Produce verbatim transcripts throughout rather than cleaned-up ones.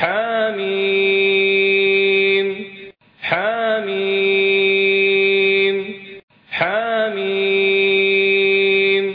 حاميم حاميم حاميم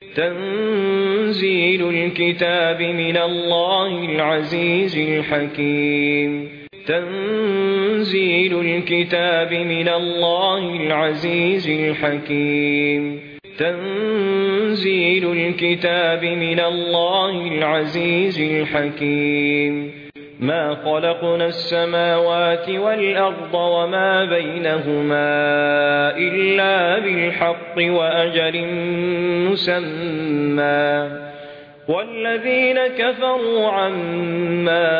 تنزيل الكتاب من الله العزيز الحكيم تنزيل الكتاب من الله العزيز الحكيم تنزيل الكتاب من الله العزيز الحكيم ما خلقنا السماوات والأرض وما بينهما إلا بالحق وأجل مسمى والذين كفروا عما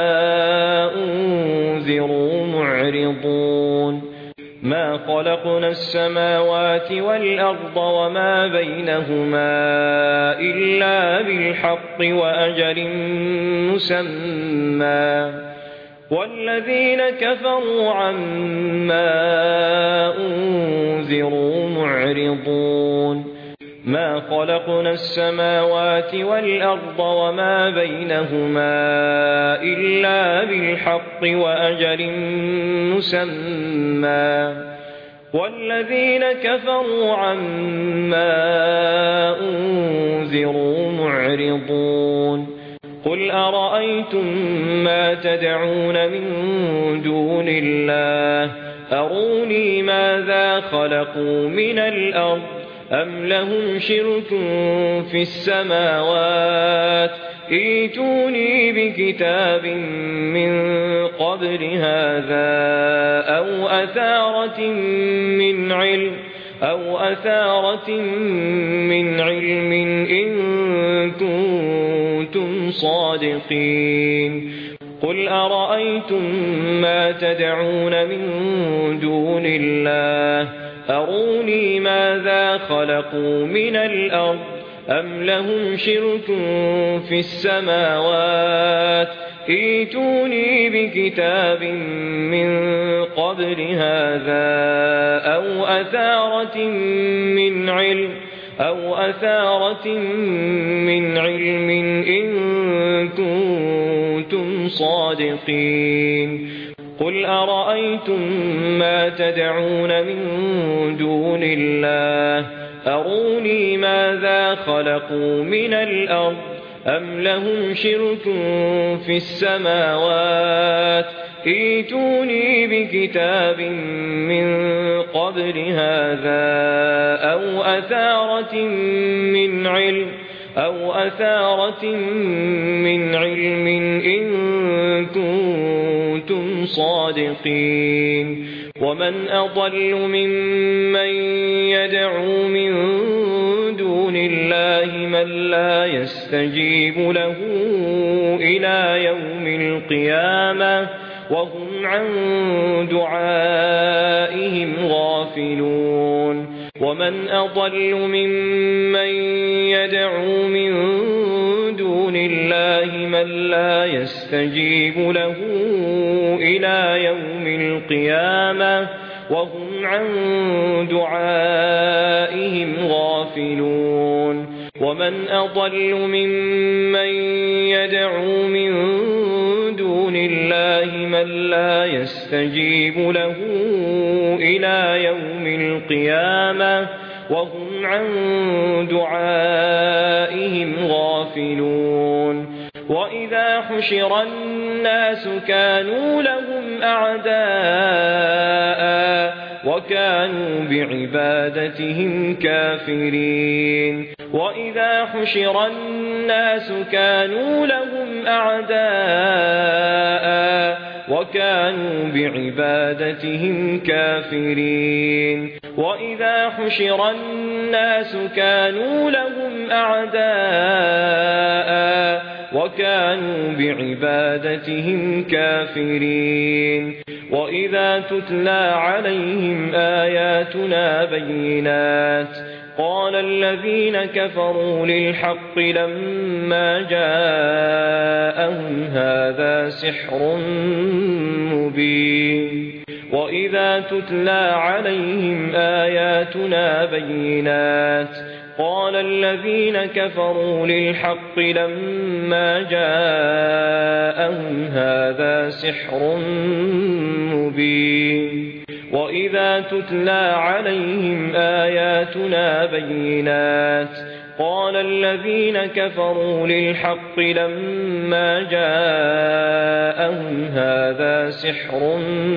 أنذروا معرضون ما خلقنا السماوات والأرض وما بينهما إلا بالحق وأجل مسمى والذين كفروا عما أنذروا معرضون ما خلقنا السماوات والأرض وما بينهما إلا بالحق وأجل مسمى والذين كفروا عما أنذروا معرضون قل أرأيتم ما تدعون من دون الله أروني ماذا خلقوا من الأرض أم لهم شرك في السماوات ائتوني بكتاب من قبل هذا أو أثارة من علم أو أثارة من علم إن كنتم صادقين قل أرأيتم ما تدعون من دون الله أروني ماذا خلقوا من الأرض أم لهم شرك في السماوات ائتوني بكتاب من قبل هذا أو أثارة من علم أو أثارة من علم إن كنتم صادقين قل أرأيتم ما تدعون من دون الله أروني ماذا خلقوا من الأرض أم لهم شرك في السماوات ائتوني بكتاب من قبل هذا أو أثارة من علم أو أثارة من علم إن كنتم صادقين ومن أضل ممن يدعو من دون الله من لا يستجيب له إلى يوم القيامة وهم عن دعائهم غافلون ومن أضل ممن يدعو من دون الله من لا يستجيب له إلى يوم القيامة وهم عن دعائهم غافلون ومن أضل ممن يدعو من دون الله من لا يستجيب له إلى يوم القيامة وهم عن دعائهم غافلون وإذا حشر الناس كانوا لهم أعداء وكانوا بعبادتهم كافرين وإذا حشر الناس كانوا لهم أعداء وكانوا بعبادتهم كافرين وإذا حشر الناس كانوا لهم أعداء وكانوا بعبادتهم كافرين وإذا تتلى عليهم آياتنا بينات قال الذين كفروا للحق لما جاءهم هذا سحر مبين وإذا تتلى عليهم آياتنا بينات قال الذين كفروا للحق لما جاءهم هذا سحر مبين وإذا تتلى عليهم آياتنا بينات قال الذين كفروا للحق لما جاءهم هذا سحر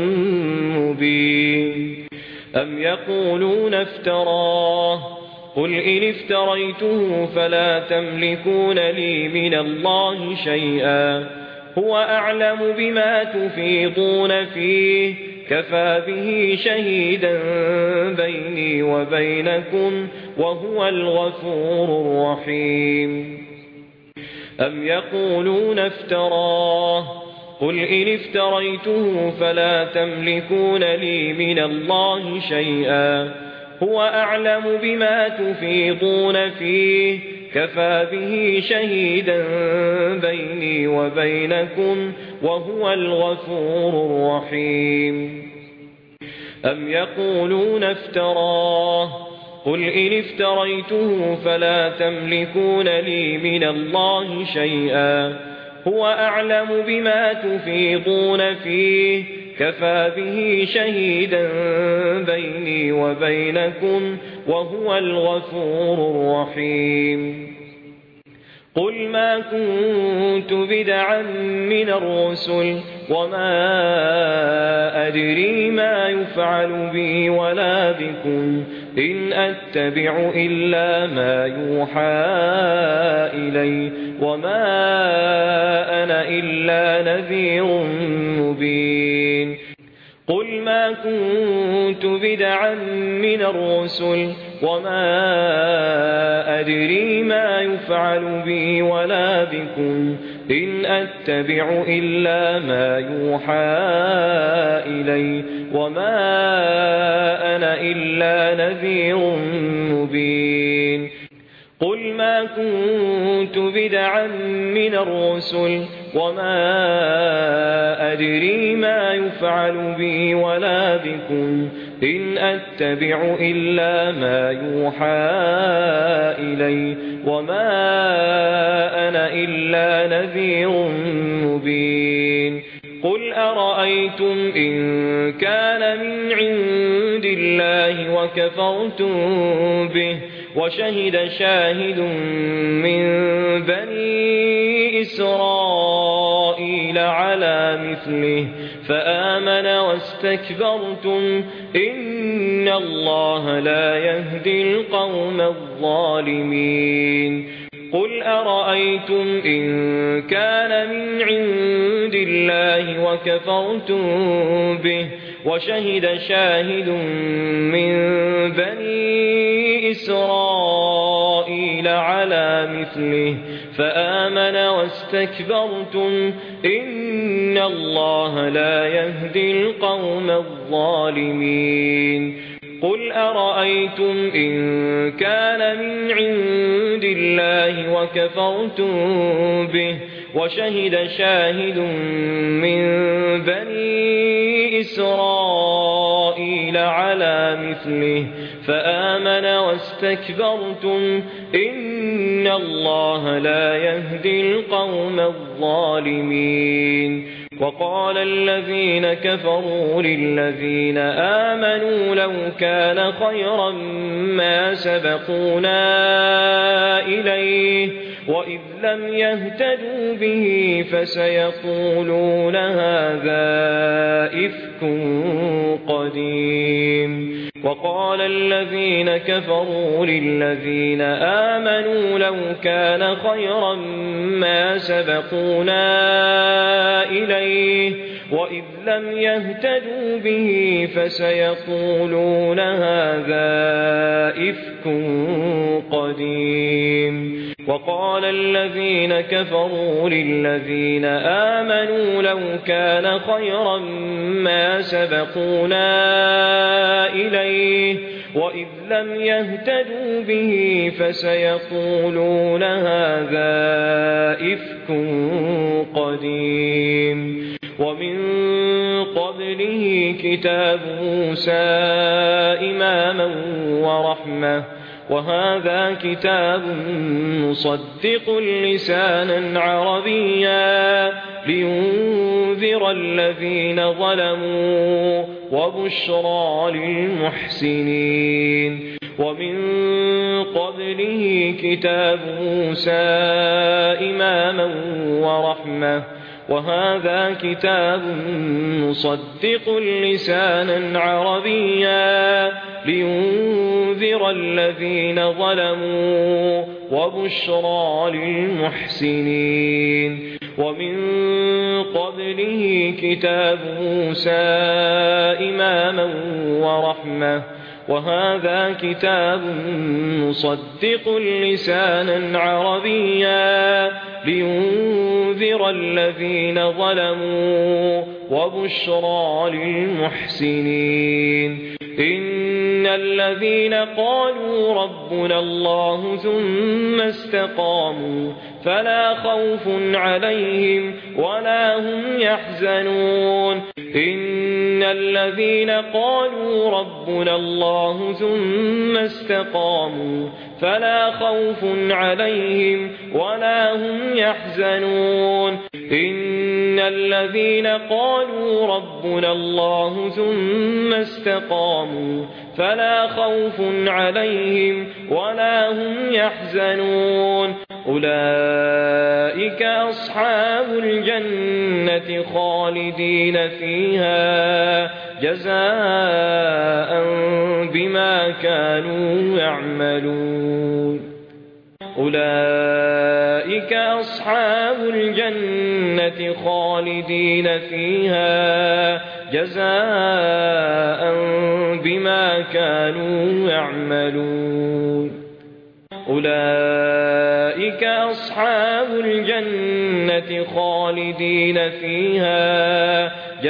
مبين أم يقولون افتراه قل إن افتريته فلا تملكون لي من الله شيئا هو أعلم بما تفيضون فيه كفى به شهيدا بيني وبينكم وهو الغفور الرحيم أم يقولون افتراه قل إن افتريته فلا تملكون لي من الله شيئا هو أعلم بما تفيضون فيه كفى به شهيدا بيني وبينكم وهو الغفور الرحيم أم يقولون افتراه قل إن افتريته فلا تملكون لي من الله شيئا هو أعلم بما تفيضون فيه كفى به شهيدا بيني وبينكم وهو الغفور الرحيم قل ما كنت بدعا من الرسل وما أدري ما يفعل بي ولا بكم إن أتبع إلا ما يوحى إلي وما أنا إلا نذير مبين قل ما كنت بدعا من الرسل وما أدري ما يفعل بي ولا بكم إن أتبع إلا ما يوحى إلي وما أنا إلا نذير مبين قل ما كنت بدعا من الرسل وما أدري ما يفعل بي ولا بكم إن أتبع إلا ما يوحى إلي وما أنا إلا نذير مبين قل أرأيتم إن كان من عند الله وكفرتم به وشهد شاهد من بني إسرائيل على مثله فآمن واستكبرتم إن الله لا يهدي القوم الظالمين قل أرأيتم إن كان من عند الله وكفرتم به وشهد شاهد من بني إسرائيل على مثله فآمن واستكبرتم إن الله لا يهدي القوم الظالمين قل أرأيتم إن كان من عند الله وكفرتم به وشهد شاهد من بني إسرائيل على مثله فآمن واستكبرتم إن الله لا يهدي القوم الظالمين وقال الذين كفروا للذين آمنوا لو كان خيرا ما سبقونا إليه وإذ لم يهتدوا به فسيقولون هذا إفك قديم وقال الذين كفروا للذين آمنوا لو كان خيرا ما سبقونا إليه وإذ لم يهتدوا به فسيقولون هذا إفك قديم وقال الذين كفروا للذين آمنوا لو كان خيرا ما سبقونا إليه وإذ لم يهتدوا به فسيقولون هذا إفك قديم ومن قبله كتاب موسى إماما ورحمة وهذا كتاب مصدق لسانا عربيا لينذر الذين ظلموا وبشرى للمحسنين ومن قبله كتاب موسى إماما ورحمة وهذا كتاب مصدق لسانا عربيا لينذر الذين ظلموا وبشرى للمحسنين ومن قبله كتاب موسى إماما ورحمة وهذا كتاب مصدق لسانا عربيا لينذر الذين ظلموا وبشرى للمحسنين إن الذين قالوا ربنا الله ثم استقاموا فلا خوف عليهم ولا هم يحزنون إن الذين قالوا ربنا الله ثم استقاموا فلا خوف عليهم ولا هم يحزنون إن الذين قالوا ربنا الله ثم استقاموا فلا خوف عليهم ولا هم يحزنون أولئك أصحاب الجنة خالدين فيها جزاء بما كانوا يعملون أولئك أصحاب الجنة خالدين فيها جزاء بما كانوا يعملون أولئك أصحاب الجنة خالدين فيها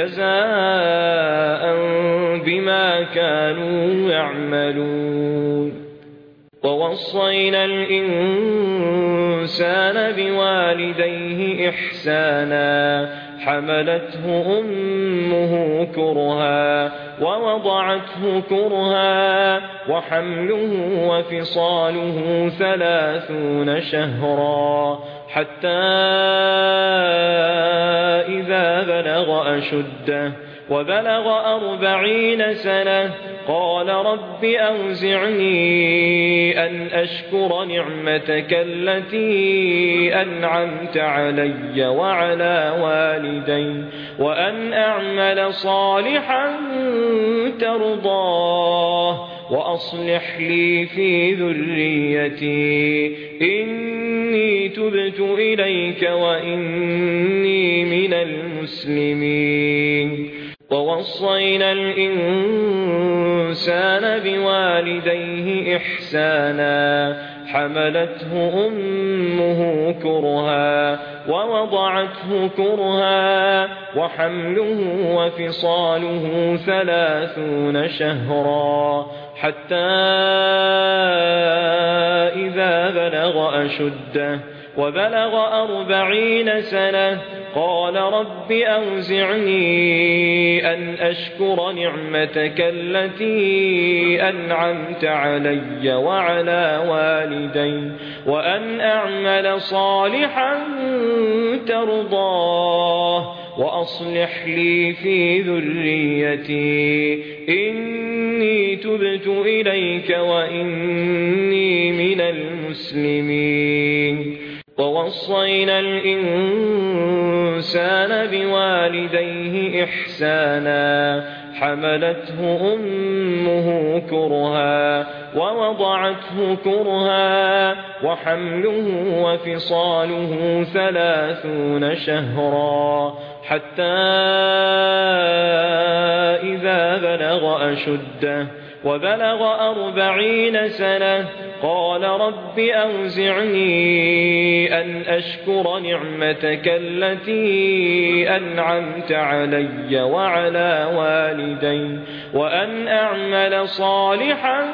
جزاء بما كانوا يعملون ووصينا الإنسان بوالديه إحسانا حملته أمه كرها ووضعته كرها وحمله وفصاله ثلاثون شهرا حتى إذا بلغ أشده وبلغ أربعين سنة قال رب أوزعني أن أشكر نعمتك التي أنعمت علي وعلى والدي وأن أعمل صالحا ترضاه وأصلح لي في ذريتي إني تبت إليك وإني من المسلمين ووصينا الإنسان بوالديه إحسانا حملته أمه كرها ووضعته كرها وحمله وفصاله ثلاثون شهرا حتى إذا بلغ أشده وبلغ أربعين سنة قال رب أوزعني أن أشكر نعمتك التي أنعمت علي وعلى والدي وأن أعمل صالحا ترضاه وأصلح لي في ذريتي إني تبت إليك وإني من المسلمين ووصينا الإنسان بوالديه إحسانا حملته أمه كرها ووضعته كرها وحمله وفصاله ثلاثون شهرا حتى إذا بلغ أشده وبلغ أربعين سنة قال رب أوزعني أن أشكر نعمتك التي أنعمت علي وعلى والدي وأن أعمل صالحا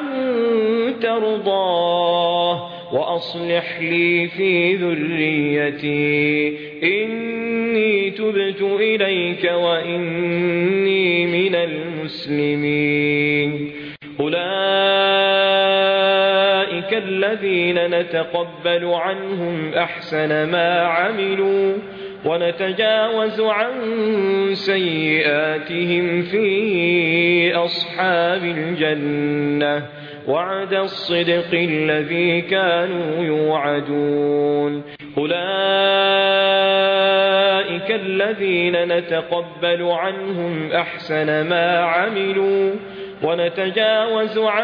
ترضاه وأصلح لي في ذريتي إني تبت إليك وإني من المسلمين أولئك الذين نتقبل عنهم أحسن ما عملوا ونتجاوز عن سيئاتهم في أصحاب الجنة وعد الصدق الذي كانوا يوعدون أولئك الذين نتقبل عنهم أحسن ما عملوا ونتجاوز عن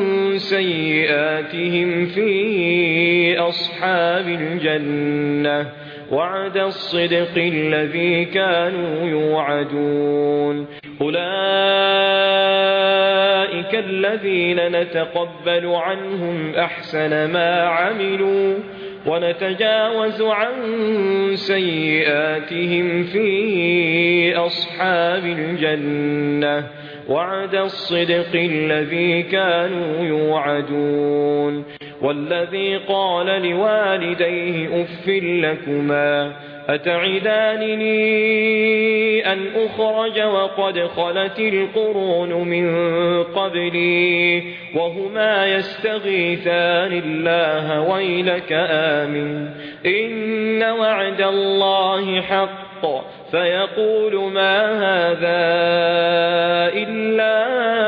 سيئاتهم في أصحاب الجنة وعد الصدق الذي كانوا يوعدون أولئك الذين نتقبل عنهم أحسن ما عملوا ونتجاوز عن سيئاتهم في أصحاب الجنة وعد الصدق الذي كانوا يوعدون والذي قال لوالديه أف لكما أتعدانني أن أخرج وقد خلت القرون من قبلي وهما يستغيثان الله ويلك آمن إن وعد الله حق فيقول ما هذا إلا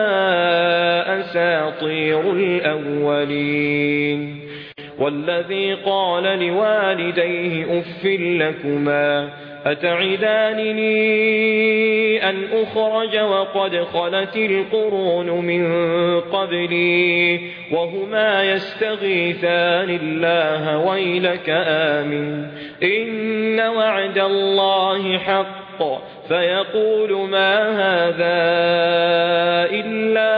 أساطير الأولين والذي قال لوالديه أف لكما أتعدانني أن أخرج وقد خلت القرون من قبلي وهما يستغيثان الله ويلك آمن إن وعد الله حق فيقول ما هذا إلا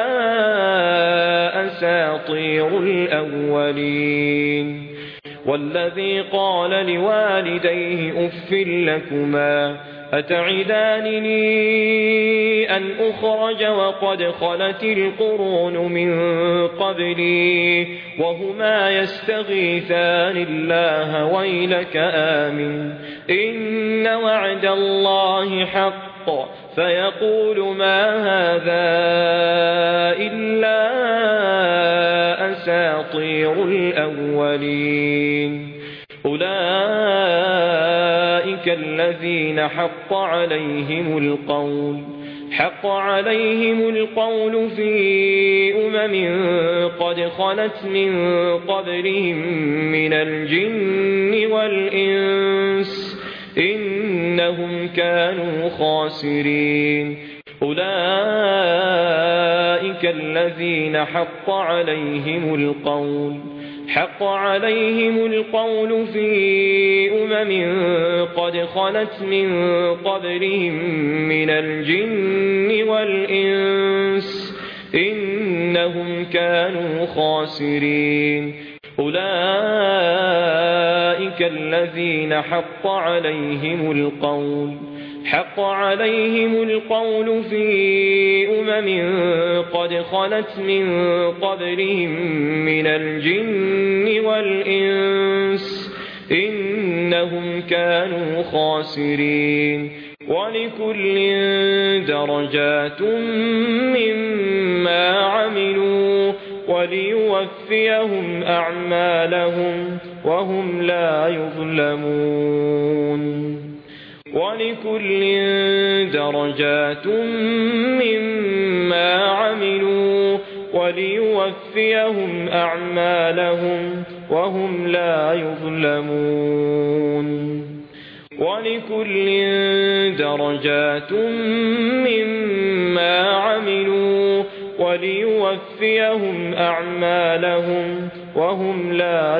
أساطير الأولين والذي قال لوالديه أف لكما أتعدانني أن أخرج وقد خلت القرون من قبلي وهما يستغيثان الله ويلك آمن إن وعد الله حق فيقول ما هذا إلا أساطير الأولين أولئك الذين حق عليهم القول حق عليهم القول في أمم قد خلت من قبلهم من الجن والإنس إنهم كانوا خاسرين أولئك الذين حق عليهم القول حق عليهم القول في أمم قد خلت من قبلهم من الجن والإنس إنهم كانوا خاسرين أولئك الذين حق عليهم القول حق عليهم القول في أمم قد خلت من قبلهم من الجن والإنس إنهم كانوا خاسرين ولكل درجات مما عملوا وليوفيهم أعمالهم وهم لا يظلمون ولكل درجات مما عملوا وليوفيهم أعمالهم وهم لا يظلمون ولكل درجات مما عملوا وليوفيهم أعمالهم وهم لا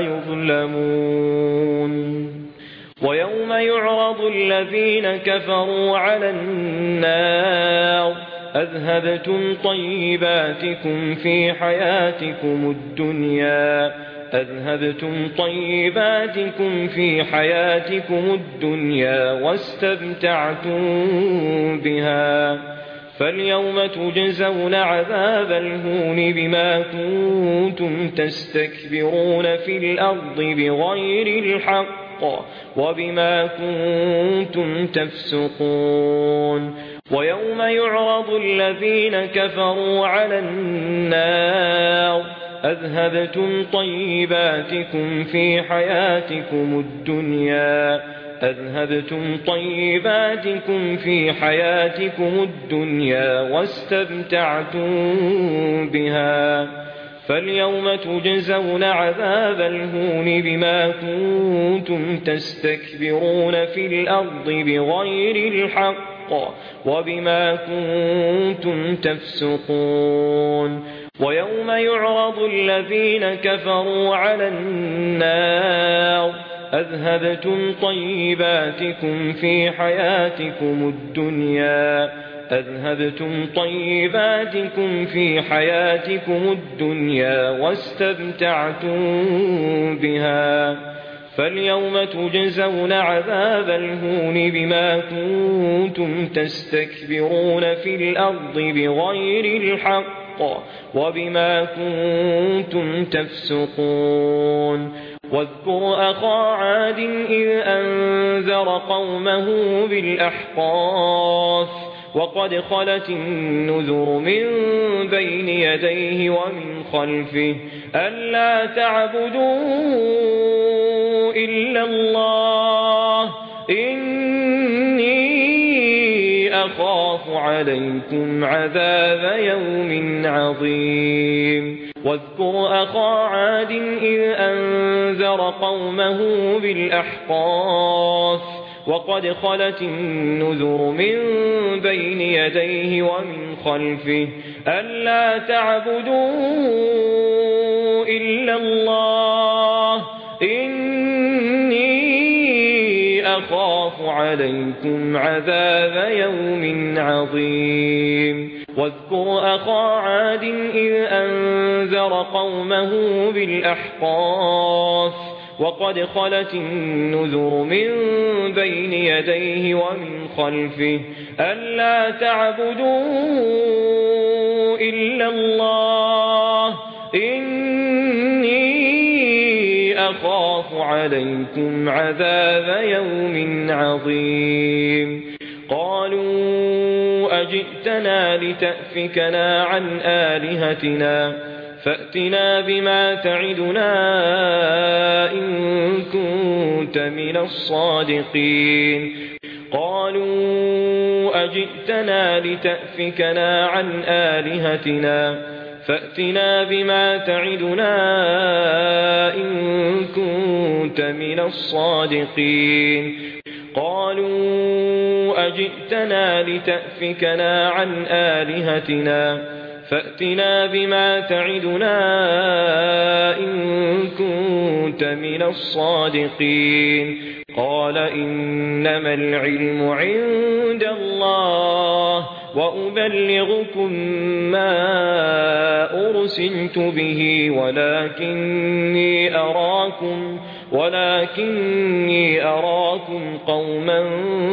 يظلمون ويوم يعرض الذين كفروا على النار أذهبتم طيباتكم في حياتكم الدنيا أذهبتم طيباتكم في حياتكم الدنيا واستمتعتم بها فاليوم تجزون عذاب الهون بما كنتم تستكبرون في الأرض بغير الحق وبما كنتم تفسقون ويوم يعرض الذين كفروا على النار أذهبتم طيباتكم في حياتكم الدنيا أذهبتم طيباتكم في حياتكم الدنيا واستمتعتم بها فاليوم تجزون عذاب الهون بما كنتم تستكبرون في الأرض بغير الحق وبما كنتم تفسقون ويوم يعرض الذين كفروا على النار أذهبتم طيباتكم في حياتكم الدنيا أذهبتم طيباتكم في حياتكم الدنيا واستمتعتم بها فاليوم تجزون عذاب الهون بما كنتم تستكبرون في الأرض بغير الحق وبما كنتم تفسقون واذكر أخا عاد إذ أنذر قومه بالأحقاف وقد خلت النذر من بين يديه ومن خلفه ألا تعبدوا إلا الله إني أخاف عليكم عذاب يوم عظيم واذكر أخا عاد إذ أنذر قومه بالأحقاف وقد خلت النذر من بين يديه ومن خلفه ألا تعبدوا إلا الله إني أخاف عليكم عذاب يوم عظيم واذكر أخا عاد إذ أنذر قومه بالأحقاف وقد خلت النذر من بين يديه ومن خلفه ألا تعبدوا إلا الله إني أخاف عليكم عذاب يوم عظيم قالوا أجئتنا لتأفكنا عن آلهتنا فأتنا بما تعدنا إن كنت من الصادقين قالوا أجئتنا لتأفكنا عن آلهتنا فأتنا بما تعدنا إن كنت من الصادقين قالوا أجئتنا لتأفكنا عن آلهتنا فأتنا بما تعدنا إن كنت من الصادقين قال إنما العلم عند الله وأبلغكم ما أرسلت به ولكني أراكم ولكني أراكم قوما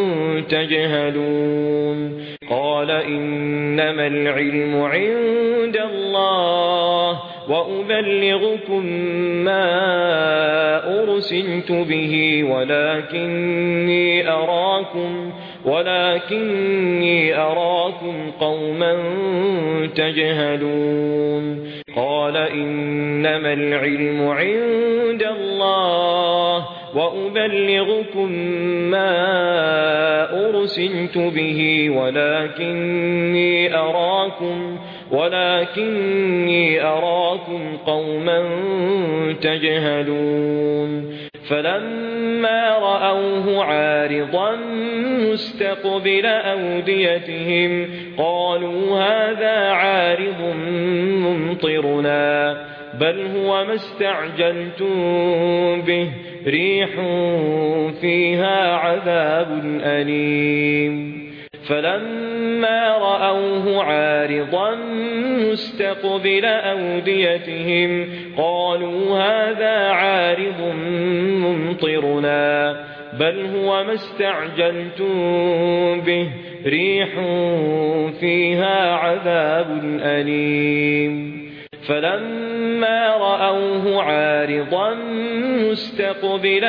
تجهلون قال إنما العلم عند الله وأبلغكم ما أرسلت به ولكني أراكم ولكني أراكم قوما تجهلون قال إنما العلم عند الله وأبلغكم ما أرسلت به ولكني أراكم ولكني أراكم قوما تجهلون فلما رأوه عارضا مستقبل أوديتهم قالوا هذا عارض ممطرنا بل هو ما استعجلتم به ريح فيها عذاب أليم فلما رأوه عارضا مستقبل أوديتهم قالوا هذا عارض ممطرنا بل هو ما استعجلتم به ريح فيها عذاب أليم فلما رأوه عارضا مستقبل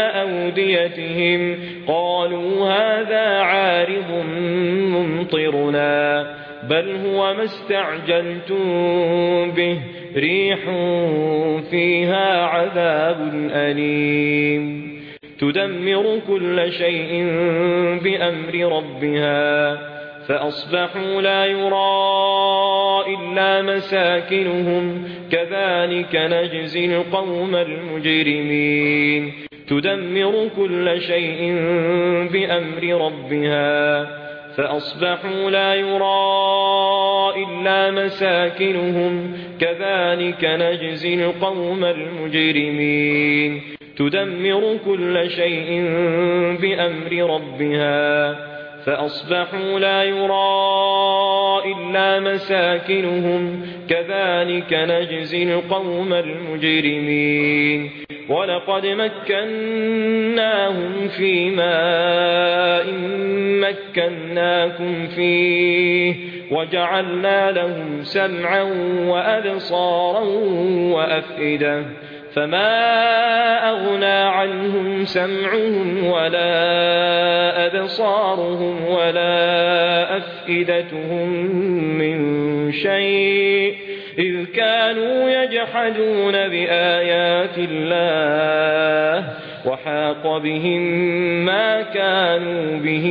أوديتهم قالوا هذا عارض ممطرنا بل هو ما استعجلتم به ريح فيها عذاب أليم تدمر كل شيء بأمر ربها فأصبحوا لا يرى إلا مساكنهم كذلك نجزي القوم المجرمين تدمر كل شيء بأمر ربها فأصبحوا لا يرى إلا مساكنهم كذلك نجزي القوم المجرمين تدمر كل شيء بأمر ربها فأصبحوا لا يرى إلا مساكنهم كذلك نجزي القوم المجرمين ولقد مكناهم في ماء مكناكم فيه وجعلنا لهم سمعا وأبصارا وأفئدة فما أغنى عنهم سمعهم ولا أبصارهم ولا أفئدتهم من شيء إذ كانوا يجحدون بآيات الله وحاق بهم ما كانوا به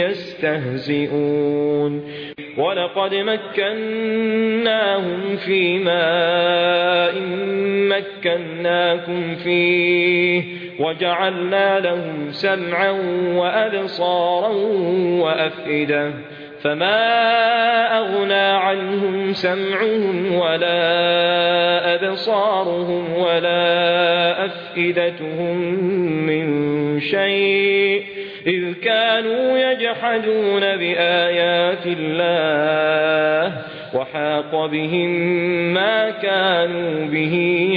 يستهزئون ولقد مكناهم في ماء مكناكم فيه وجعلنا لهم سمعا وأبصارا وأفئدة فما أغنى عنهم سمعهم ولا أبصارهم ولا أفئدتهم من شيء إذ كانوا يجحدون بآيات الله وحاق بهم ما كانوا به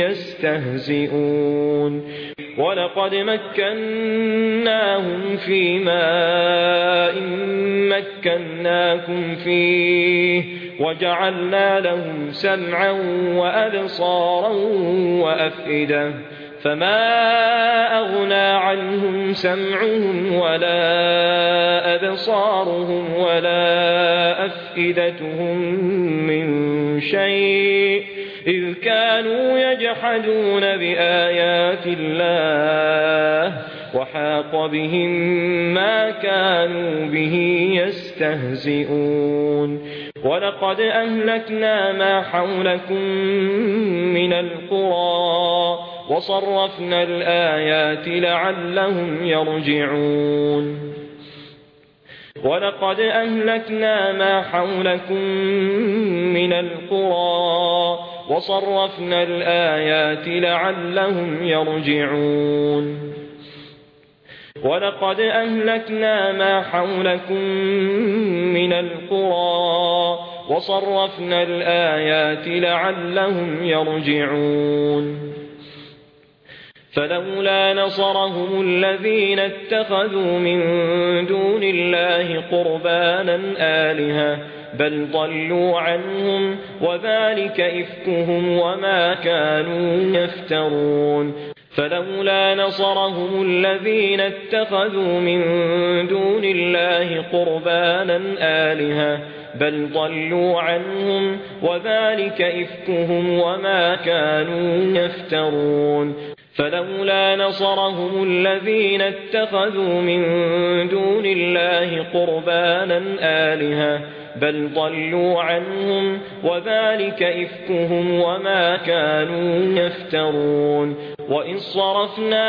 يستهزئون ولقد مكناهم في ماء مكناكم فيه وجعلنا لهم سمعا وأبصارا وأفئدة فما أغنى عنهم سمعهم ولا أبصارهم ولا أفئدتهم من شيء إذ كانوا يجحدون بآيات الله وحاق بهم ما كانوا به يستهزئون ولقد أهلكنا ما حولكم من القرى وصرفنا الآيات لعلهم يرجعون ولقد أهلكنا ما حولكم من القرى وصرفنا الآيات لعلهم يرجعون ولقد أهلكنا ما حولكم من القرى وصرفنا الآيات لعلهم يرجعون فلولا نصرهم الذين اتخذوا من دون الله قربانا آلهة بل ضلوا عنهم وذلك إفكهم وما كانوا يفترون فلولا نصرهم الذين اتخذوا من دون الله قربانا آلهة بل ضلوا عنهم وذلك إفكهم وما كانوا يفترون فلولا نصرهم الذين اتخذوا من دون الله قربانا آلهة بل ضلوا عنهم وذلك إفكهم وما كانوا يفترون وإذ صرفنا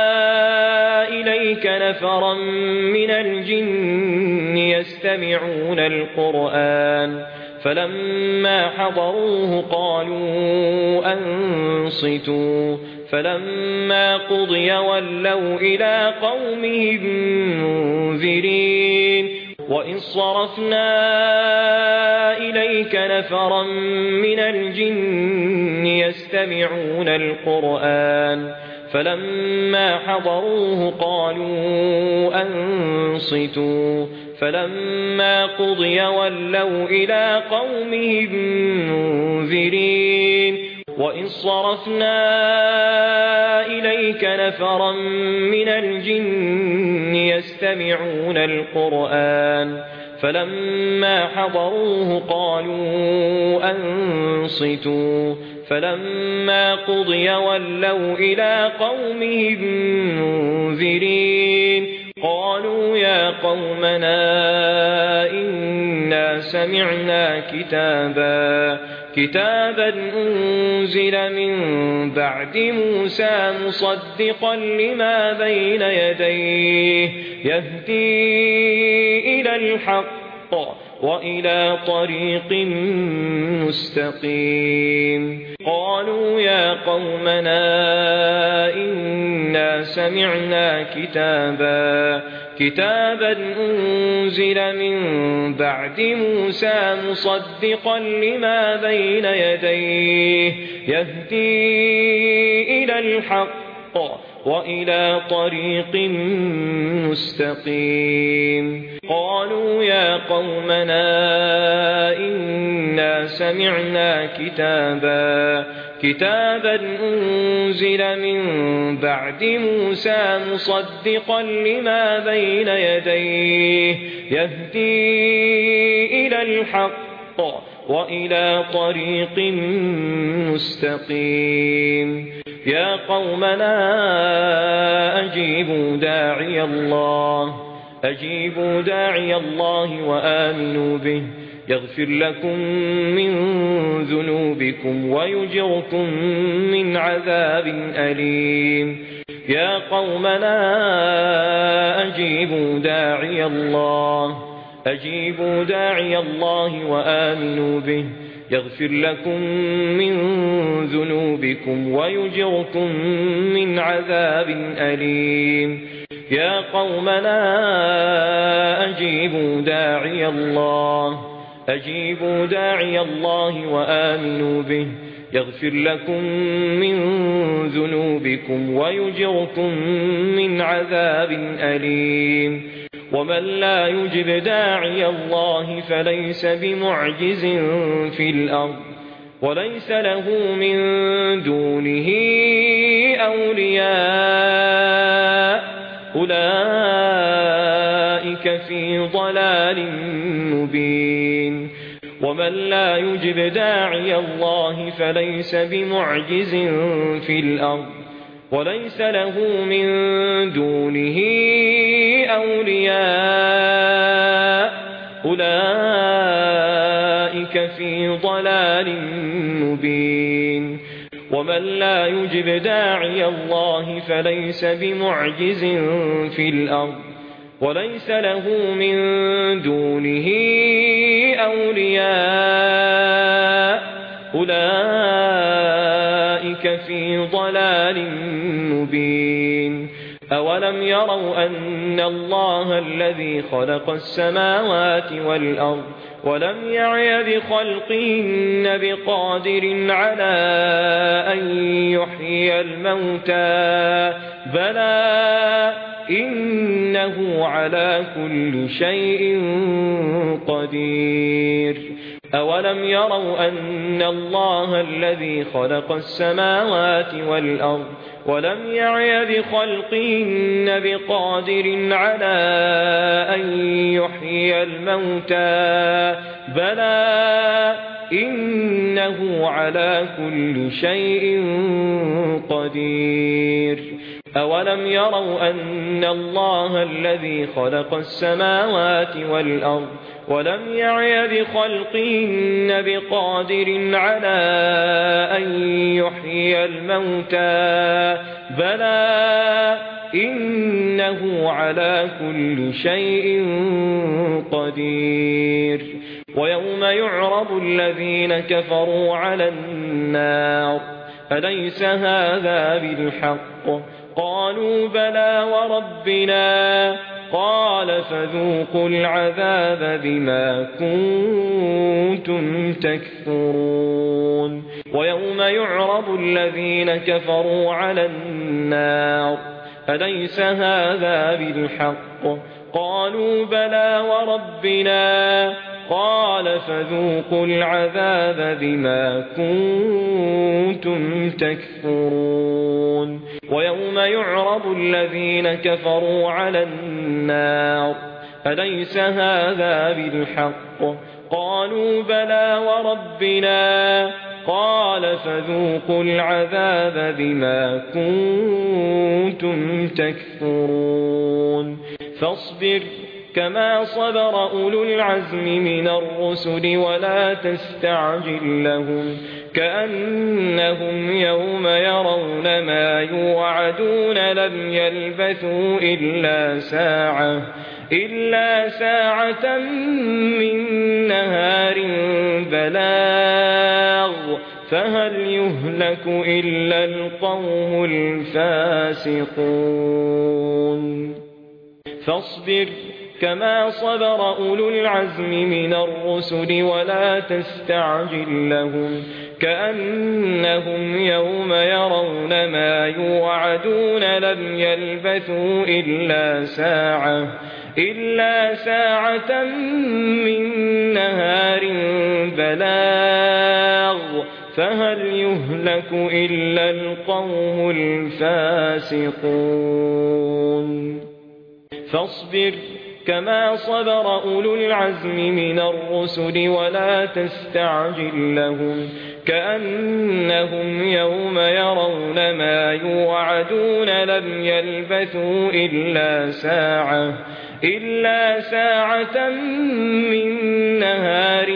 إليك نفرا من الجن يستمعون القرآن فلما حضروه قالوا أنصتوا فلما قضي ولوا إلى قومهم منذرين وإذ صرفنا إليك نفرا من الجن يستمعون القرآن فلما حضروه قالوا أنصتوا فلما قضي ولوا إلى قومهم منذرين وإذ صرفنا إليك نفرا من الجن يستمعون القرآن فلما حضروه قالوا أنصتوا فلما قضي ولوا إلى قومهم منذرين قالوا يا قومنا إنا سمعنا كتابا كتابا أنزل من بعد موسى مصدقا لما بين يديه يهدي إلى الحق وإلى طريق مستقيم قالوا يا قومنا إنا سمعنا كتابا كتابا أنزل من بعد موسى مصدقا لما بين يديه يهدي إلى الحق وإلى طريق مستقيم قالوا يا قومنا إنا سمعنا كتابا كتابا أنزل من بعد موسى مصدقا لما بين يديه يهدي إلى الحق وإلى طريق مستقيم يا قومنا أجيبوا داعي الله أجيبوا داعي الله وآمنوا به يغفر لكم من ذنوبكم ويجركم من عذاب أليم يا قومنا أجيبوا داعي الله أجيبوا داعي الله وآمنوا به يغفر لكم من ذنوبكم ويجركم من عذاب أليم يا قومنا أجيبوا داعي الله أجيبوا داعي الله وآمنوا به يغفر لكم من ذنوبكم ويجركم من عذاب أليم ومن لا يجب داعي الله فليس بمعجز في الأرض وليس له من دونه أولياء أولئك في ضلال مبين ومن لا يجب داعي الله فليس بمعجز في الأرض وليس له من دونه أولياء أولئك في ضلال مبين ومن لا يجب داعي الله فليس بمعجز في الأرض وليس له من دونه أولياء أولئك في ضلال مبين أولم يروا أن الله الذي خلق السماوات والأرض ولم يعي بخلقهن بقادر على أن يحيي الموتى بلى إنه على كل شيء قدير أولم يروا أن الله الذي خلق السماوات والأرض ولم يعي بخلقهن بقادر على أن يحيي الموتى بلى إنه على كل شيء قدير أولم يروا أن الله الذي خلق السماوات والأرض ولم يعي بخلقهن بقادر على أن يحيي الموتى بلى إنه على كل شيء قدير ويوم يعرض الذين كفروا على النار أليس هذا بالحق قالوا بلى وربنا قال فذوقوا العذاب بما كنتم تكفرون ويوم يعرض الذين كفروا على النار أليس هذا بالحق قالوا بلى وربنا قال فذوقوا العذاب بما كنتم تكفرون ويوم يعرض الذين كفروا على النار أليس هذا بالحق قالوا بلى وربنا قال فذوقوا العذاب بما كنتم تكفرون فاصبر كما صبر أولو العزم من الرسل ولا تستعجل لهم كأنهم يوم يرون ما يوعدون لم يلبثوا إلا ساعة إلا ساعة من نهار بلاغ فهل يهلك إلا القوم الفاسقون فاصبر كما صبر أولو العزم من الرسل ولا تستعجل لهم كأنهم يوم يرون ما يوعدون لم يلبثوا إلا ساعة إلا ساعة من نهار بلاغ فهل يهلك إلا القوم الفاسقون فاصبر كما صبر أولو العزم من الرسل ولا تستعجل لهم كأنهم يوم يرون ما يوعدون لم يلبثوا إلا ساعة إلا ساعة من نهار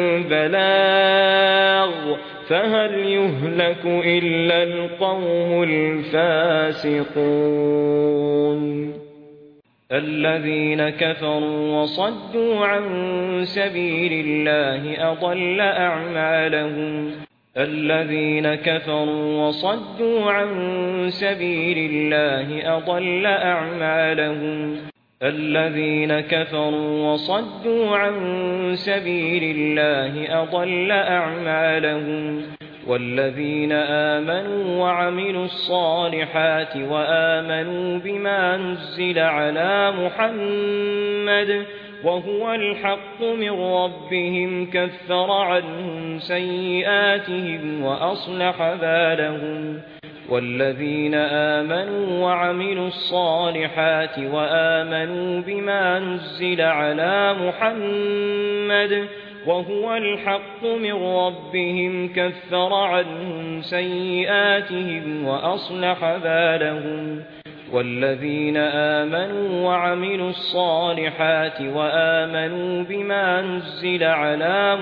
بلاغ فهل يهلك إلا القوم الفاسقون الذين كفروا وصدوا عن سبيل الله أضل أعمالهم الذين كفروا وصدوا عن سبيل الله أضل أعمالهم الذين كفروا وصدوا عن سبيل الله أضل أعمالهم والذين آمنوا وعملوا الصالحات وآمنوا بما نزل على محمد وهو الحق من ربهم كفر عنهم سيئاتهم وأصلح بالهم والذين آمنوا وعملوا الصالحات وآمنوا بما نزل على محمد وهو الحق من ربهم كفر عنهم سيئاتهم وأصلح بالهم والذين آمنوا وعملوا الصالحات وآمنوا بما نزل على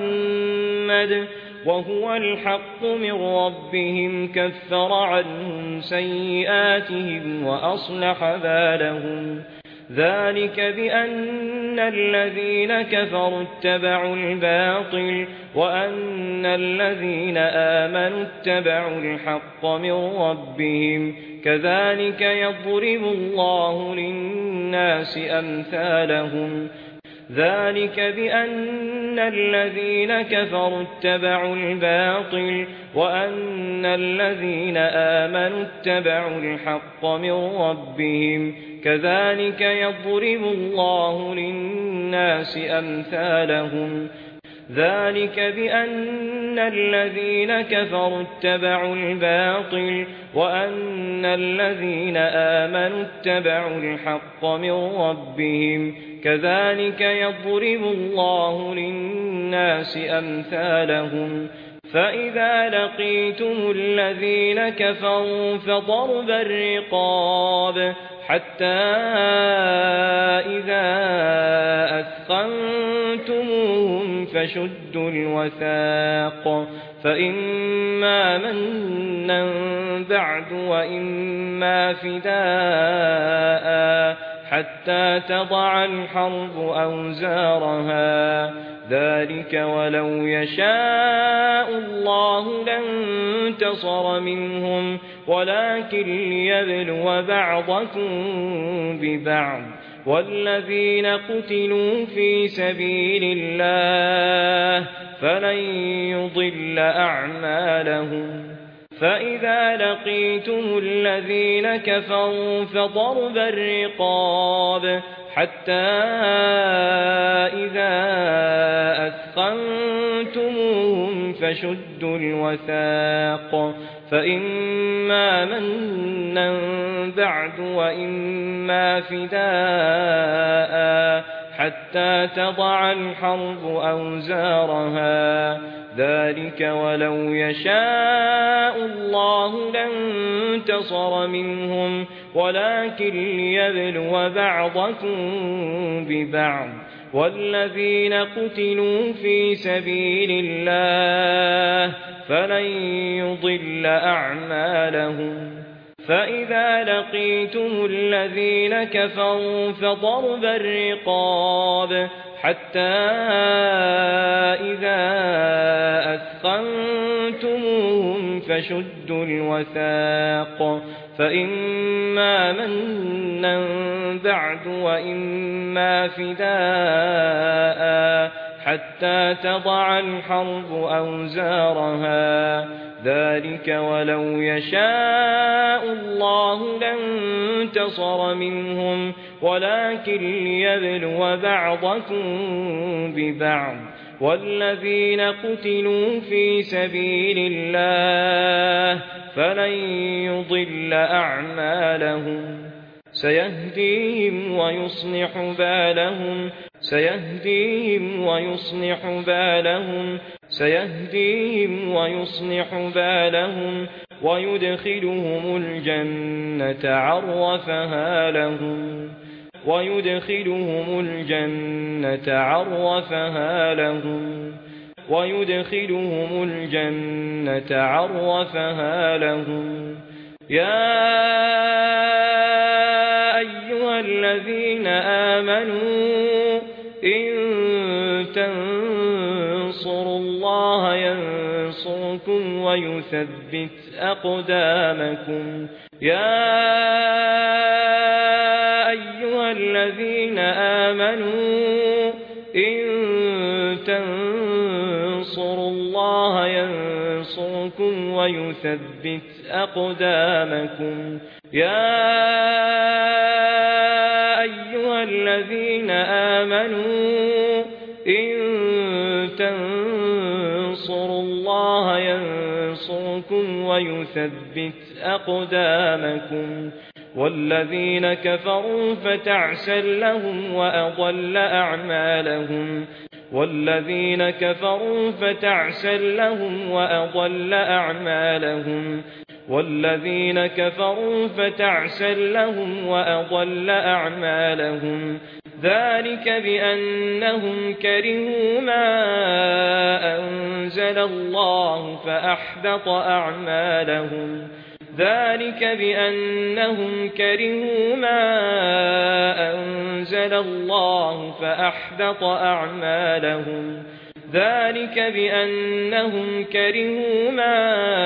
محمد وهو الحق من ربهم كفر عنهم سيئاتهم وأصلح بالهم ذلك بأن الذين كفروا اتبعوا الباطل وأن الذين آمنوا اتبعوا الحق من ربهم كذلك يضرب الله للناس أمثالهم ذلك بأن الذين كفروا اتبعوا الباطل وأن الذين آمنوا اتبعوا الحق من ربهم كذلك يضرب الله للناس أمثالهم ذلك بأن الذين كفروا اتبعوا الباطل وأن الذين آمنوا اتبعوا الحق من ربهم كذلك يضرب الله للناس أمثالهم فإذا لقيتم الذين كفروا فضرب الرقاب حتى إذا أثخنتموهم فشدوا الوثاق فإما منا بعد وإما فداء حتى تضع الحرب أوزارها ذلك ولو يشاء الله لانتصر منهم ولكن ليبلو بعضكم ببعض والذين قتلوا في سبيل الله فلن يضل أعمالهم فإذا لقيتم الذين كفروا فضرب الرقاب حتى إذا أثخنتموهم فشدوا الوثاق فإما منا بعد وإما فداء حتى تضع الحرب أوزارها ذلك ولو يشاء الله لانتصر منهم ولكن ليبلو بعضكم ببعض والذين قتلوا في سبيل الله فلن يضل أعمالهم فإذا لقيتم الذين كفروا فضرب الرقاب حتى إذا أثخنتموهم فشدوا الوثاق فإما منا بعد وإما فداء حتى تضع الحرب أوزارها ذلك ولو يشاء الله لانتصر منهم ولكن ليبلو بعضكم ببعض والذين قتلوا في سبيل الله فلن يضل أعمالهم سيهديهم ويصلح بالهم سيهديهم ويصلح بالهم سيهديهم ويصلح بالهم ويدخلهم الجنة عرفها لهم ويدخلهم الجنة عرفها لهم ويدخلهم الجنة عرفها لهم يا أيها الذين آمنوا إن تنصروا الله ينصركم ويثبت أقدامكم يا أيها الذين آمنوا إن تنصروا الله ينصركم ويثبت أقدامكم يا أيها الذين آمنوا إن تنصروا الله ينصركم ويثبت أقدامكم والذين كفروا فتعسا لهم وأضل أعمالهم والذين كفروا فتعسا لهم وأضل أعمالهم والذين كفروا فتعسا لهم وأضل أعمالهم ذلك بأنهم كرهوا ما أنزل الله فأحبط أعمالهم ذلك بأنهم كرهوا ما أنزل الله فأحبط أعمالهم ذلك بأنهم كرهوا ما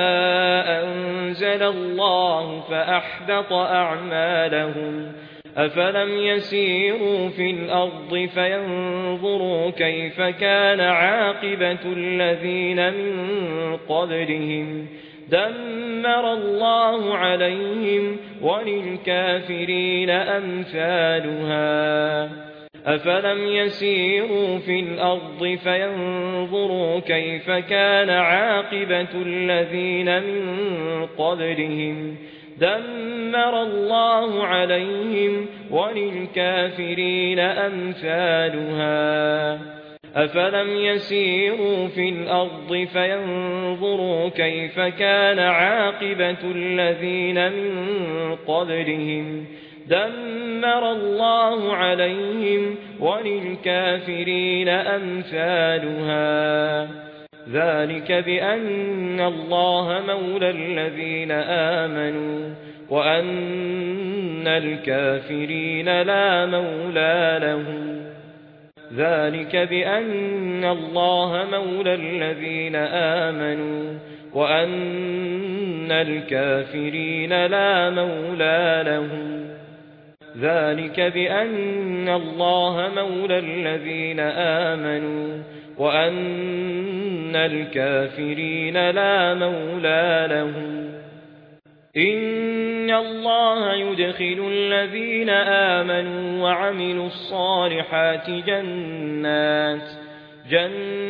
أنزل الله فأحبط أعمالهم أفلم يسيروا في الأرض فينظروا كيف كان عاقبة الذين من قبلهم دمر الله عليهم وللكافرين أمثالها أفلم يسيروا في الأرض فينظروا كيف كان عاقبة الذين من قبلهم دمر الله عليهم وللكافرين أمثالها أفلم يسيروا في الأرض فينظروا كيف كان عاقبة الذين من قبلهم دمر الله عليهم وللكافرين أمثالها ذلك بأن الله مولى الذين آمنوا وأن الكافرين لا مولى لهم ذلك بأن الله مولى الذين آمنوا وأن الكافرين لا مولى لهم ذلك بأن الله مولى الذين آمنوا وأن الكافرين لا مولى لهم إن الله يدخل الذين آمنوا وعملوا الصالحات جنات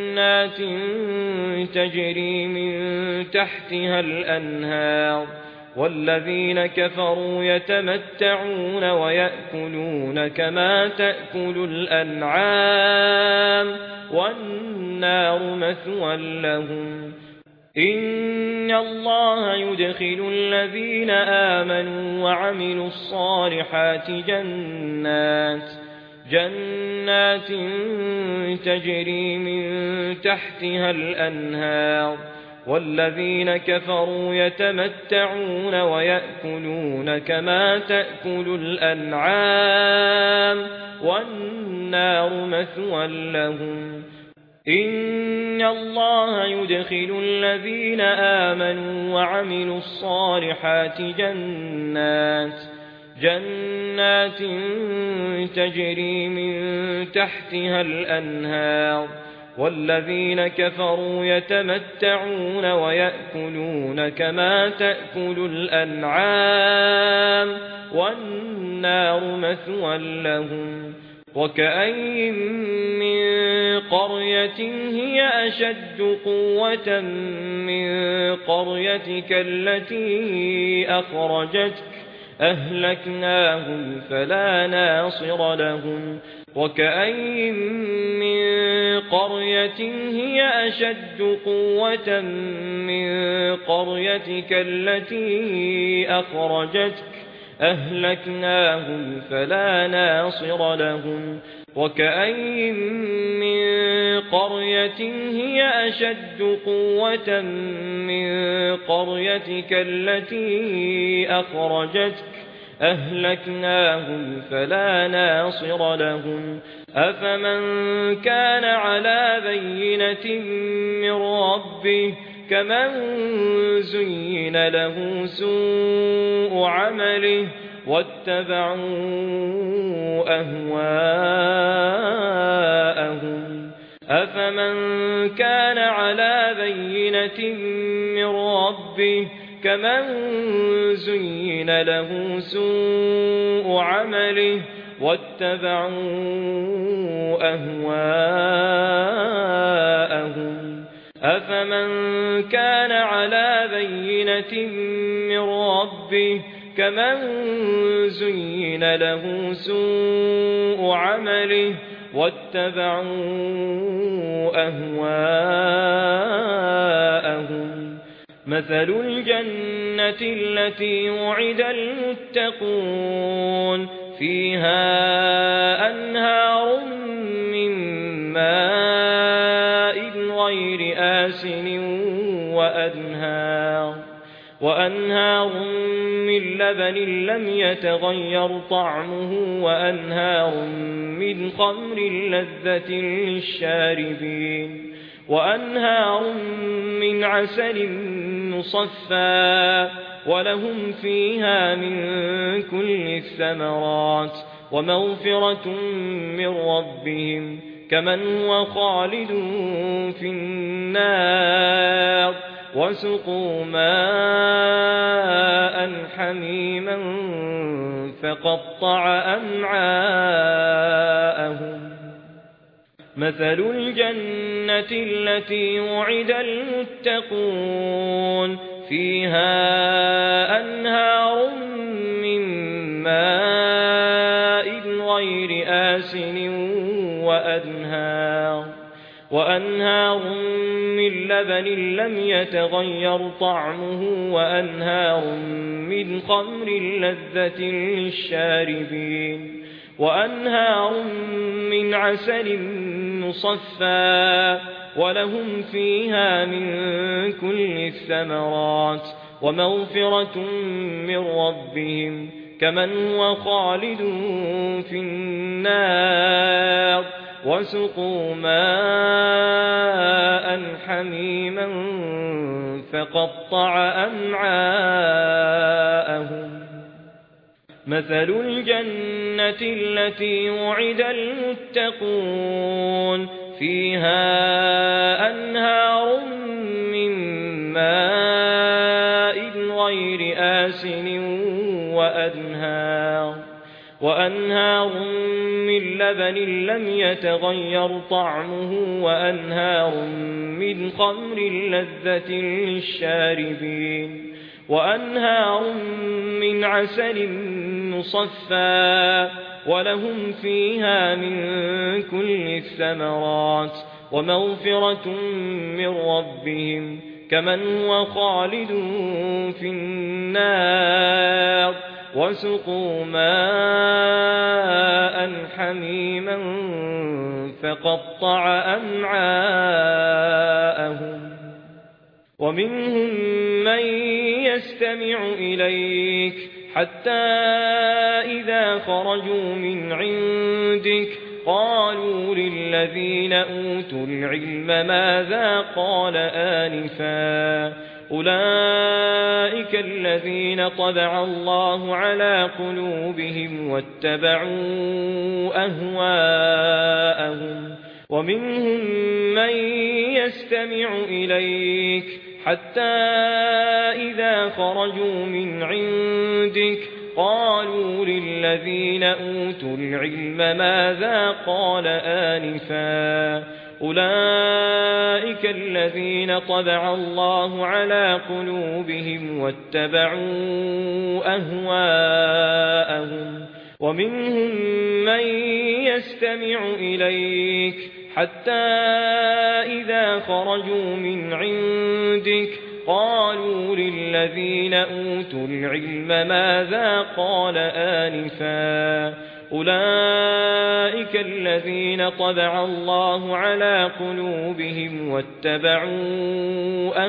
جنات تجري من تحتها الأنهار والذين كفروا يتمتعون ويأكلون كما تأكل الأنعام والنار مثوى لهم إن الله يدخل الذين آمنوا وعملوا الصالحات جنات جنات تجري من تحتها الأنهار والذين كفروا يتمتعون ويأكلون كما تأكل الأنعام والنار مثوى لهم إن الله يدخل الذين آمنوا وعملوا الصالحات جنات جنات تجري من تحتها الأنهار والذين كفروا يتمتعون ويأكلون كما تأكل الأنعام والنار مثوى لهم وكأين من قرية هي أشد قوة من قريتك التي أخرجتك أهلكناهم فلا ناصر لهم وكأين من قرية هي أشد قوة من قريتك التي أخرجتك أهلكناهم فلا ناصر لهم وكأين من قرية هي أشد قوة من قريتك التي أخرجتك أهلكناهم فلا ناصر لهم أفمن كان على بينة من ربه كمن زين له سوء عمله واتبعوا أهواءهم أفمن كان على بينة من ربه كمن زين له سوء عمله واتبعوا أهواءهم أفمن كان على بينة من ربه كمن زين له سوء عمله واتبعوا أهواءهم مثل الجنة التي وعد المتقون فيها أنهار من ماء غير آسن وأنهار وأنهار من لبن لم يتغير طعمه وأنهار من خمر لذة للشاربين وأنهار من عسل مصفى ولهم فيها من كل الثمرات ومغفرة من ربهم كمن هو خالد في النار وسقوا ماء حميما فقطع أمعاءهم مثل الجنة التي وعد المتقون فيها أنهار من ماء غير آسن وأنهار وأنهار من لبن لم يتغير طعمه وأنهار من خمر لذة للشاربين وأنهار من عسل مصفى ولهم فيها من كل الثمرات ومغفرة من ربهم كمن هو خالد في النار وسقوا ماء حميما فقطع أمعاءهم مثل الجنة التي وعد المتقون فيها أنهار من ماء غير آسن وأنهار وأنهار من لبن لم يتغير طعمه وأنهار من خمر لذة للشاربين وأنهار من عسل مصفى ولهم فيها من كل الثمرات ومغفرة من ربهم كمن هو خالد في النار وسقوا ماء حميما فقطع أمعاءهم ومنهم من يستمع إليك حتى إذا خرجوا من عندك قالوا للذين أوتوا العلم ماذا قال آنفا أولئك الذين طبع الله على قلوبهم واتبعوا أهواءهم ومنهم من يستمع إليك حتى إذا خرجوا من عندك قالوا للذين أوتوا العلم ماذا قال آنفا أولئك الذين طبع الله على قلوبهم واتبعوا أهواءهم ومنهم من يستمع إليك حتى إذا خرجوا من عندك قالوا للذين أوتوا العلم ماذا قال آنفا أولئك الذين طبع الله على قلوبهم واتبعوا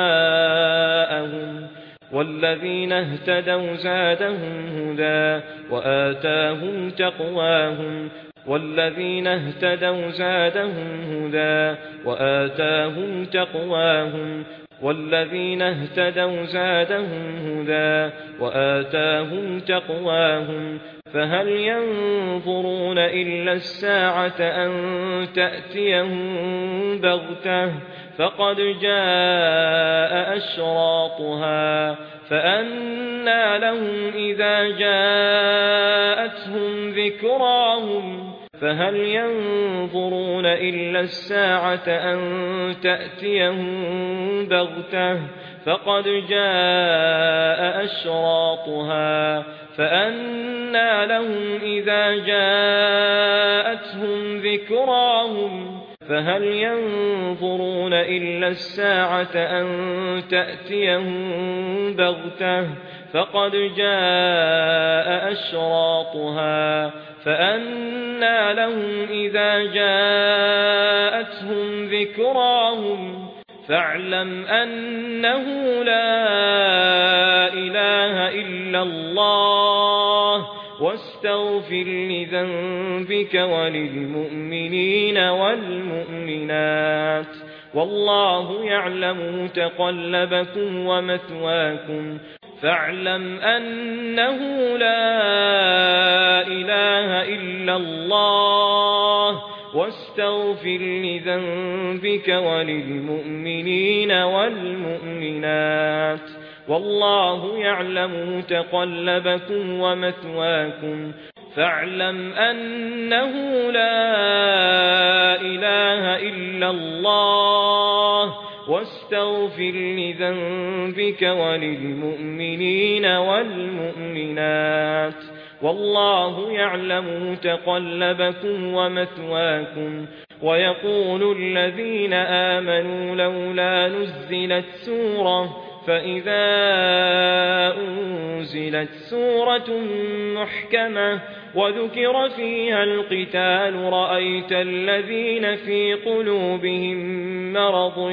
أهواءهم والذين اهتدوا زادهم هدى وآتاهم تقواهم والذين اهتدوا زادهم هدى وآتاهم تقواهم والذين اهتدوا زادهم هدى وآتاهم تقواهم فهل ينظرون إلا الساعة أن تأتيهم بغتة فقد جاء أشراطها فأنى لهم إذا جاءتهم ذكراهم فهل ينظرون إلا الساعة أن تأتيهم بغتة فقد جاء أشراطها فأنى لهم إذا جاءتهم ذكراهم فهل ينظرون إلا الساعة أن تأتيهم بغتة فقد جاء أشراطها فأنى لهم إذا جاءتهم ذكراهم فاعلم أنه لا إله إلا الله واستغفر لذنبك وللمؤمنين والمؤمنات والله يعلم متقلبكم ومثواكم فاعلم أنه لا إله إلا الله واستغفر لذنبك وللمؤمنين والمؤمنات والله يعلم متقلبكم ومثواكم فاعلم أنه لا إله إلا الله واستغفر لذنبك وللمؤمنين والمؤمنات والله يعلم متقلبكم ومثواكم ويقول الذين آمنوا لولا نزلت سورة فإذا أنزلت سورة محكمة وذكر فيها القتال رأيت الذين في قلوبهم مرض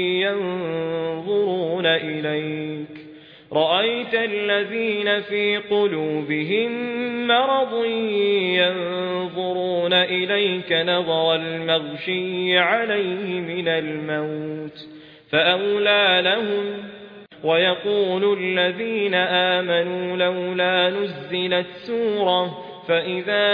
ينظرون إليك رأيت الذين في قلوبهم مرض ينظرون إليك نظر المغشي عليه من الموت فأولى لهم ويقول الذين آمنوا لولا نزلت سورة فإذا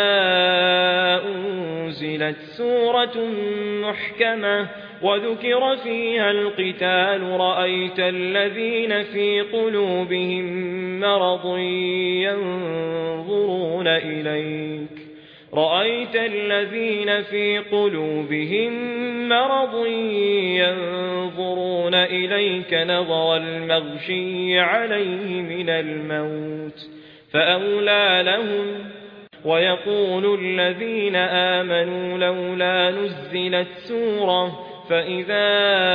أنزلت سورة محكمة وذكر فيها القتال رأيت الذين في قلوبهم مرض ينظرون إليك رأيت الذين في قلوبهم مرض ينظرون إليك نظر المغشي عليه من الموت فأولى لهم ويقول الذين آمنوا لولا نزلت سورة فإذا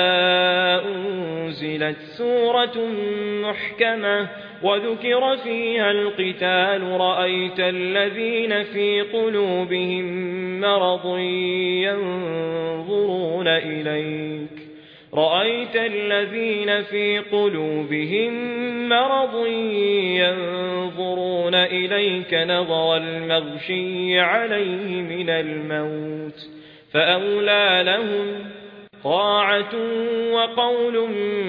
أنزلت سورة محكمة وذكر فيها القتال رأيت الذين في قلوبهم مرض ينظرون إليك رأيت الذين في قلوبهم مرض ينظرون إليك نظر المغشي عليه من الموت فأولى لهم طاعة وقول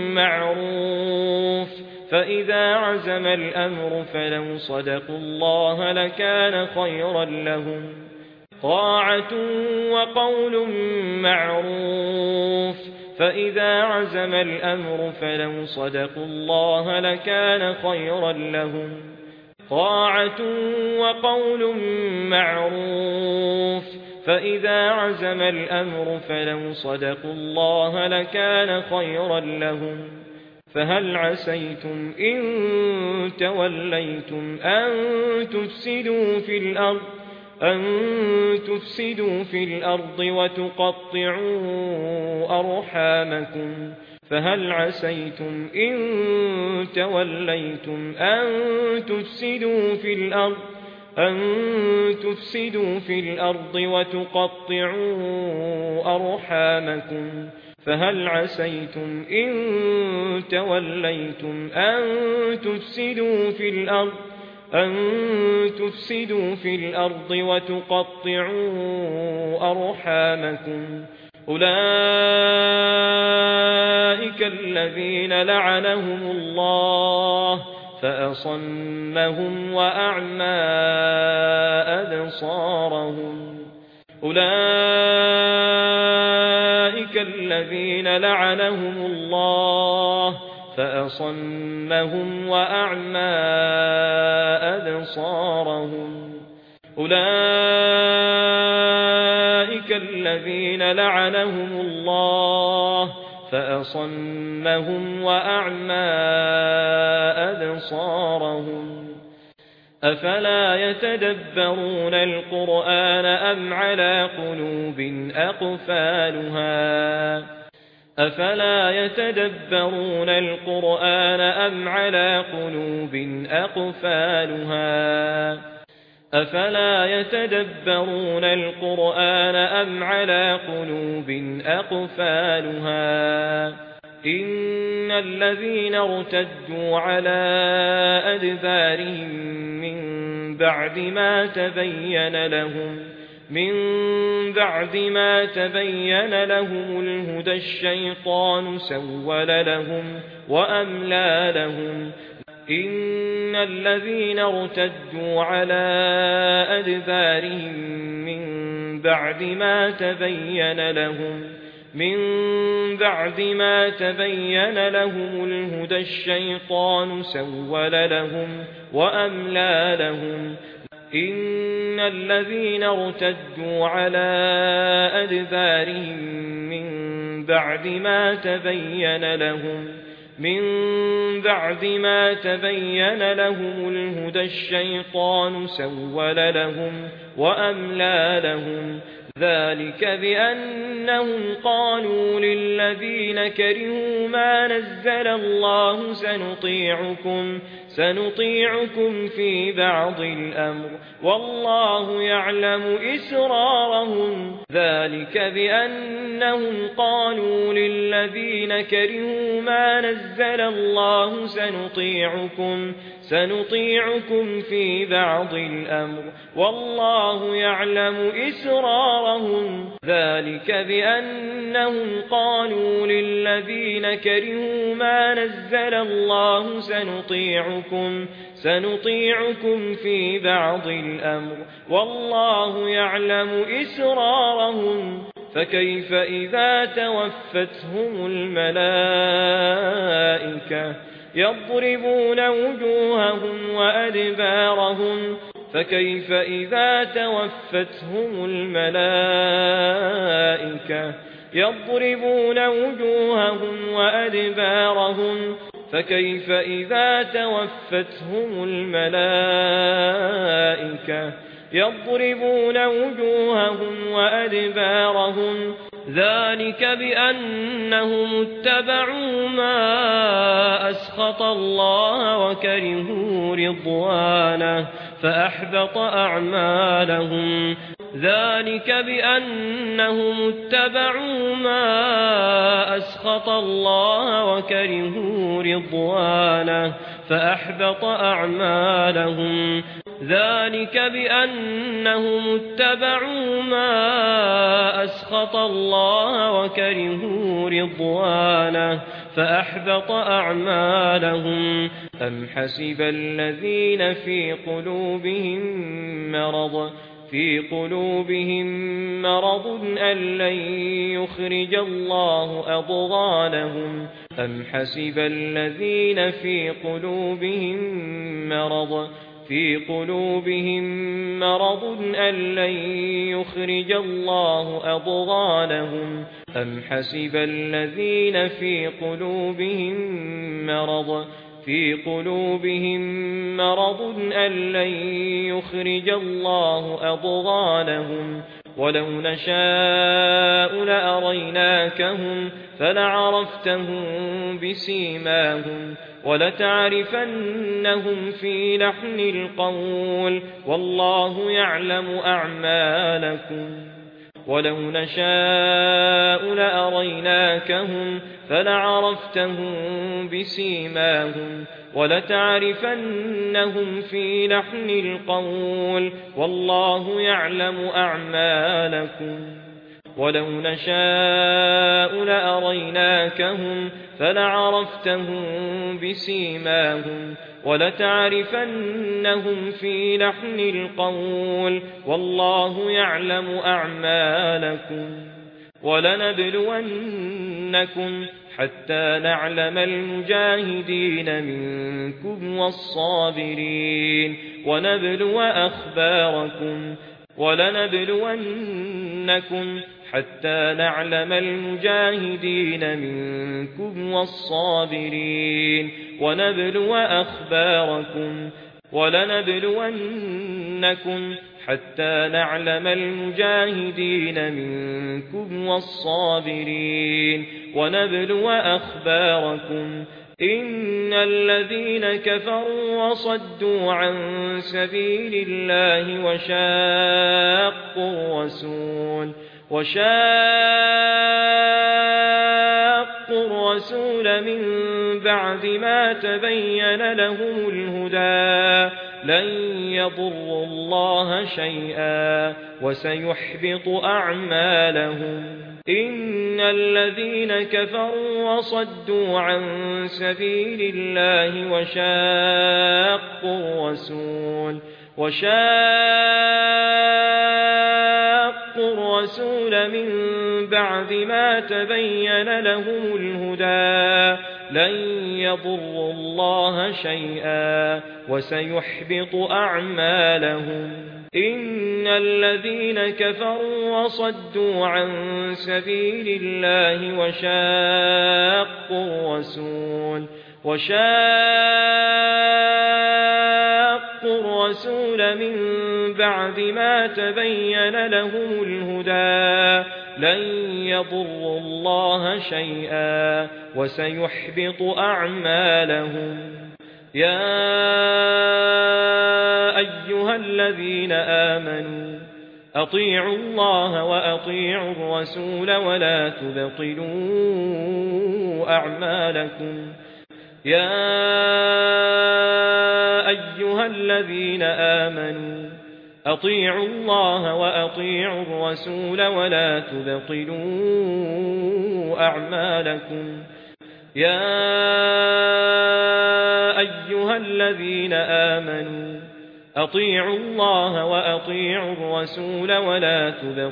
معروف فإذا عزم الأمر فلو صدقوا الله لكان خيرا لهم طاعة وقول معروف فإذا عزم الأمر فلو صدقوا الله لكان خيرا لهم طاعة وقول معروف فإذا عزم الأمر فلو صدقوا الله لكان خيرا لهم فهل عسيتم إن توليتم أن تفسدوا في الأرض أن تفسدوا في الأرض وتقطعوا أرحامكم فهل عسيتم إن توليتم أن تفسدوا في الأرض أن تفسدوا في الأرض وتقطعوا أرحامكم فهل عسيتم إن توليتم أن تفسدوا في الأرض أن تفسدوا في الأرض وتقطعوا أرحامكم أولئك الذين لعنهم الله فأصمهم وأعمى أبصارهم أولئك الذين لعنهم الله فأصمهم وأعمى أبصارهم أولئك الذين لعنهم الله فأصمهم وأعمى أبصارهم أفلا يتدبرون القرآن أم على قلوب أقفالها أفلا يتدبرون القرآن أم على قلوب أقفالها أفلا يتدبرون القرآن أم على قلوب أقفالها إن الذين ارتدوا على أدبارهم من بعد ما تبين لهم من بعد ما تبين لهم الهدى الشيطان سول لهم وأملى لهم إن الذين ارتدوا على أدبارهم من بعد ما تبين لهم من بعد ما تبين لهم الهدى الشيطان سول لهم وأملى لهم إن الذين ارتدوا على أدبارهم من بعد ما تبين لهم من بعد ما تبين لهم الهدى الشيطان سول لهم وأملى لهم ذلك بأنهم قالوا للذين كرهوا ما نزل الله سنطيعكم سنطيعكم في بعض الأمر والله يعلم إسرارهم ذلك بأنهم قالوا للذين كرهوا ما نزل الله سنطيعكم سنطيعكم في بعض الأمر والله يعلم إسرارهم ذلك بأنهم قالوا للذين كرهوا ما نزل الله سنطيعكم سنطيعكم في بعض الأمر والله يعلم إسرارهم فكيف إذا توفتهم الملائكة يضربون وجوههم وأدبارهم فكيف إذا توفتهم الملائكة يضربون وجوههم وأدبارهم فكيف إذا توفتهم الملائكة يضربون وجوههم وأدبارهم ذلك بأنهم اتبعوا ما أسخط الله وكرهوا رضوانه فأحبط أعمالهم ذلك بأنهم اتبعوا ما أسخط الله وكرهوا رضوانه فأحبط أعمالهم ذلك بأنهم اتبعوا ما أسخط الله وكرهوا رضوانه فأحبط أعمالهم أم حسب الذين في قلوبهم مرض في قلوبهم مرض أن لن يخرج الله أضغانهم أم حسب الذين في قلوبهم مرض في قلوبهم مرض أن لن يخرج الله أضغانهم أم حسب الذين في قلوبهم مرض في قلوبهم مرض أن لن يخرج الله أضغانهم ولو نشاء لأريناكهم فلعرفتهم بسيماهم ولتعرفنهم في لحن القول والله يعلم أعمالكم ولو نشاء لأريناكهم فلعرفتهم بسيماهم ولتعرفنهم في لحن القول والله يعلم أعمالكم ولو نشاء لأريناكهم فلعرفتهم بسيماهم ولتعرفنهم في لحن القول والله يعلم أعمالكم ولنبلونكم حتى نعلم المجاهدين منكم والصابرين ونبلو أخباركم ولنبلونكم حتى نعلم المجاهدين منكم والصابرين ونبلو أخباركم ولنبلونكم حتى نعلم المجاهدين منكم والصابرين ونبلو أخباركم إن الذين كفروا وصدوا عن سبيل الله وشاقوا الرسول وشاقوا الرسول من بعد ما تبين لهم الهدى لن يضروا الله شيئا وسيحبط أعمالهم إن الذين كفروا وصدوا عن سبيل الله وشاقوا الرسول وشاقوا الرسول من بعد ما تبين لهم الهدى لن يضروا الله شيئا وسيحبط أعمالهم إن الذين كفروا وصدوا عن سبيل الله وشاقوا الرسول وشاقوا الرسول من بعد ما تبين لهم الهدى لن يضروا الله شيئا وسيحبط أعمالهم يا أيها الذين آمنوا أطيعوا الله وأطيعوا الرسول ولا تبطلوا أعمالكم يا أيها الذين آمنوا أطيعوا الله وأطيعوا الرسول ولا تبطلوا أعمالكم يا أيها الذين آمنوا أطيعوا الله وأطيعوا الرسول ولا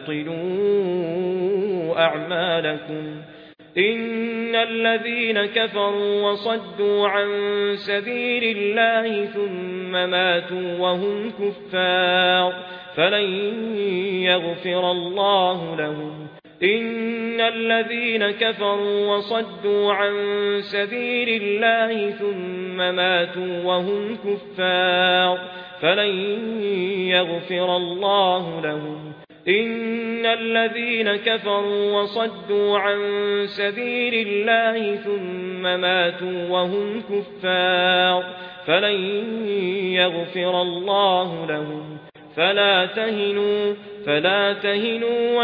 تبطلوا أعمالكم إن الذين كفروا وصدوا عن سبيل الله ثم ماتوا وهم كفار فلن يغفر الله لهم إن الذين كفروا وصدوا عن سبيل الله ثم ماتوا وهم كفار فلن يغفر الله لهم إن الذين كفروا وصدوا عن سبيل الله ثم ماتوا وهم كفار فلن يغفر الله لهم فلا تهنوا فلا تهنوا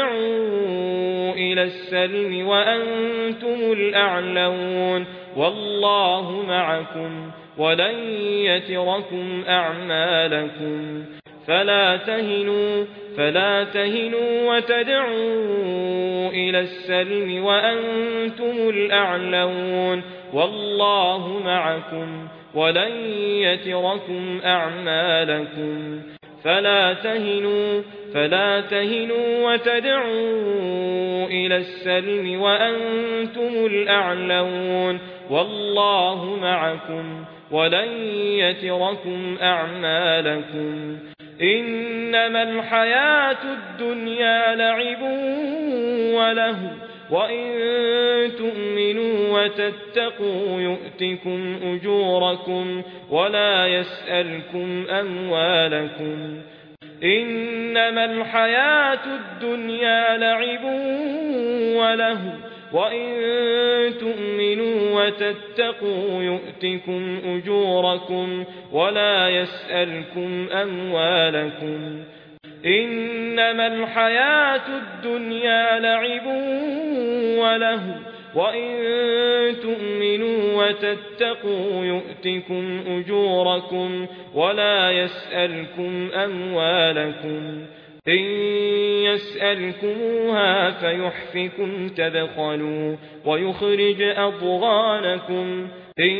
وتدعوا إلى السلم وأنتم الأعلون والله معكم ولن يتركم أعمالكم فلا تهنوا فلا تهنوا وتدعوا إلى السلم وأنتم الأعلون والله معكم ولن يتركم أعمالكم فلا تهنوا فلا تهنوا وتدعوا إلى السلم وأنتم الأعلون والله معكم ولن يتركم أعمالكم إنما الحياة الدنيا لعب وله وإن تؤمنوا وتتقوا يؤتكم أجوركم ولا يسألكم أموالكم إنما الحياة الدنيا لعب وله وإن تؤمنوا وتتقوا يؤتكم أجوركم ولا يسألكم أموالكم إنما الحياة الدنيا لعب وله وإن تؤمنوا وتتقوا يؤتكم أجوركم ولا يسألكم أموالكم إن يسألكموها فيحفكم تبخلوا ويخرج أضغانكم إن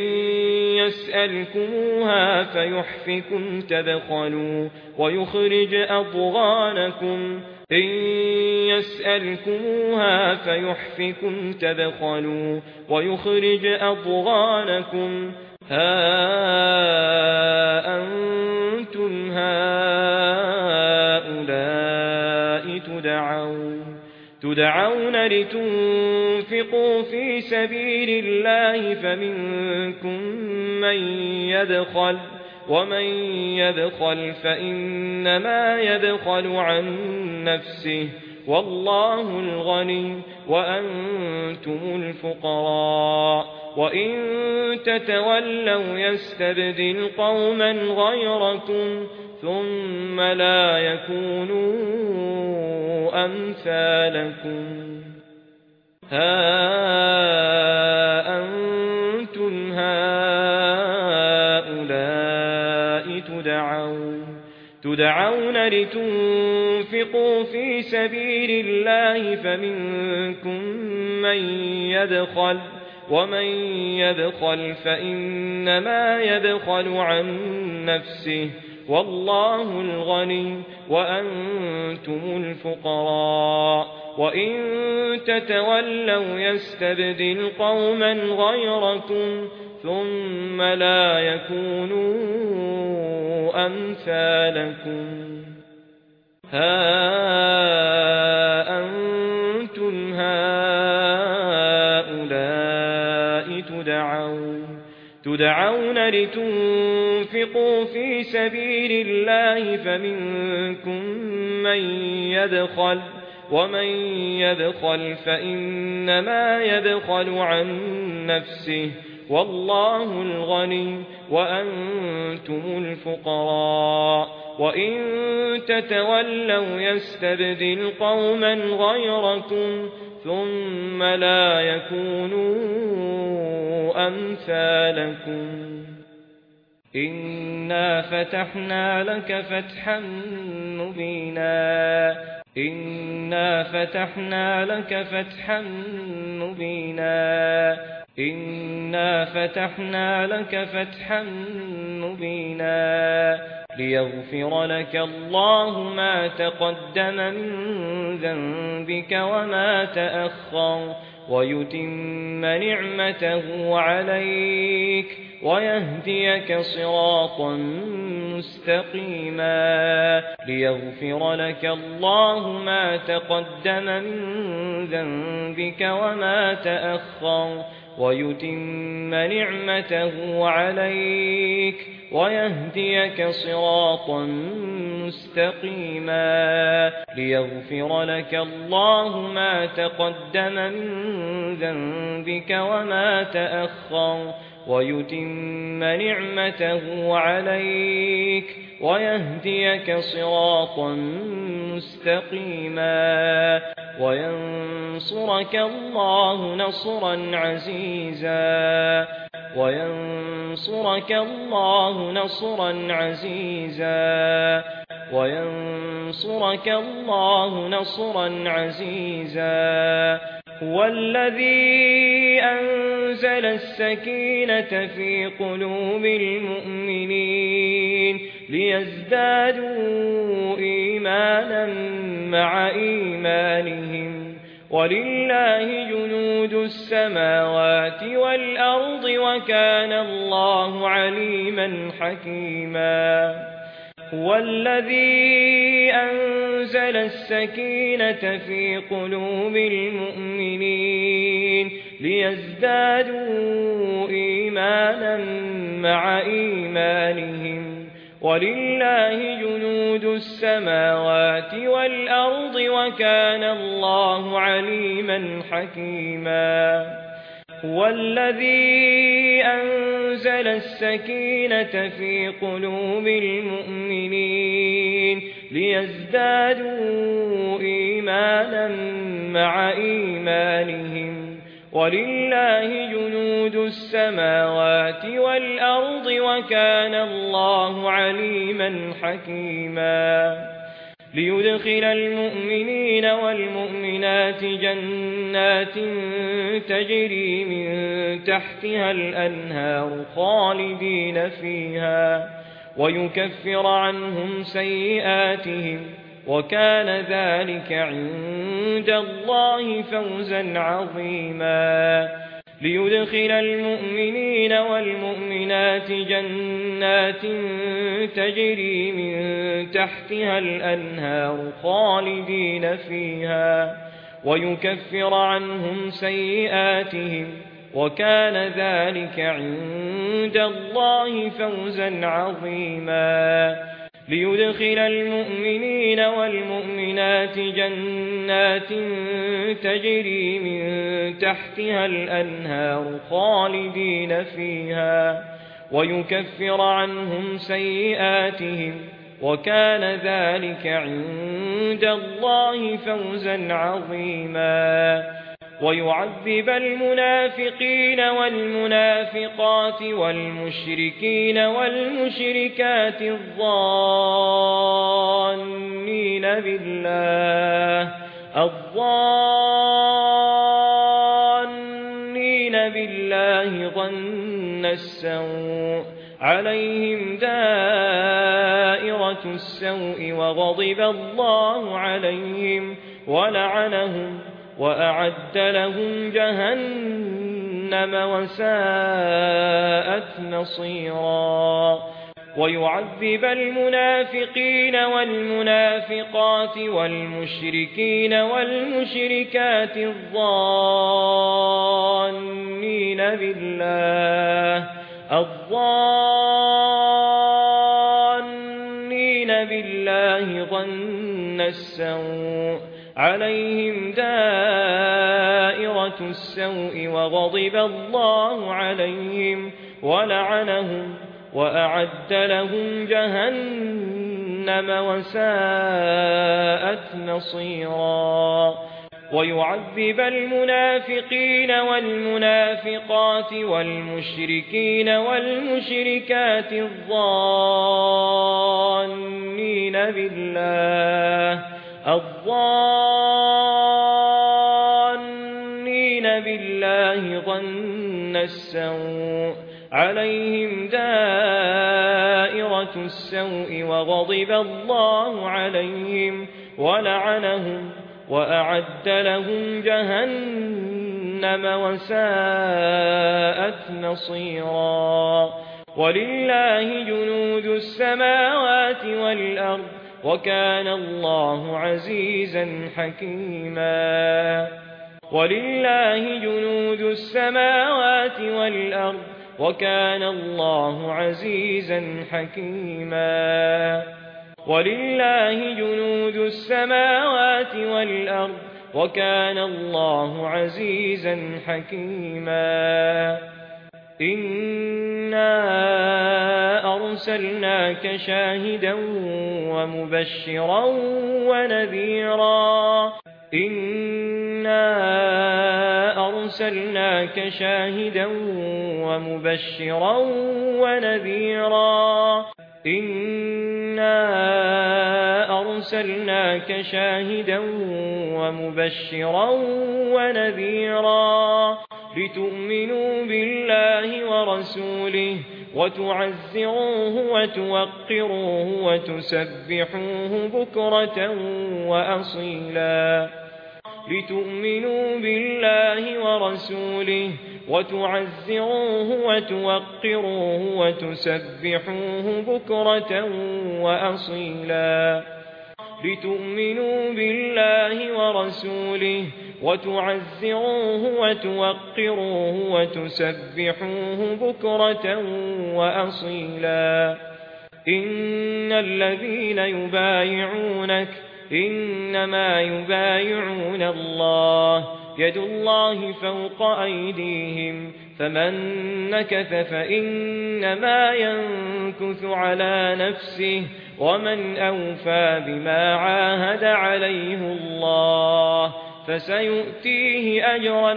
يسألكموها فيحفكم تبخلوا ويخرج أضغانكم إن يسألكموها فيحفكم تبخلوا ويخرج أضغانكم ها أنتم هؤلاء تدعون تدعون لتنفقوا في سبيل الله فمنكم من يبخل ومن يبخل فإنما يبخل عن نفسه والله الغني وأنتم الفقراء وإن تتولوا يستبدل قوما غيركم ثم لا يكونوا أمثالكم ها أنتم هؤلاء تدعون تدعون لتنفقوا في سبيل الله فمنكم من يبخل ومن يبخل فإنما يبخل عن نفسه والله الغني وأنتم الفقراء وإن تتولوا يستبدل قوما غيركم ثم لا يكونوا أمثالكم ها أنتم هؤلاء تدعون تدعون لتنفقوا في سبيل الله فمنكم من يبخل ومن يبخل فإنما يبخل عن نفسه والله الغني وأنتم الفقراء وإن تتولوا يستبدل قوما غيركم ثم لا يكونوا أمثالكم إنا فتحنا لك فتحا مبينا إنا فتحنا لك فتحا مبينا إنا فتحنا لك فتحا مبينا ليغفر لك الله ما تقدم من ذنبك وما تأخر ويتم نعمته عليك ويهديك صراطا مستقيما ليغفر لك الله ما تقدم من ذنبك وما تأخر ويتم نعمته عليك ويهديك صراطا مستقيما ليغفر لك الله ما تقدم من ذنبك وما تأخر ويتم نعمته عليك ويهديك صراطا مستقيما وينصرك الله نصرا عزيزا وينصرك الله نصرا عزيزا وينصرك الله نصرا عزيزا هو الذي أنزل السكينة في قلوب المؤمنين ليزدادوا إيمانا مع إيمانهم ولله جنود السماوات والأرض وكان الله عليما حكيما هو الذي أنزل السكينة في قلوب المؤمنين ليزدادوا إيمانا مع إيمانهم ولله جنود السماوات والأرض وكان الله عليما حكيما هو الذي أنزل السكينة في قلوب المؤمنين ليزدادوا إيمانا مع إيمانهم ولله جنود السماوات والأرض وكان الله عليما حكيما ليدخل المؤمنين والمؤمنات جنات تجري من تحتها الأنهار خالدين فيها ويكفر عنهم سيئاتهم وكان ذلك عند الله فوزا عظيما ليدخل المؤمنين والمؤمنات جنات تجري من تحتها الأنهار خالدين فيها ويكفر عنهم سيئاتهم وكان ذلك عند الله فوزا عظيما ليدخل المؤمنين والمؤمنات جنات تجري من تحتها الأنهار خالدين فيها ويكفر عنهم سيئاتهم وكان ذلك عند الله فوزا عظيما ويعذب المنافقين والمنافقات والمشركين والمشركات الظانين بالله الظانين بالله ظن السوء عليهم دائرة السوء وغضب الله عليهم ولعنهم وأعد لهم جهنم وساءت مصيرا ويعذب المنافقين والمنافقات والمشركين والمشركات الظانين بالله الظانين بالله ظن السوء عليهم دائرة السوء وغضب الله عليهم ولعنهم وأعد لهم جهنم وساءت مصيرا ويعذب المنافقين والمنافقات والمشركين والمشركات الظانين بالله الظانين بالله ظن السوء عليهم دائرة السوء وغضب الله عليهم ولعنهم وأعد لهم جهنم جهنم وساءت مصيرا ولله جنود السماوات والأرض وكان الله عزيزا حكيما ولله جنود السماوات والأرض وكان الله عزيزا حكيما ولله جنود السماوات والأرض وكان الله عزيزا حكيما إنا أرسلناك شاهدا ومبشرا ونذيرا إنا أرسلناك شاهدا ومبشرا ونذيرا إنا أرسلناك شاهدا ومبشرا ونذيرا لتؤمنوا بالله ورسوله وتعزروه وتوقروه وتسبحوه بكرة وأصيلا لتؤمنوا بالله ورسوله وتعزروه وتوقروه وتسبحوه بكرة وأصيلا لتؤمنوا بالله ورسوله وتعزروه وتوقروه وتسبحوه بكرة وأصيلا إن الذين يبايعونك إنما يبايعون الله يد الله فوق أيديهم فمن نكث فإنما ينكث على نفسه ومن أوفى بما عاهد عليه الله فسيؤتيه أجرا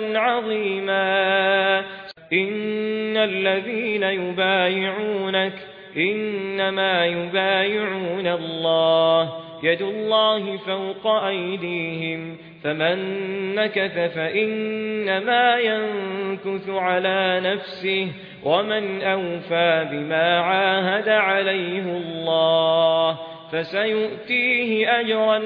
عظيما إن الذين يبايعونك إنما يبايعون الله يد الله فوق أيديهم فمن نكث فإنما ينكث على نفسه ومن أوفى بما عاهد عليه الله فسيؤتيه أجرا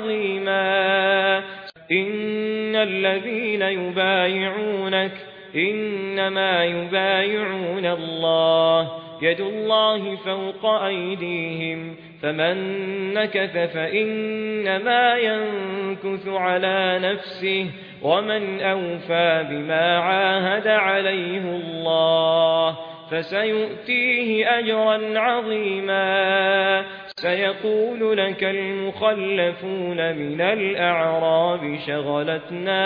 عظيما إن الذين يبايعونك إنما يبايعون الله يد الله فوق أيديهم فمن نكث فإنما ينكث على نفسه ومن أوفى بما عاهد عليه الله فسيؤتيه أجرا عظيما سيقول لك المخلفون من الأعراب شغلتنا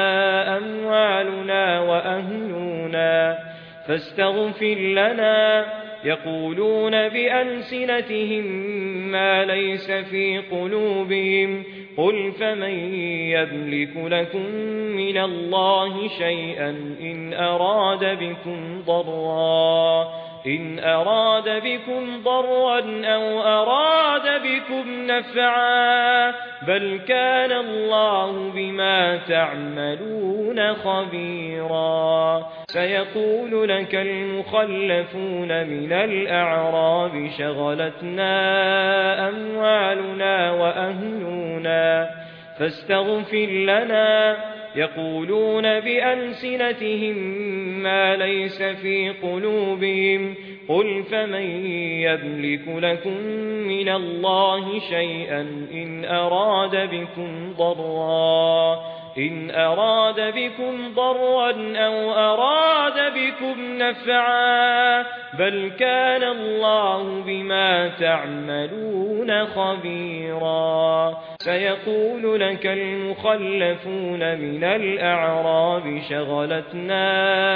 أموالنا وأهلنا فاستغفر لنا يقولون بألسنتهم ما ليس في قلوبهم قل فمن يملك لكم من الله شيئا إن أراد بكم ضرا إن أراد بكم ضرا أو أراد بكم نفعا بل كان الله بما تعملون خبيرا سيقول لك المخلفون من الأعراب شغلتنا أموالنا وأهلنا فاستغفر لنا يقولون بألسنتهم ما ليس في قلوبهم قل فمن يملك لكم من الله شيئا إن أراد بكم ضرا إن أراد بكم ضرا أو أراد بكم نفعا بل كان الله بما تعملون خبيرا سيقول لك المخلفون من الأعراب شغلتنا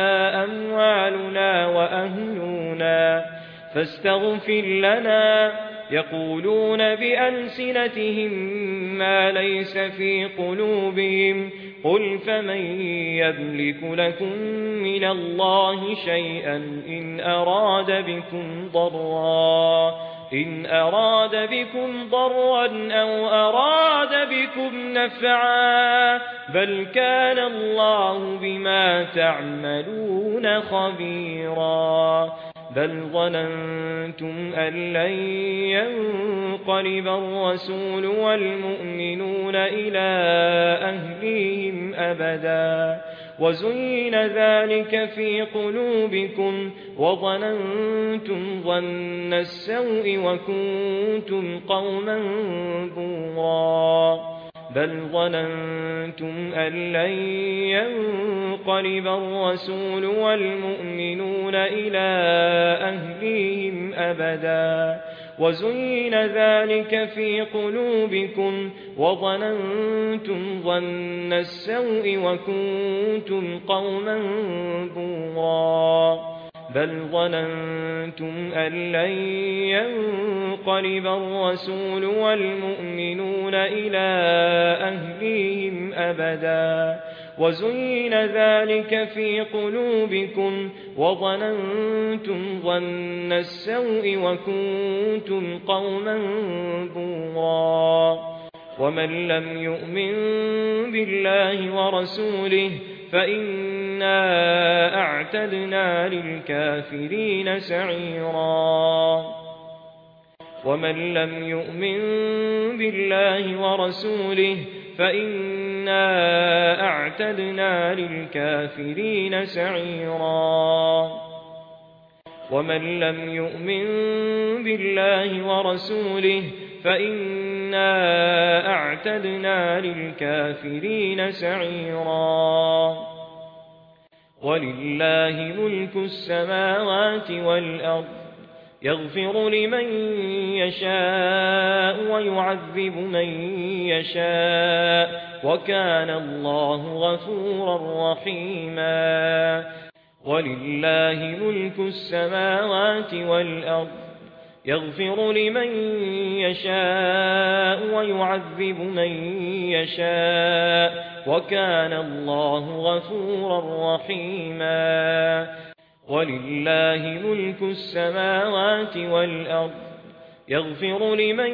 أموالنا وأهلنا فاستغفر لنا يقولون بألسنتهم ما ليس في قلوبهم قل فمن يملك لكم من الله شيئا إن أراد بكم ضرا إن أراد بكم ضرا أو أراد بكم نفعا بل كان الله بما تعملون خبيرا بل ظننتم أن لن ينقلب الرسول والمؤمنون إلى أهليهم أبدا وزين ذلك في قلوبكم وظننتم ظن السوء وكنتم قوما بورا بل ظننتم أن لن ينقلب الرسول والمؤمنون إلى أهليهم أبدا وزين ذلك في قلوبكم وظننتم ظن السوء وكنتم قوما بورا بل ظننتم أن لن ينقلب الرسول والمؤمنون إلى أهليهم أبدا وزين ذلك في قلوبكم وظننتم ظن السوء وكنتم قوما بورا ومن لم يؤمن بالله ورسوله فإنا أعتدنا للكافرين سعيرا ومن لم يؤمن بالله ورسوله فإنا أعتدنا للكافرين سعيرا ومن لم يؤمن بالله ورسوله فإنا أعتدنا للكافرين سعيرا ولله ملك السماوات والأرض يغفر لمن يشاء ويعذب من يشاء وكان الله غفورا رحيما ولله ملك السماوات والأرض يغفر لمن يشاء ويعذب من يشاء وكان الله غفورا رحيما ولله ملك السماوات والأرض يغفر لمن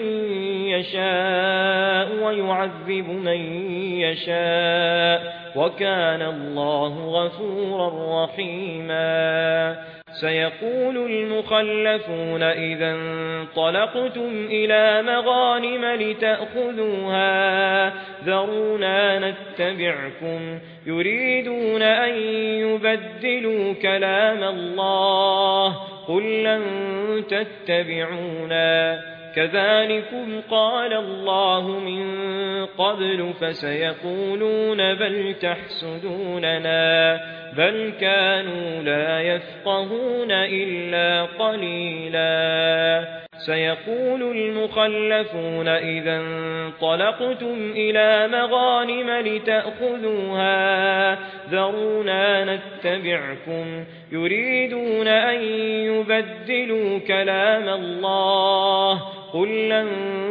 يشاء ويعذب من يشاء وكان الله غفورا رحيما سيقول المخلفون إذا انطلقتم إلى مغانم لتأخذوها ذرونا نتبعكم يريدون أن يبدلوا كلام الله قل لن تتبعونا كذلكم قال الله من قبل فسيقولون بل تحسدوننا بل كانوا لا يفقهون إلا قليلا سيقول المخلفون إذا انطلقتم إلى مغانم لتأخذوها ذرونا نتبعكم يريدون أن يبدلوا كلام الله قل لن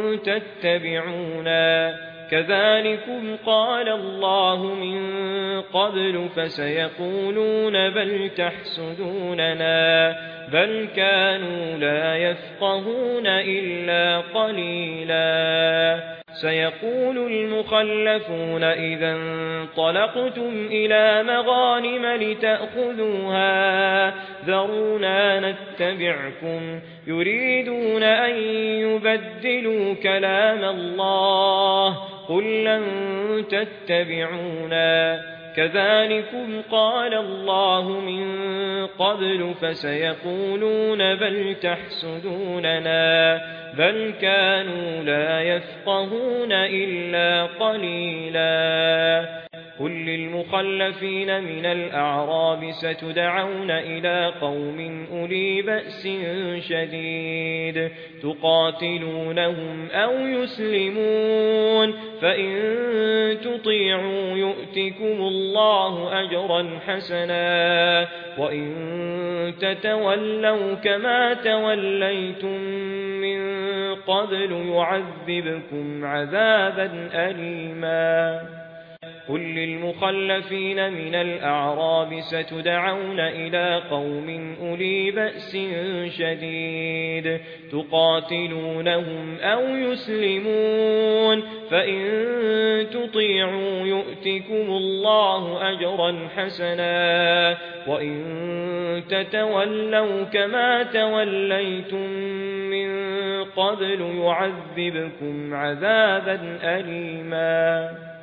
تتبعونا كذلكم قال الله من قبل فسيقولون بل تحسدوننا بل كانوا لا يفقهون إلا قليلا سيقول المخلفون إذا انطلقتم إلى مغانم لتأخذوها ذرونا نتبعكم يريدون أن يبدلوا كلام الله قل لن تتبعونا كذلكم قال الله من قبل فسيقولون بل تحسدوننا بل كانوا لا يفقهون إلا قليلا قل للمخلفين من الأعراب ستدعون إلى قوم أولي بأس شديد تقاتلونهم أو يسلمون فإن تطيعوا يؤتكم الله أجرا حسنا وإن تتولوا كما توليتم من قبل يعذبكم عذابا أليما قل للمخلفين من الأعراب ستدعون إلى قوم أولي بأس شديد تقاتلونهم أو يسلمون فإن تطيعوا يؤتكم الله أجرا حسنا وإن تتولوا كما توليتم من قبل يعذبكم عذابا أليما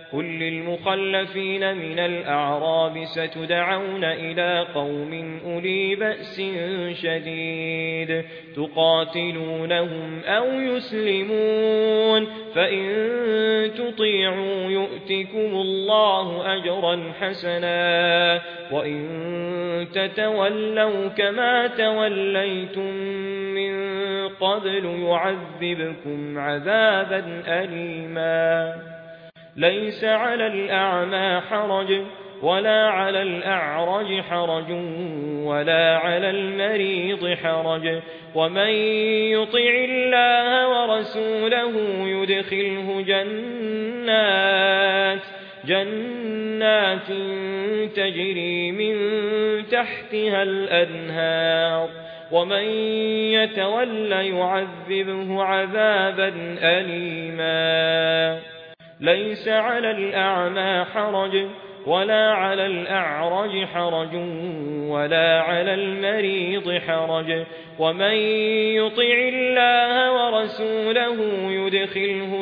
قل للمخلفين من الأعراب ستدعون إلى قوم أولي بأس شديد تقاتلونهم أو يسلمون فإن تطيعوا يؤتكم الله أجرا حسنا وإن تتولوا كما توليتم من قبل يعذبكم عذابا أليما ليس على الأعمى حرج ولا على الأعرج حرج ولا على المريض حرج ومن يطع الله ورسوله يدخله جنات جنات تجري من تحتها الأنهار ومن يتول يعذبه عذابا أليما ليس على الأعمى حرج ولا على الأعرج حرج ولا على المريض حرج ومن يطع الله ورسوله يدخله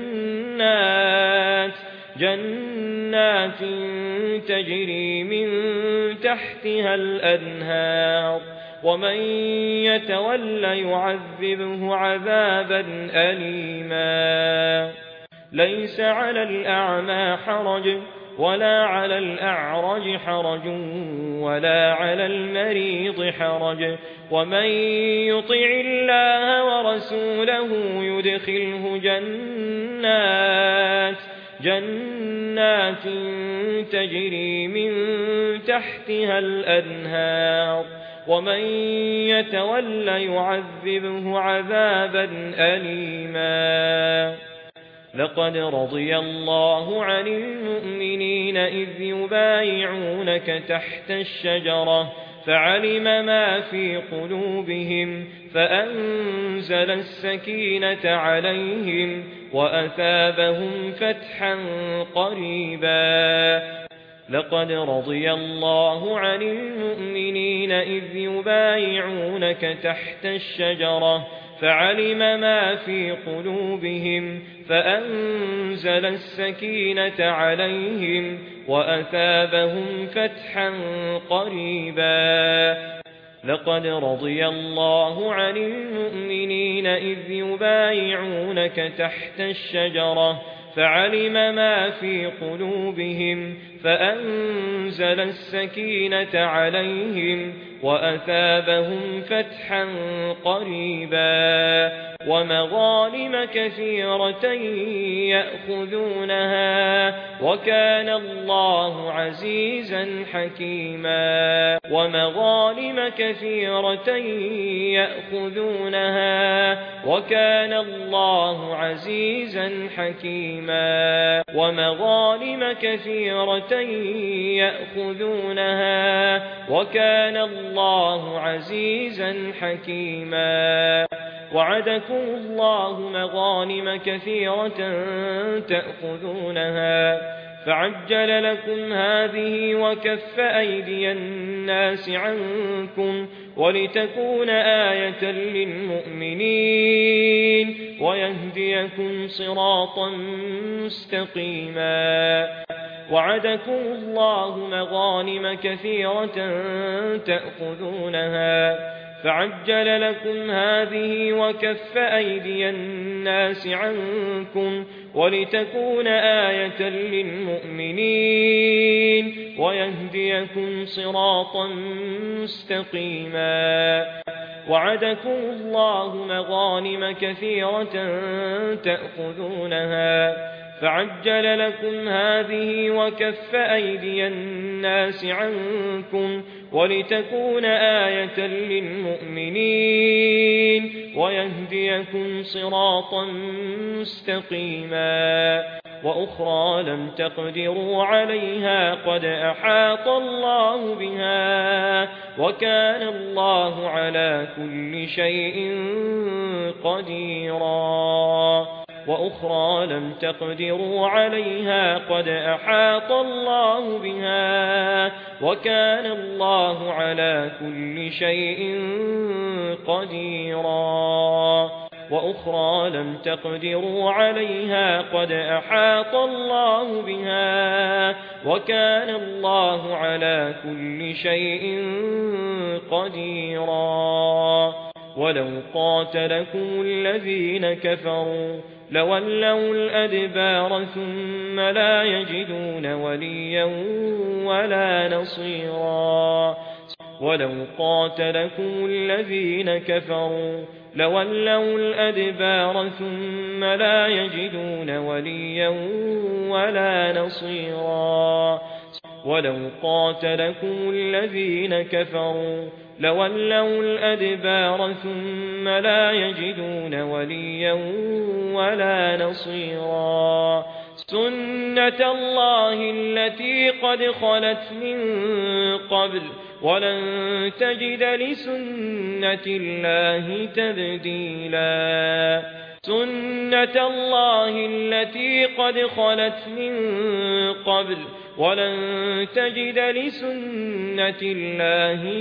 جنات جنات تجري من تحتها الأنهار ومن يتول يعذبه عذابا أليما ليس على الأعمى حرج ولا على الأعرج حرج ولا على المريض حرج ومن يطع الله ورسوله يدخله جنات جنات تجري من تحتها الأنهار ومن يتول يعذبه عذابا أليما لقد رضي الله عن المؤمنين إذ يبايعونك تحت الشجرة فعلم ما في قلوبهم فأنزل السكينة عليهم وأثابهم فتحا قريبا لقد رضي الله عن المؤمنين إذ يبايعونك تحت الشجرة فعلم ما في قلوبهم فأنزل السكينة عليهم وأثابهم فتحا قريبا لقد رضي الله عن المؤمنين إذ يبايعونك تحت الشجرة فعلم ما في قلوبهم فأنزل السكينة عليهم وأثابهم فتحا قريبا ومغانم كثيرة يأخذونها وكان الله عزيزا حكيما ومغانم كثيرة يأخذونها وكان الله عزيزا حكيما ومغانم كثيرة يأخذونها وكان الله عزيزا حكيما وعدكم الله مغانم كثيرة تأخذونها فعجل لكم هذه وكف أيدي الناس عنكم ولتكون آية للمؤمنين ويهديكم صراطا مستقيما وعدكم الله مغانم كثيرة تأخذونها فعجل لكم هذه وكف أيدي الناس عنكم ولتكون آية للمؤمنين ويهديكم صراطا مستقيما وعدكم الله مغانم كثيرة تأخذونها فعجل لكم هذه وكف أيدي الناس عنكم ولتكون آية للمؤمنين ويهديكم صراطا مستقيما وأخرى لم تقدروا عليها قد أحاط الله بها وكان الله على كل شيء قديرا وأخرى لم تقدروا عليها قد أحاط الله بها وكان الله على كل شيء قديرا وأخرى لم تقدروا عليها قد أحاط الله بها وكان الله على كل شيء قديرا ولو قاتلكم الذين كفروا لولوا الأدبار ثم لا يجدون وليا ولا نصيرا ولو قاتلكم الذين كفروا لولوا الأدبار ثم لا يجدون وليا ولا نصيرا ولو قاتلكم الذين كفروا لولوا الأدبار ثم لا يجدون وليا ولا نصيرا سنة الله التي قد خلت من قبل ولن تجد لسنة الله تبديلا سنة الله التي قد خلت من قبل ولن تجد لسنة الله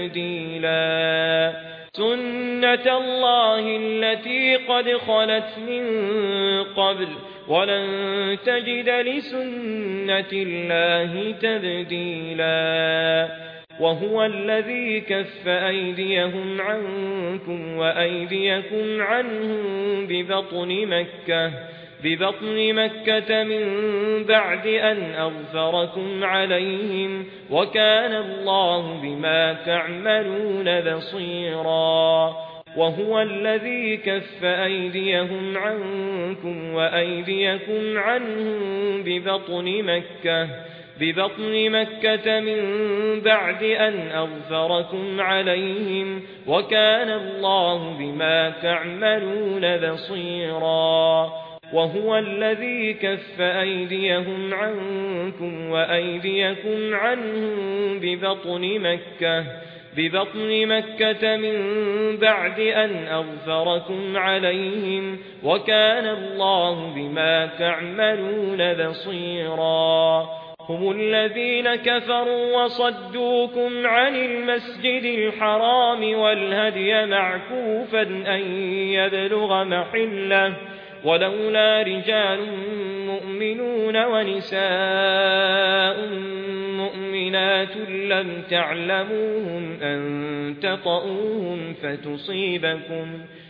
تبديلا سنة الله التي قد خلت من قبل ولن تجد لسنة الله تبديلا وهو الذي كف أيديهم عنكم وأيديكم عنهم ببطن مكة ببطن مكة من بعد أن أظفركم عليهم وكان الله بما تعملون بصيرا وهو الذي كف أيديهم عنكم وأيديكم عنهم ببطن مكة ببطن مكة من بعد أن أظفركم عليهم وكان الله بما تعملون بصيرا وهو الذي كف أيديهم عنكم وأيديكم عنهم ببطن مكة ببطن مكة من بعد أن أظفركم عليهم وكان الله بما تعملون بصيرا هم الذين كفروا وصدوكم عن المسجد الحرام والهدي معكوفا أن يبلغ محله ولولا رجال مؤمنون ونساء مؤمنات لم تعلموهم أن تطؤوهم فتصيبكم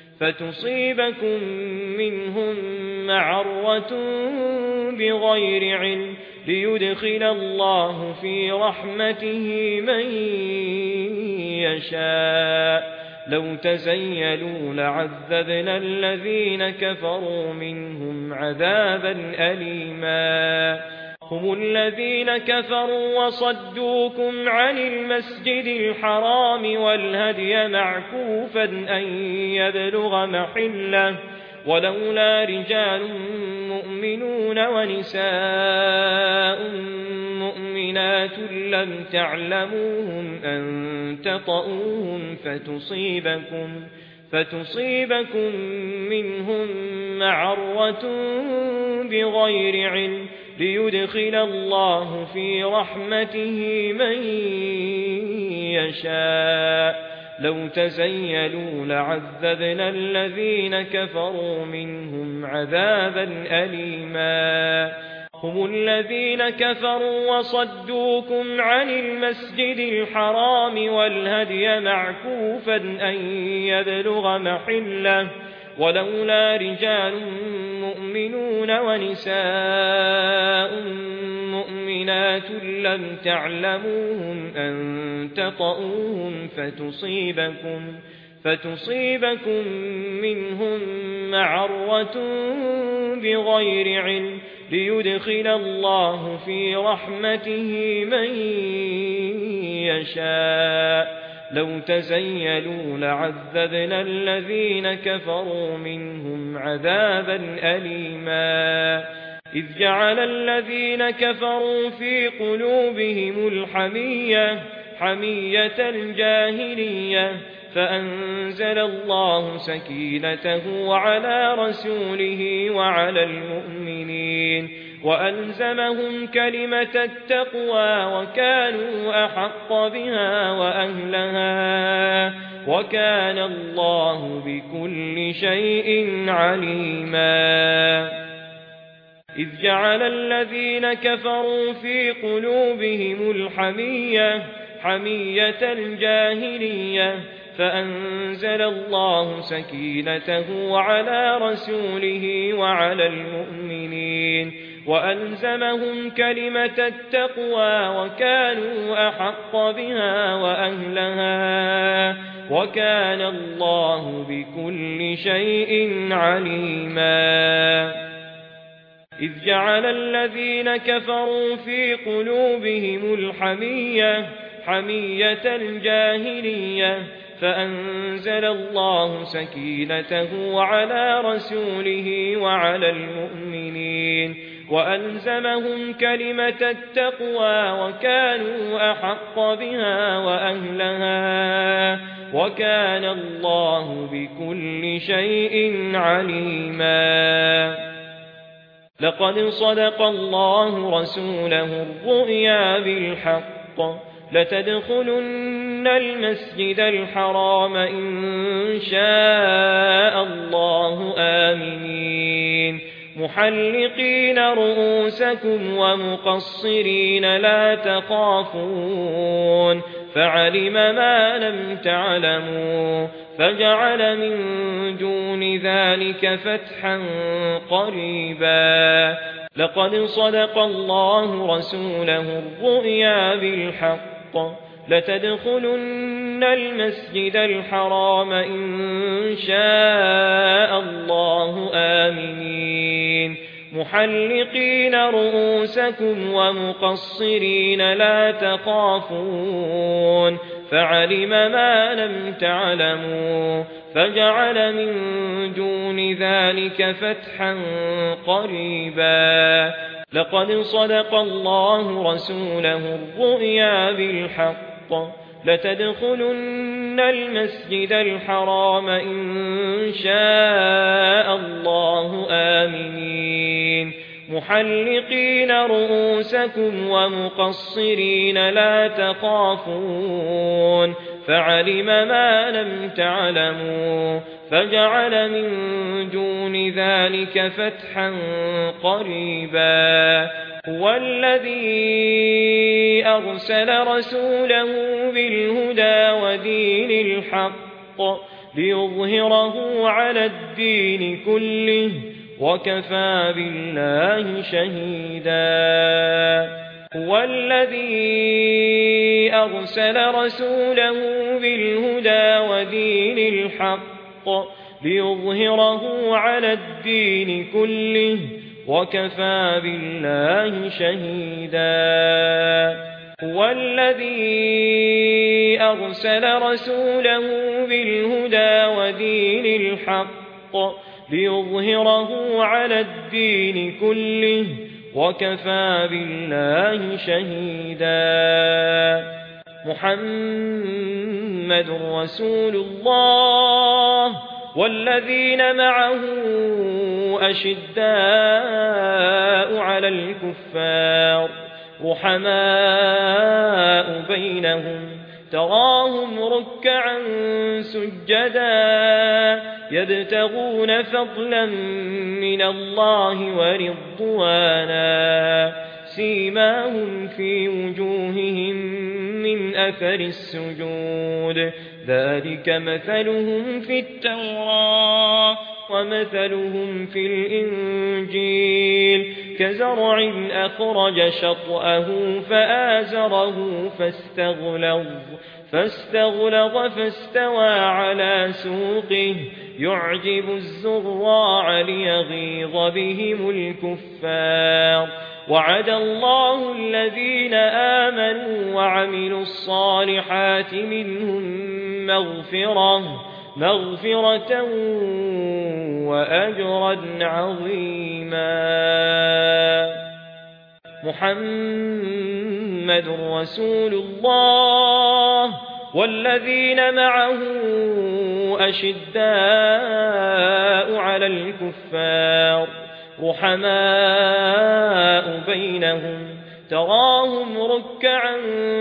فتصيبكم منهم معرة بغير علم ليدخل الله في رحمته من يشاء لو تزيلوا لعذبنا الذين كفروا منهم عذابا أليما هم الذين كفروا وصدوكم عن المسجد الحرام والهدي معكوفا أن يبلغ محله ولولا رجال مؤمنون ونساء مؤمنات لم تعلموهم أن تطؤوهم فتصيبكم فتصيبكم منهم معرة بغير علم ليدخل الله في رحمته من يشاء لو تزيلوا لعذبنا الذين كفروا منهم عذابا أليما هم الذين كفروا وصدوكم عن المسجد الحرام والهدي معكوفا أن يبلغ محله ولولا رجال مؤمنون ونساء مؤمنات لم تعلموهم أن تطؤوهم فتصيبكم فتصيبكم منهم معرة بغير علم ليدخل الله في رحمته من يشاء لو تزيلوا لعذبنا الذين كفروا منهم عذابا أليما إذ جعل الذين كفروا في قلوبهم الحمية حمية الجاهلية فأنزل الله سكينته على رسوله وعلى المؤمنين وألزمهم كلمة التقوى وكانوا أحق بها وأهلها وكان الله بكل شيء عليما إذ جعل الذين كفروا في قلوبهم الحمية حمية الجاهلية فأنزل الله سكينته على رسوله وعلى المؤمنين وألزمهم كلمة التقوى وكانوا أحق بها وأهلها وكان الله بكل شيء عليما إذ جعل الذين كفروا في قلوبهم الحمية حمية الجاهلية فأنزل الله سكينته على رسوله وعلى المؤمنين وألزمهم كلمة التقوى وكانوا أحق بها وأهلها وكان الله بكل شيء عليما لقد صدق الله رسوله الرؤيا بالحق لتدخلن المسجد الحرام إن شاء الله آمنين محلقين رؤوسكم ومقصرين لا تخافون فعلم ما لم تعلموا فجعل من دون ذلك فتحا قريبا لقد صدق الله رسوله الرؤيا بالحق لتدخلن المسجد الحرام إن شاء الله آمنين محلقين رؤوسكم ومقصرين لا تخافون فعلم ما لم تعلموا فجعل من دون ذلك فتحا قريبا لقد صدق الله رسوله الرؤيا بالحق لتدخلن المسجد الحرام إن شاء الله آمنين محلقين رؤوسكم ومقصرين لا تخافون فعلم ما لم تعلموا فجعل من دون ذلك فتحا قريبا هو الذي أرسل رسوله بالهدى ودين الحق ليظهره على الدين كله وكفى بالله شهيدا هو الذي أرسل رسوله بالهدى ودين الحق ليظهره على الدين كله وكفى بالله شهيدا هو الذي أرسل رسوله بالهدى ودين الحق ليظهره على الدين كله وكفى بالله شهيدا محمد رسول الله والذين معه أشداء على الكفار رحماء بينهم تراهم ركعا سجدا يبتغون فضلا من الله ورضوانا سيماهم في وجوههم من أثر السجود ذلك مثلهم في التوراة ومثلهم في الإنجيل كزرع أخرج شطأه فآزره فاستغلظ فاستغلظ فاستوى على سوقه يعجب الزراع ليغيظ بهم الكفار وعد الله الذين آمنوا وعملوا الصالحات منهم مغفرة مغفرة وأجرا عظيما محمد رسول الله والذين معه أشداء على الكفار رحماء بينهم تراهم ركعا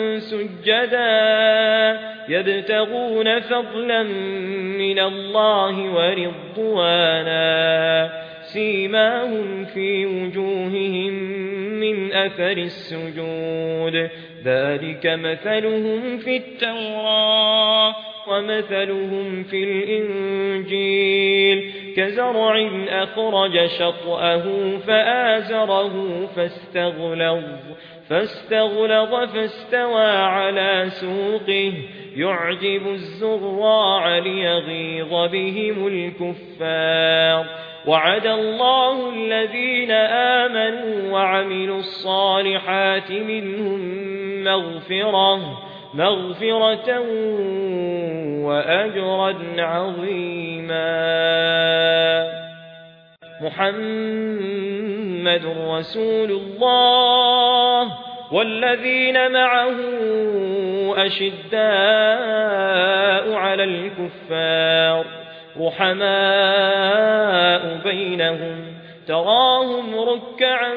سجدا يبتغون فضلا من الله ورضوانا سيماهم في وجوههم من أثر السجود ذلك مثلهم في التوراة ومثلهم في الإنجيل كزرع أخرج شطأه فآزره فاستغلظ فاستغلظ فاستوى على سوقه يعجب الزراع ليغيظ بهم الكفار وعد الله الذين آمنوا وعملوا الصالحات منهم مغفرة مغفرة وأجرا عظيما محمد رسول الله والذين معه أشداء على الكفار رحماء بينهم تراهم ركعا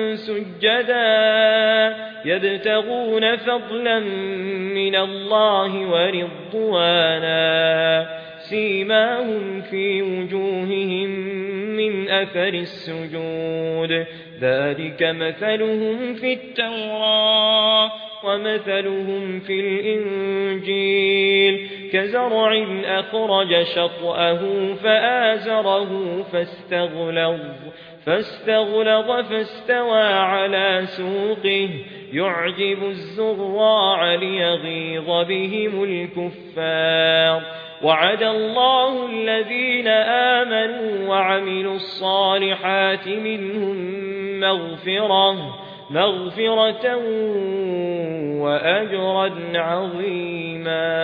سجدا يبتغون فضلا من الله ورضوانا سيماهم في وجوههم من أثر السجود ذلك مثلهم في التوراة ومثلهم في الإنجيل كزرع أخرج شطأه فآزره فاستغلظ فاستغلظ فاستوى على سوقه يعجب الزراع ليغيظ بهم الكفار وعد الله الذين آمنوا وعملوا الصالحات منهم مغفرة مغفرة وأجرا عظيما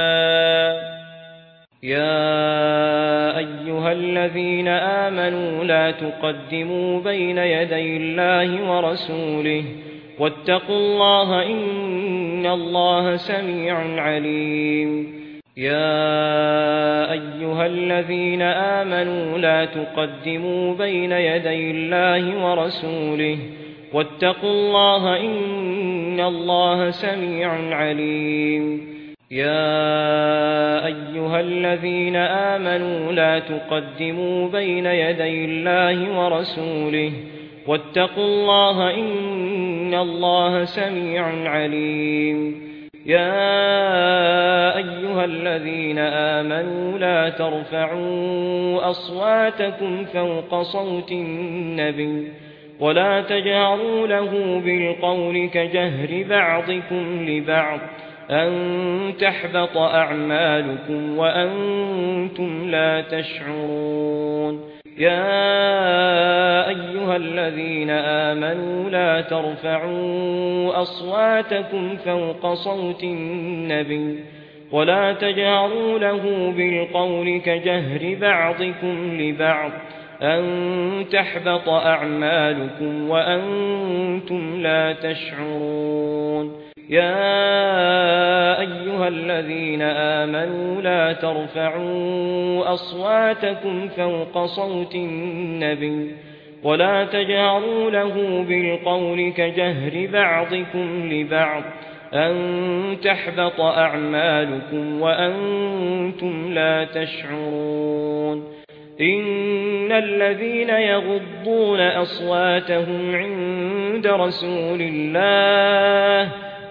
يا أيها الذين آمنوا لا تقدموا بين يدي الله ورسوله واتقوا الله إن الله سميع عليم يا أيها الذين آمنوا لا تقدموا بين يدي الله ورسوله واتقوا الله إن الله سميع عليم يا أيها الذين آمنوا لا تقدموا بين يدي الله ورسوله واتقوا الله إن الله سميع عليم يا أيها الذين آمنوا لا ترفعوا أصواتكم فوق صوت النبي ولا تجهروا له بالقول كجهر بعضكم لبعض أن تحبط أعمالكم وأنتم لا تشعرون يا أيها الذين آمنوا لا ترفعوا أصواتكم فوق صوت النبي ولا تجهروا له بالقول كجهر بعضكم لبعض أن تحبط أعمالكم وأنتم لا تشعرون يا أيها الذين آمنوا لا ترفعوا أصواتكم فوق صوت النبي ولا تجهروا له بالقول كجهر بعضكم لبعض أن تحبط أعمالكم وأنتم لا تشعرون إن الذين يغضون أصواتهم عند رسول الله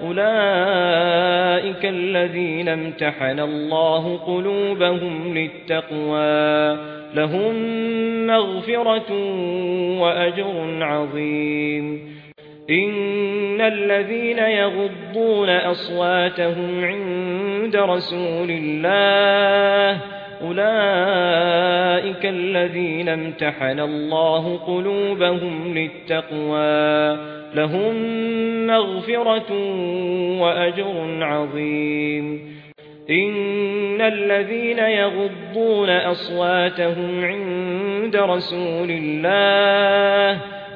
أولئك الذين امتحن الله قلوبهم للتقوى لهم مغفرة وأجر عظيم إن الذين يغضون أصواتهم عند رسول الله أولئك الذين امتحن الله قلوبهم للتقوى لهم مغفرة وأجر عظيم إن الذين يغضون أصواتهم عند رسول الله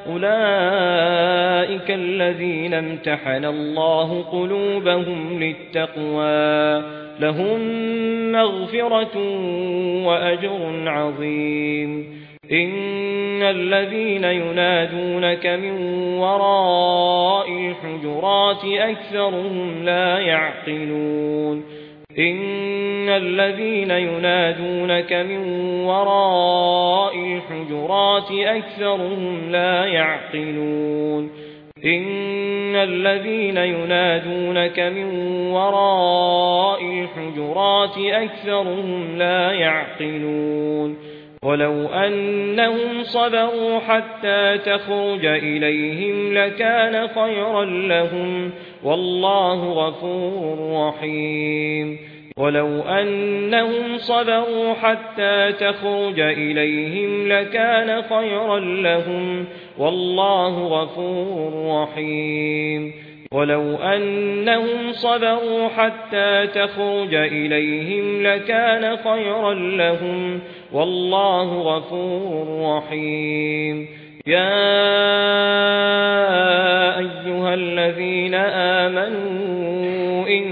أولئك الذين امتحن الله قلوبهم للتقوى لهم مغفرة وأجر عظيم إن الذين ينادونك من وراء الحجرات أكثرهم لا يعقلون إن الذين ينادونك من وراء الحجرات أكثرهم لا يعقلون إن الذين ينادونك من وراء الحجرات أكثرهم لا يعقلون ولو أنهم صبروا حتى تخرج إليهم لكان خيرا لهم والله غفور رحيم ولو أنهم صبروا حتى تخرج إليهم لكان خيرا لهم والله غفور رحيم ولو أنهم صبروا حتى تخرج إليهم لكان خيرا لهم والله غفور رحيم يا أيها الذين آمنوا إن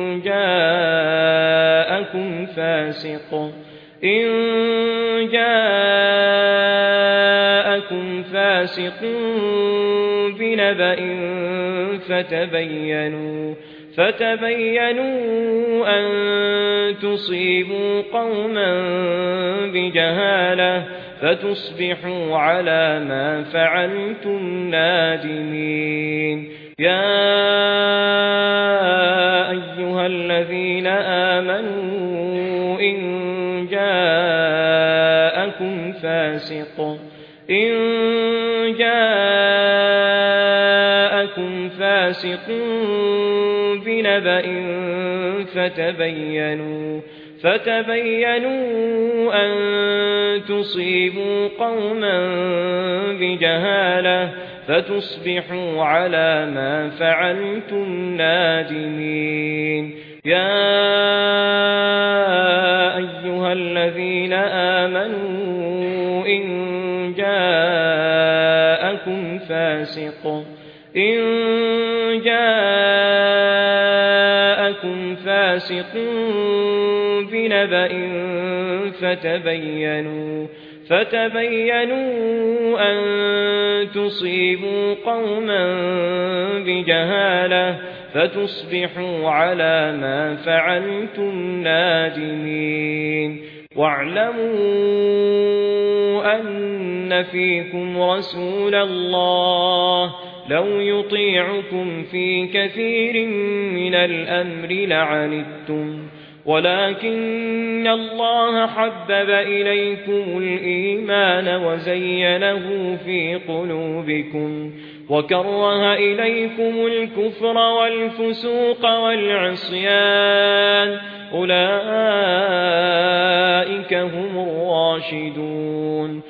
جاءكم فاسق إن جاءكم فاسق بنبأ فتبينوا فتبينوا أن تصيبوا قوما بجهالة فتصبحوا على ما فعلتم نادمين يا أيها الذين آمنوا إن جاءكم فاسق إن جاءكم فاسق بنبأ فتبينوا فتبينوا أن تصيبوا قوما بجهالة فتصبحوا على ما فعلتم نادمين يا أيها الذين آمنوا إن جاءكم فاسق إن جاءكم فاسق بنبأ فتبينوا فتبينوا أن تصيبوا قوما بجهالة فتصبحوا على ما فعلتم نادمين واعلموا أن فيكم رسول الله لو يطيعكم في كثير من الأمر لعنتم ولكن الله حبب إليكم الإيمان وزينه في قلوبكم وكره إليكم الكفر والفسوق والعصيان أولئك هم الراشدون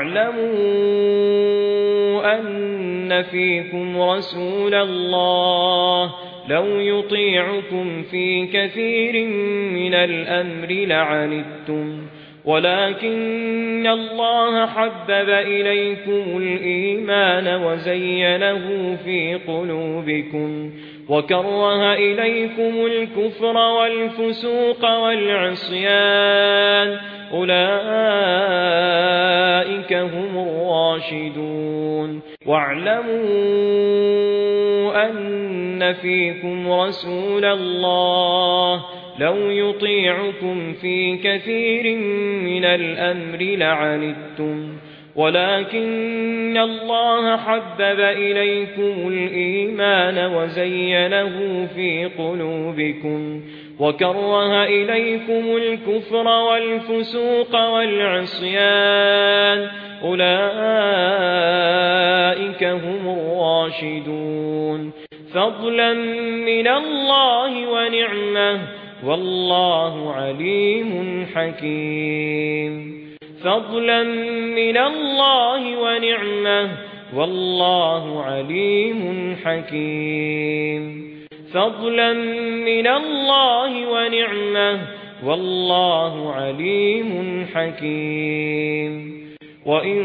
واعلموا أن فيكم رسول الله لو يطيعكم في كثير من الأمر لعنتم ولكن الله حبب إليكم الإيمان وزينه في قلوبكم وكره إليكم الكفر والفسوق والعصيان أولئك هم الراشدون واعلموا أن فيكم رسول الله لو يطيعكم في كثير من الأمر لعنتم ولكن الله حبب إليكم الإيمان وزينه في قلوبكم وكره إليكم الكفر والفسوق والعصيان أولئك هم الراشدون فضلا من الله ونعمه والله عليم حكيم فضلا من الله ونعمه والله عليم حكيم فضلا من الله ونعمه والله عليم حكيم وإن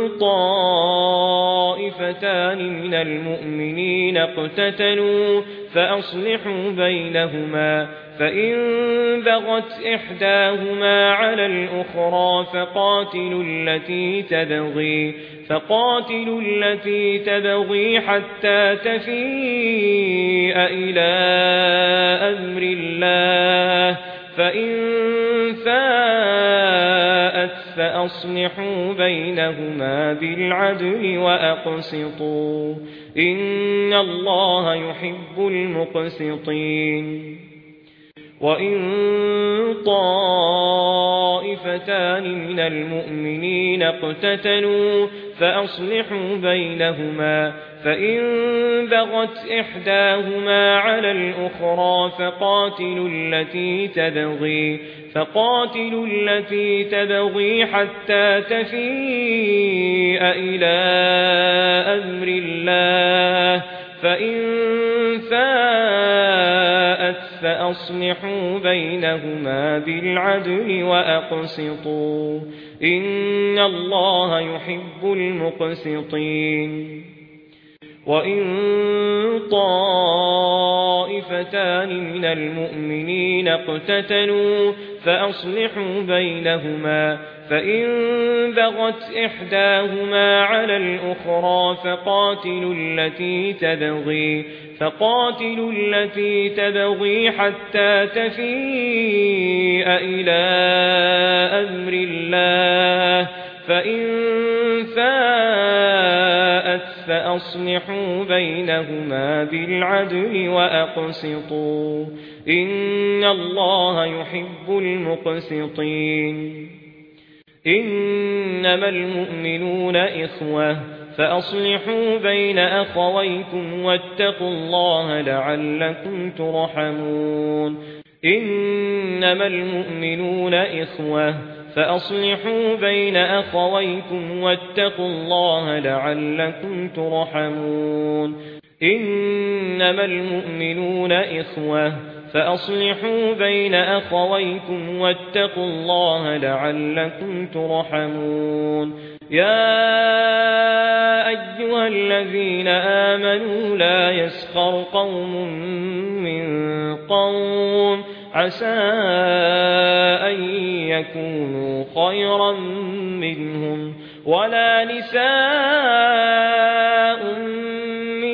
طائفتان من المؤمنين اقتتلوا فأصلحوا بينهما فإن بغت إحداهما على الأخرى فقاتلوا التي تبغي فقاتلوا التي تبغي حتى تفيء إلى أمر الله فإن فاءت فأصلحوا بينهما بالعدل وأقسطوا إن الله يحب المقسطين وإن طائفتان من المؤمنين اقتتلوا فأصلحوا بينهما فإن بغت إحداهما على الأخرى فقاتلوا التي تبغي فقاتلوا التي تبغي حتى تفيء إلى أمر الله فإن فاءت فأصلحوا بينهما بالعدل وأقسطوا إن الله يحب المقسطين وإن طائفتان من المؤمنين اقتتلوا فأصلحوا بينهما فإن بغت إحداهما على الأخرى فقاتلوا التي تبغي فقاتلوا التي تبغي حتى تفيء إلى أمر الله فإن فاءت فأصلحوا بينهما بالعدل وأقسطوا إن الله يحب المقسطين إنما المؤمنون إخوة فأصلحوا بين أخويكم واتقوا الله لعلكم ترحمون إنما المؤمنون إخوة فأصلحوا بين أخويكم واتقوا الله لعلكم ترحمون إنما المؤمنون إخوة فأصلحوا بين أخويكم واتقوا الله لعلكم ترحمون يا أيها الذين آمنوا لا يسخر قوم من قوم عسى أن يكونوا خيرا منهم ولا نساء من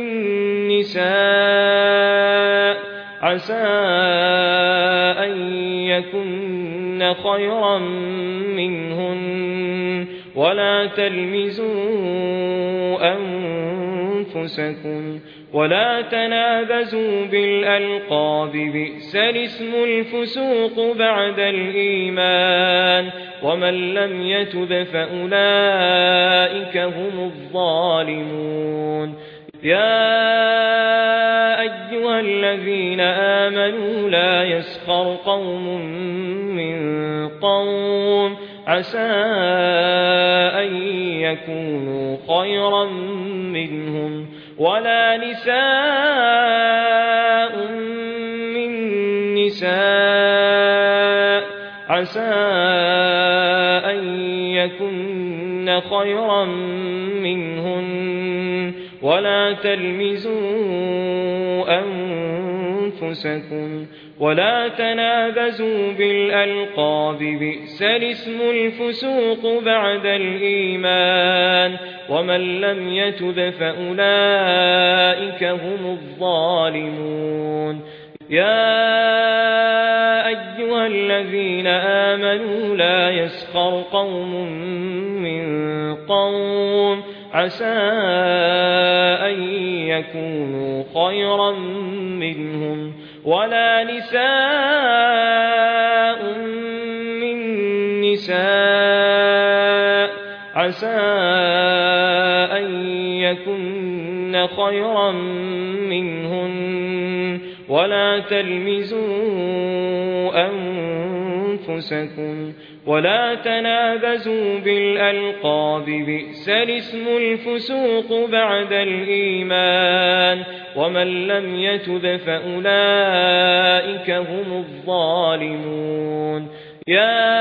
نساء عسى أن يكن خيرا منهن ولا تلمزوا أنفسكم ولا تنابزوا بالألقاب بئس الاسم الفسوق بعد الإيمان ومن لم يتب فأولئك هم الظالمون يا أيها الذين آمنوا لا يسخر قوم من قوم عسى أن يكونوا خيرا منهم ولا نساء من نساء عسى أن يكن خيرا منهن ولا تلمزوا أنفسكم ولا تنابزوا بالألقاب بئس الاسم الفسوق بعد الإيمان ومن لم يتب فأولئك هم الظالمون يا أيها الذين آمنوا لا يسخر قوم من قوم عسى أن يكونوا خيرا منهم ولا نساء من نساء عسى أن يكن خيرا منهن ولا تلمزوا أنفسكم ولا تنابزوا بالألقاب بئس الاسم الفسوق بعد الإيمان ومن لم يتب فأولئك هم الظالمون يا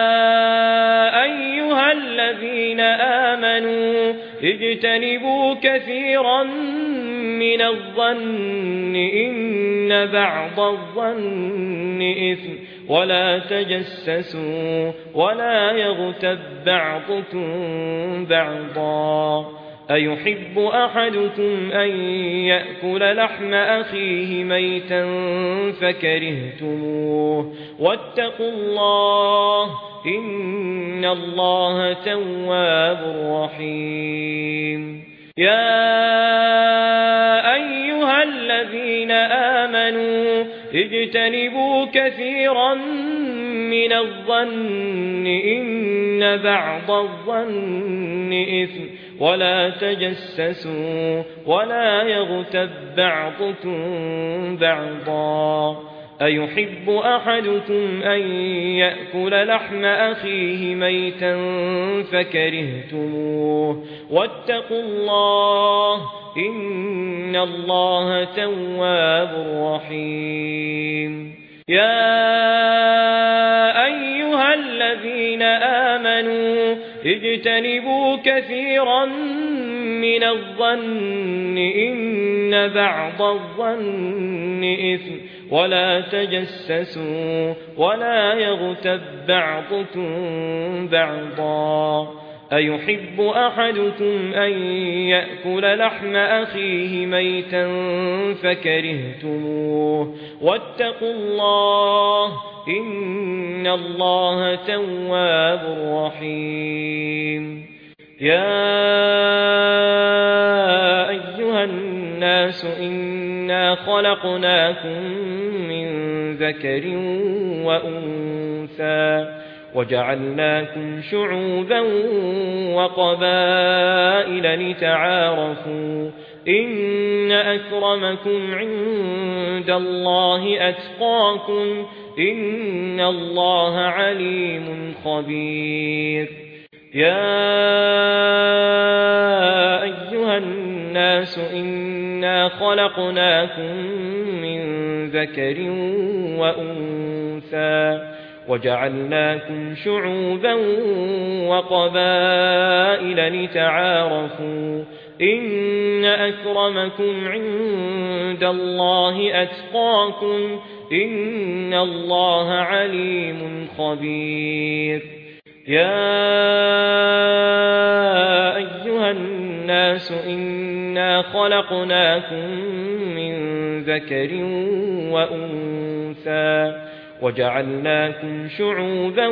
أيها الذين آمنوا اجتنبوا كثيرا من الظن إن بعض الظن إثم ولا تجسسوا ولا يغتب بعضكم بعضا أيحب أحدكم أن يأكل لحم أخيه ميتا فكرهتموه واتقوا الله إن الله تواب رحيم يا أيها الذين آمنوا اجتنبوا كثيرا من الظن إن بعض الظن إثم ولا تجسسوا ولا يغتب بعضكم بعضا أيحب أحدكم أن يأكل لحم أخيه ميتا فكرهتموه واتقوا الله إن الله تواب رحيم يا أيها الذين آمنوا اجتنبوا كثيرا من الظن إن بعض الظن إثم ولا تجسسوا ولا يغتب بعضكم بعضا أيحب أحدكم أن يأكل لحم أخيه ميتا فكرهتموه واتقوا الله إن الله تواب رحيم يا أيها الناس إنا خلقناكم من ذكر وأنثى وجعلناكم شعوبا وقبائل لتعارفوا إن أكرمكم عند الله أتقاكم إن الله عليم خبير يا أيها الناس إنا خلقناكم من ذكر وأنثى وجعلناكم شعوبا وقبائل لتعارفوا إن أكرمكم عند الله أتقاكم إن الله عليم خبير يا أيها الناس إنا خلقناكم من ذكر وأنثى وجعلناكم شعوبا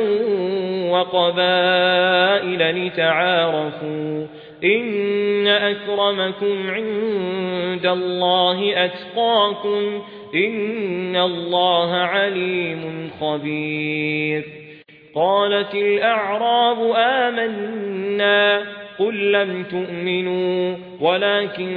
وقبائل لتعارفوا إن أكرمكم عند الله أتقاكم إن الله عليم خبير قالت الأعراب آمنا قل لم تؤمنوا ولكن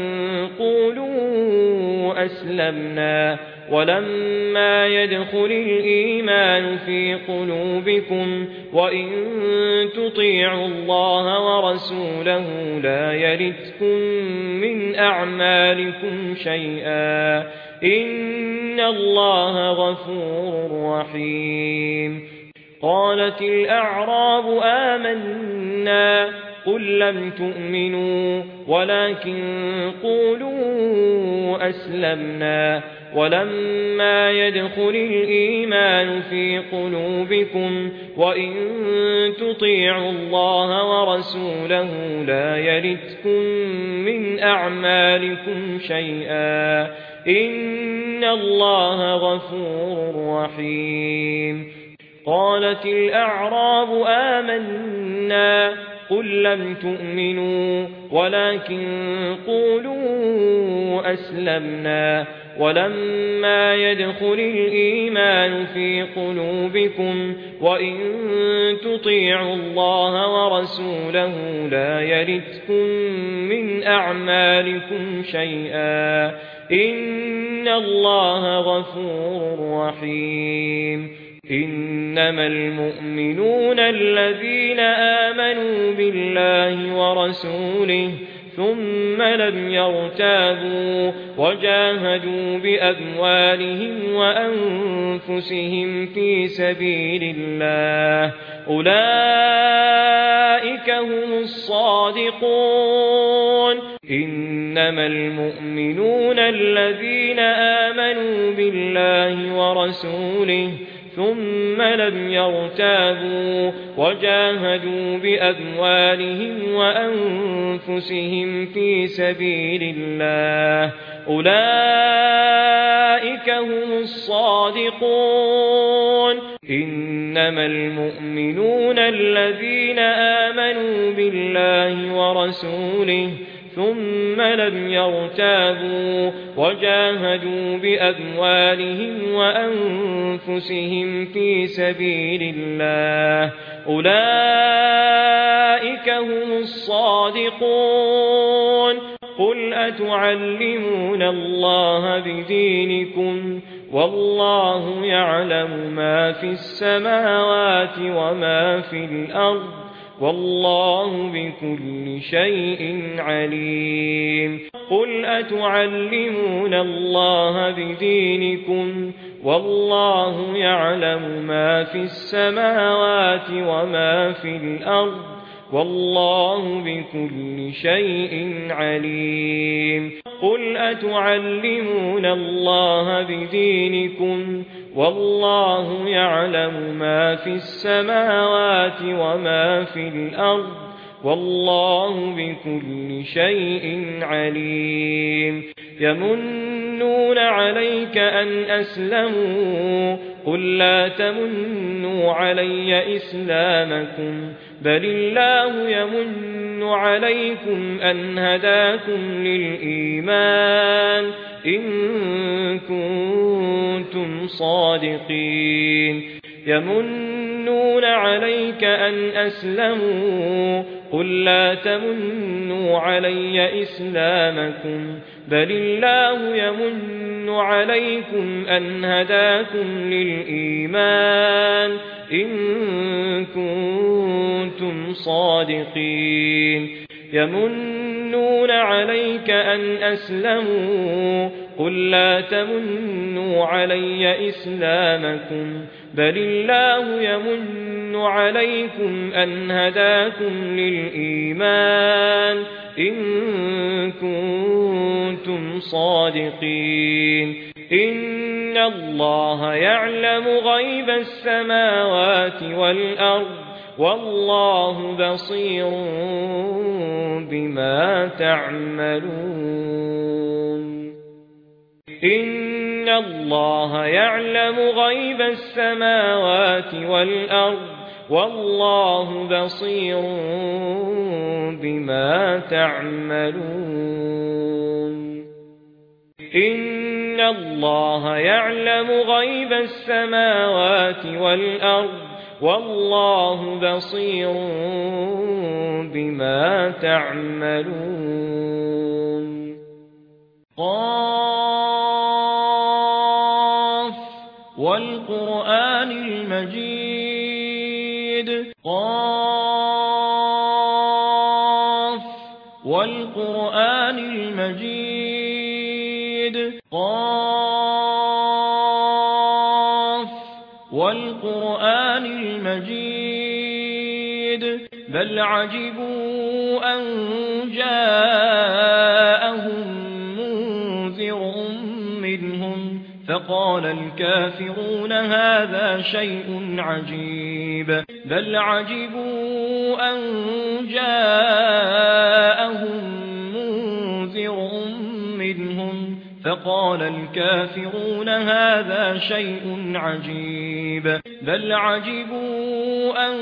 قولوا أسلمنا ولما يدخل الإيمان في قلوبكم وإن تطيعوا الله ورسوله لا يلتكم من أعمالكم شيئا إن الله غفور رحيم قالت الأعراب آمنا قل لم تؤمنوا ولكن قولوا أسلمنا ولما يدخل الإيمان في قلوبكم وإن تطيعوا الله ورسوله لا يلتكم من أعمالكم شيئا إن الله غفور رحيم قالت الأعراب آمنا قل لم تؤمنوا ولكن قولوا أسلمنا ولما يدخل الإيمان في قلوبكم وإن تطيعوا الله ورسوله لا يلتكم من أعمالكم شيئا إن الله غفور رحيم إنما المؤمنون الذين آمنوا بالله ورسوله ثم لم يرتابوا وجاهدوا بأموالهم وأنفسهم في سبيل الله أولئك هم الصادقون إن إنما المؤمنون الذين آمنوا بالله ورسوله ثم لم يرتابوا وجاهدوا بأموالهم وأنفسهم في سبيل الله أولئك هم الصادقون إنما المؤمنون الذين آمنوا بالله ورسوله ثم لم يرتابوا وجاهدوا بأموالهم وأنفسهم في سبيل الله أولئك هم الصادقون قل أتعلمون الله بدينكم والله يعلم ما في السماوات وما في الأرض والله بكل شيء عليم قل أتعلمون الله بدينكم والله يعلم ما في السماوات وما في الأرض والله بكل شيء عليم قل أتعلمون الله بدينكم والله يعلم ما في السماوات وما في الأرض والله بكل شيء عليم يمنون عليك أن أسلموا قل لا تمنوا علي إسلامكم بل الله يمن عليكم أن هداكم للإيمان إن كنتم صادقين يمنون عليك أن أسلموا قل لا تمنوا علي إسلامكم بل الله يمن عليكم أن هداكم للإيمان إن كنتم صادقين يمنون عليك أن أسلموا قل لا تمنوا علي إسلامكم بل الله يمن عليكم أن هداكم للإيمان إن كنتم صادقين إن الله يعلم غيب السماوات والأرض والله بصير بما تعملون إن الله يعلم غيب السماوات والأرض والله بصير بما تعملون إن الله يعلم غيب السماوات والأرض والله بصير بما تعملون قاف والقرآن المجيد قاف والقرآن المجيد قاف والقرآن المجيد بل عجبوا أن جاءهم منذر منهم فقال الكافرون هذا شيء عجيب بل عجبوا أن جاءهم منذر منهم فقال الكافرون هذا شيء عجيب بل عجبوا أن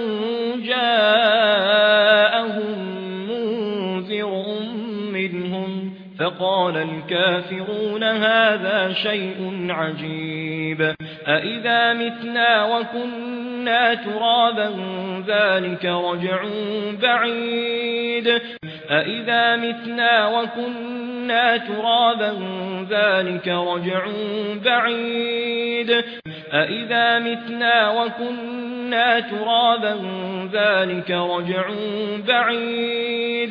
جاءهم منذر منهم فقال الكافرون هذا شيء عجيب أإذا متنا وكنا ترابا ذلك رجع بعيد أإذا متنا وكنا ترابا ذلك رجع بعيد أإذا متنا وكنا ترابا ذلك رجع بعيد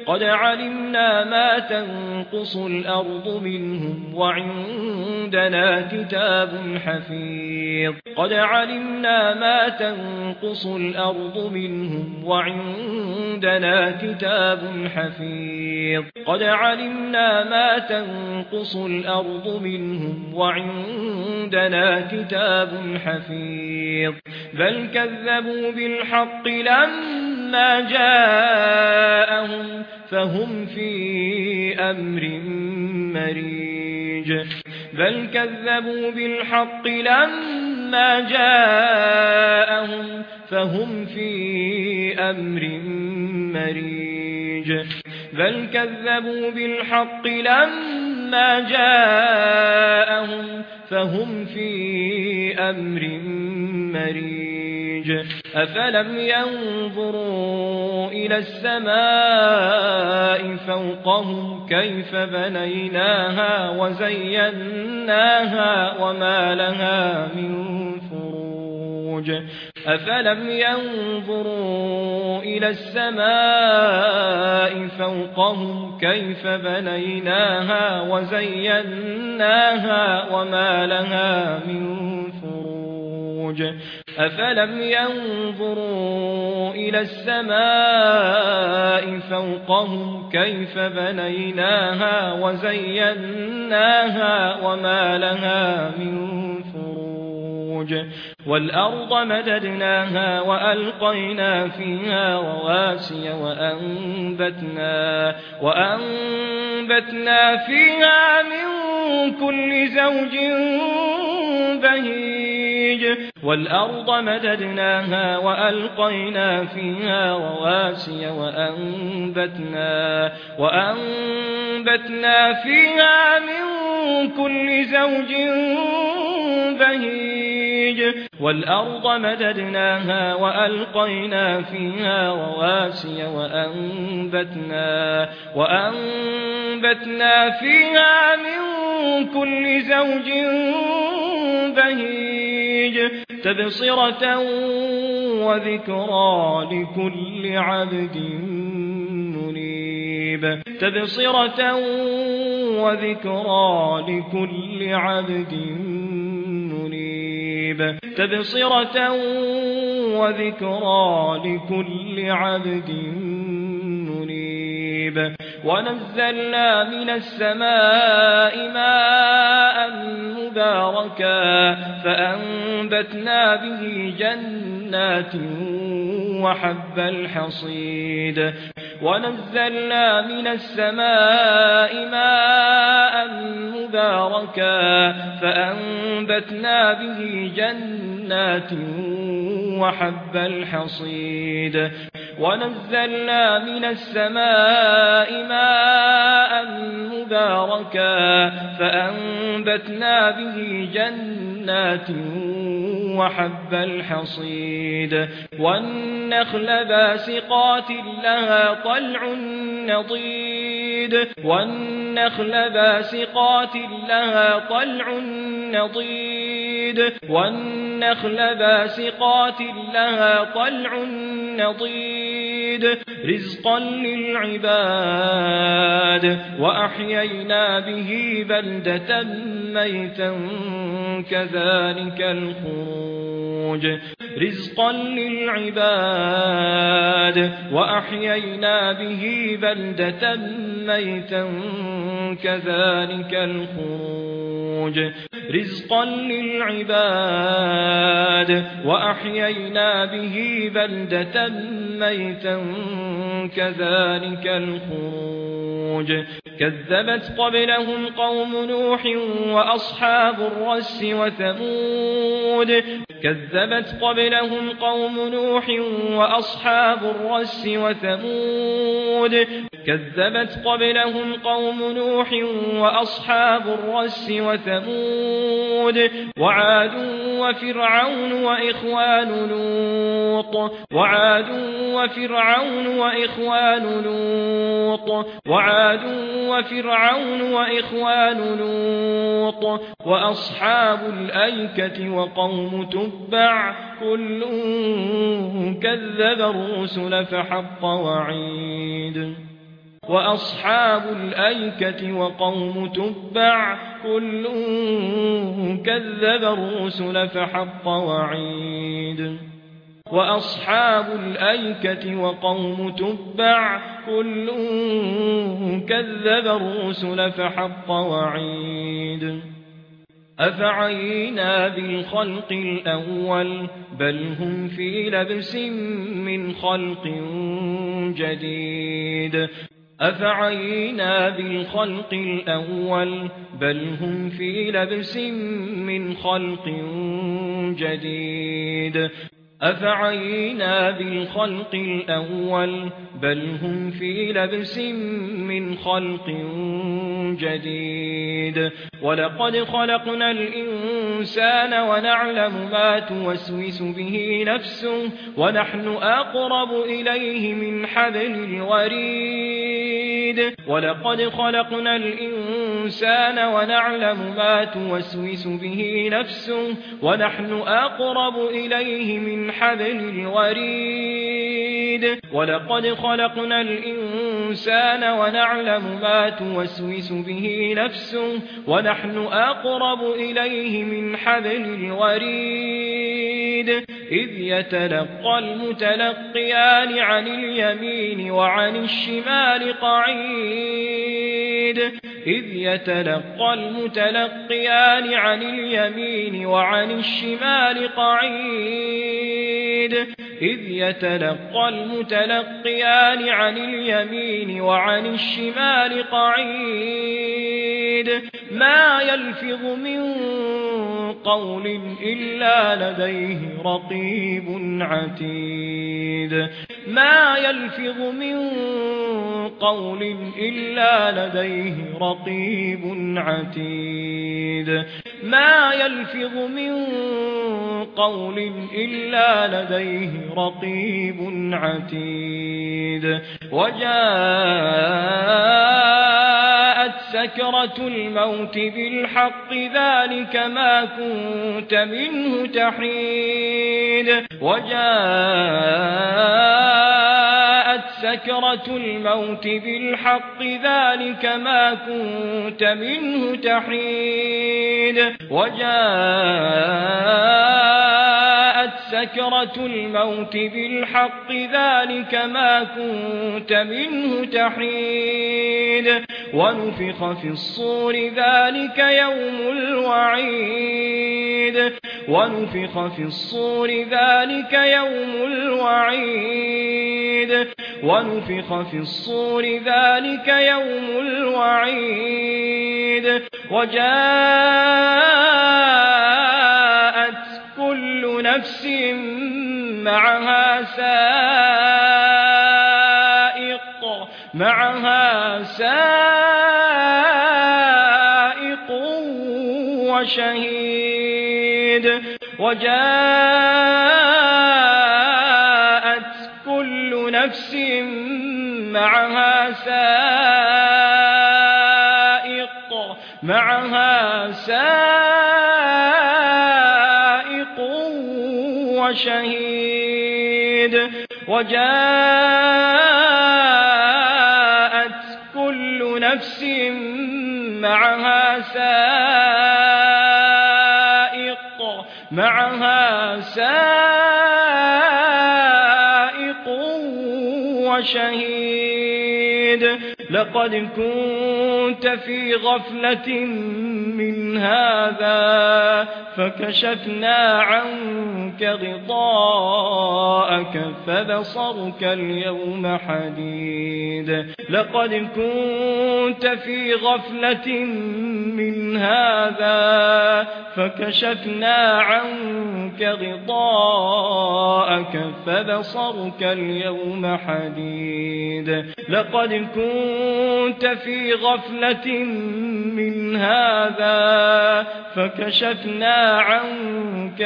قد علمنا ما تنقص الأرض منهم وعندنا كتاب حفيظ قد علمنا ما تنقص الأرض منهم وعندنا كتاب حفيظ قد علمنا ما تنقص الأرض منهم وعندنا كتاب حفيظ بل كذبوا بالحق لما جاءهم فهم في أمر مريج بل كذبوا بالحق لما جاءهم فهم في أمر مريج بل كذبوا بالحق لما جاءهم فهم في أمر مريج أفلم ينظروا إلى السماء فوقهم كيف بنيناها وزيناها وما لها من فروج أفلم ينظروا إلى السماء فوقهم كيف بنيناها وزيناها وما لها من فروج أفلم ينظروا إلى السماء فوقهم كيف بنيناها وزيناها وما لها من فروج والأرض مددناها وألقينا فيها رواسي وأنبتنا, وأنبتنا فيها من كل زوج بهيج والأرض مددناها وألقينا فيها رواسي وأنبتنا, وأنبتنا فيها من كل زوج بهيج والأرض مددناها وألقينا فيها رواسي وأنبتنا, وأنبتنا فيها من كل زوج بهيج تبصرة وذكرى لكل عبد منيب تبصرة وذكرى لكل عبد منيب تبصرة وذكرى لكل عبد منيب ونزلنا من السماء ماء مباركا فأنبتنا به جنات وحب الحصيد ونزلنا من السماء ماء مباركا فأنبتنا به جنات وحب الحصيد ونزلنا من السماء ماء مباركا فأنبتنا به جنات وحب الحصيد والنخل باسقات لها طلع نضيد والنخل باسقات لها طلع نضيد والنخل باسقات لها طلع نضيد رزقا للعباد وأحيينا به بلدة ميتا كذلك الخروج رزقا للعباد وأحيينا به بلدة ميتا كذلك الخروج رزقا للعباد وأحيينا به بلدة ميتا كذلك الخروج كذبت قبلهم قوم نوح وأصحاب الرس وثمود كذبت قبلهم قوم نوح وأصحاب الرس وثمود كذبت قبلهم قوم نوح وأصحاب الرس وثمود وعاد وفرعون وإخوان لوط وعاد وفرعون وإخوان لوط وعاد وفرعون وإخوان لوط وأصحاب الأيكة وقوم تبع كل كذب الرسل فحق وعيد وأصحاب الأيكة وقوم تبع كل كذب الرسل فحق وعيد وأصحاب الأيكة وقوم تبع كل كذب الرسل فحق وعيد أفعينا بالخلق الأول بل هم في لبس من خلق جديد أفعينا بالخلق الأول بل هم في لبس من خلق جديد أفعينا بالخلق الأول بل هم في لبس من خلق جديد ولقد خلقنا الإنسان ونعلم ما توسوس به نفسه ونحن أقرب إليه من حبل الوريد ولقد خلقنا الإنسان ونعلم ما توسوس به نفسه ونحن أقرب إليه من حبل الوريد ولقد خلقنا الإنسان ونعلم ما توسوس به نفسه ونحن أقرب إليه من حبل الوريد إذ يتلقى المتلقيان عن اليمين وعن الشمال قعيد إذ يتلقى المتلقيان عن اليمين وعن الشمال قعيد إذ يتلقى المتلقيان عن اليمين وعن الشمال قعيد ما يلفظ من قول إلا لديه رقيب عتيد ما يلفظ من قول إلا لديه رقيب عتيد ما يلفظ من قول إلا لديه رقيب عتيد وجاءت سكرة الموت بالحق ذلك ما كنت منه تحيد وجاءت سكرة الموت بالحق ذلك ما كنت منه تحيد وجاءت سكرة الموت بالحق ذلك ما كنت منه تحيد ونفخ في الصور ذلك يوم الوعيد ونفخ في الصور ذلك يوم الوعيد ونفخ في الصور ذلك يوم الوعيد وجاءت كل نفس معها سائق معها سائق وشهيد وجاءت كل نفس معها سائق معها سائق وشهيد وجاءت كل نفس معها سائق معها سائق وشهيد لقد كنت في غفلة من هذا فكشفنا عنك غطاءك فبصرك اليوم حديد لقد كنت في غفلة من هذا فكشفنا عنك غطاءك فبصرك اليوم حديد لقد كنت في غفلة من هذا فكشفنا عنك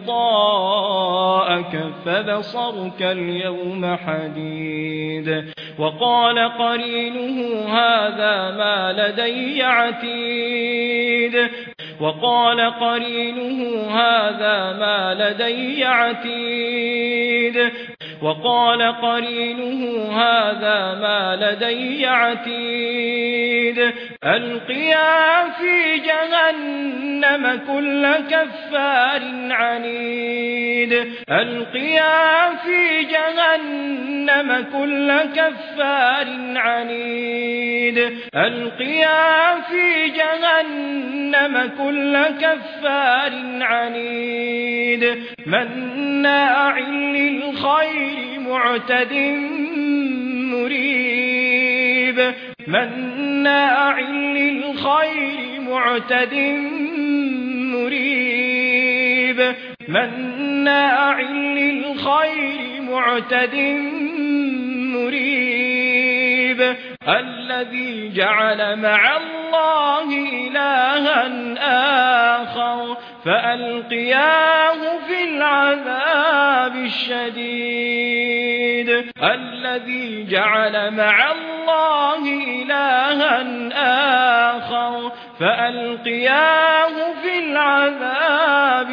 غطاءك فبصرك اليوم حديد وقال قرينه هذا ما لدي عتيد وقال قرينه هذا ما لدي عتيد وقال قرينه هذا ما لدي عتيد ألقيا في جهنم كل كفار عنيد ألقيا في جهنم كل كفار عنيد ألقيا في جهنم كل كفار عنيد مناع للخير معتد مريب مناع للخير معتد مريب مناع للخير معتد مريب الذي جعل مع الله إلها آخر فألقياه في العذاب الشديد الذي جعل مع الله إلها آخر فألقياه في العذاب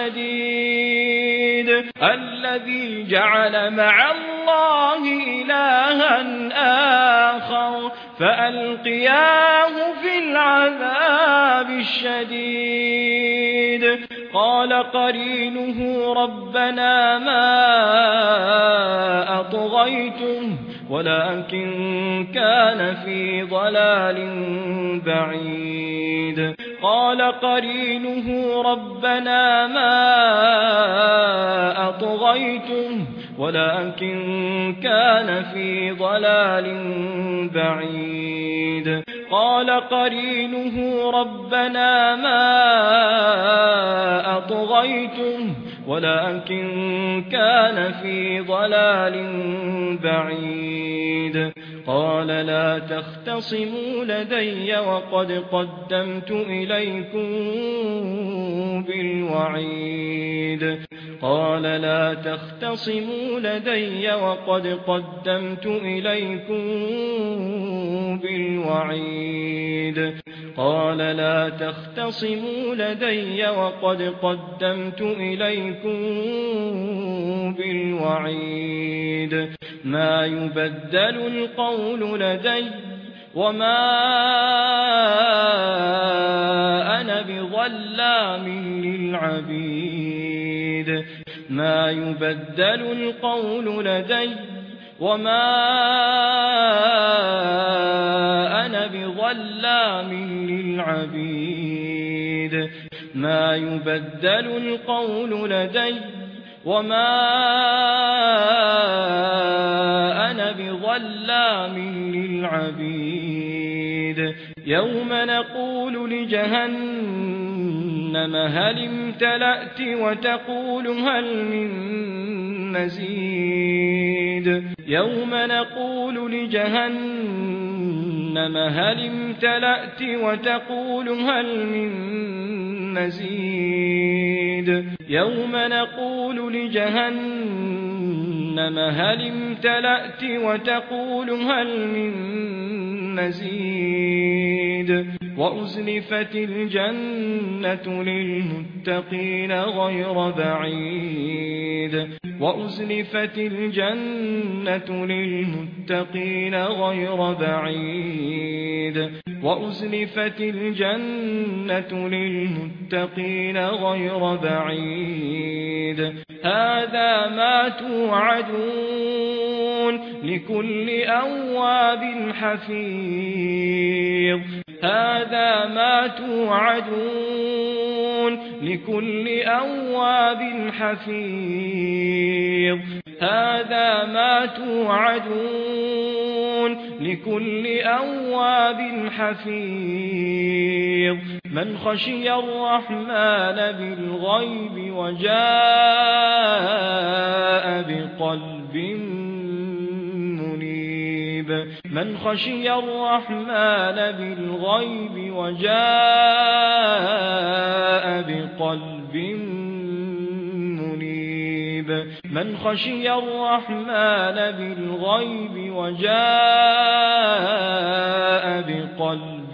الشديد الذي جعل مع الله إلها آخر فألقياه في العذاب الشديد قال قرينه ربنا ما أطغيته ولكن كان في ضلال بعيد قال قرينه ربنا ما أطغيته ولكن كان في ضلال بعيد قال قرينه ربنا ما أطغيته ولكن كان في ضلال بعيد قال لا تختصموا لدي وقد قدمت إليكم بالوعيد قال لا تختصموا لدي وقد قدمت إليكم بالوعيد قال لا تختصموا لدي وقد قدمت إليكم بالوعيد ما يبدل القول لدي وما أنا بظلام للعبيد ما يبدل القول لدي وما أنا بظلام للعبيد ما يبدل القول لدي وما أنا بظلام للعبيد يوم نقول لجهنم هل امتلأت وتقول هل من مزيد يوم نقول لجهنم هل امتلأت وتقول هل من مزيد يوم نقول لجهنم هل امتلأت وتقول هل من مزيد وأزلفت الجنة للمتقين غير بعيد وأزلفت الجنة للمتقين غير بعيد وأزلفت الجنة للمتقين غير بعيد هذا ما توعدون لكل أواب حفيظ هذا ما توعدون لكل أواب حفيظ هذا ما توعدون لكل أواب حفيظ من خشي الرحمن بالغيب وجاء بقلب منيب من خشي الرحمن بالغيب وجاء بقلب منيب من خشي الرحمن بالغيب وجاء بقلب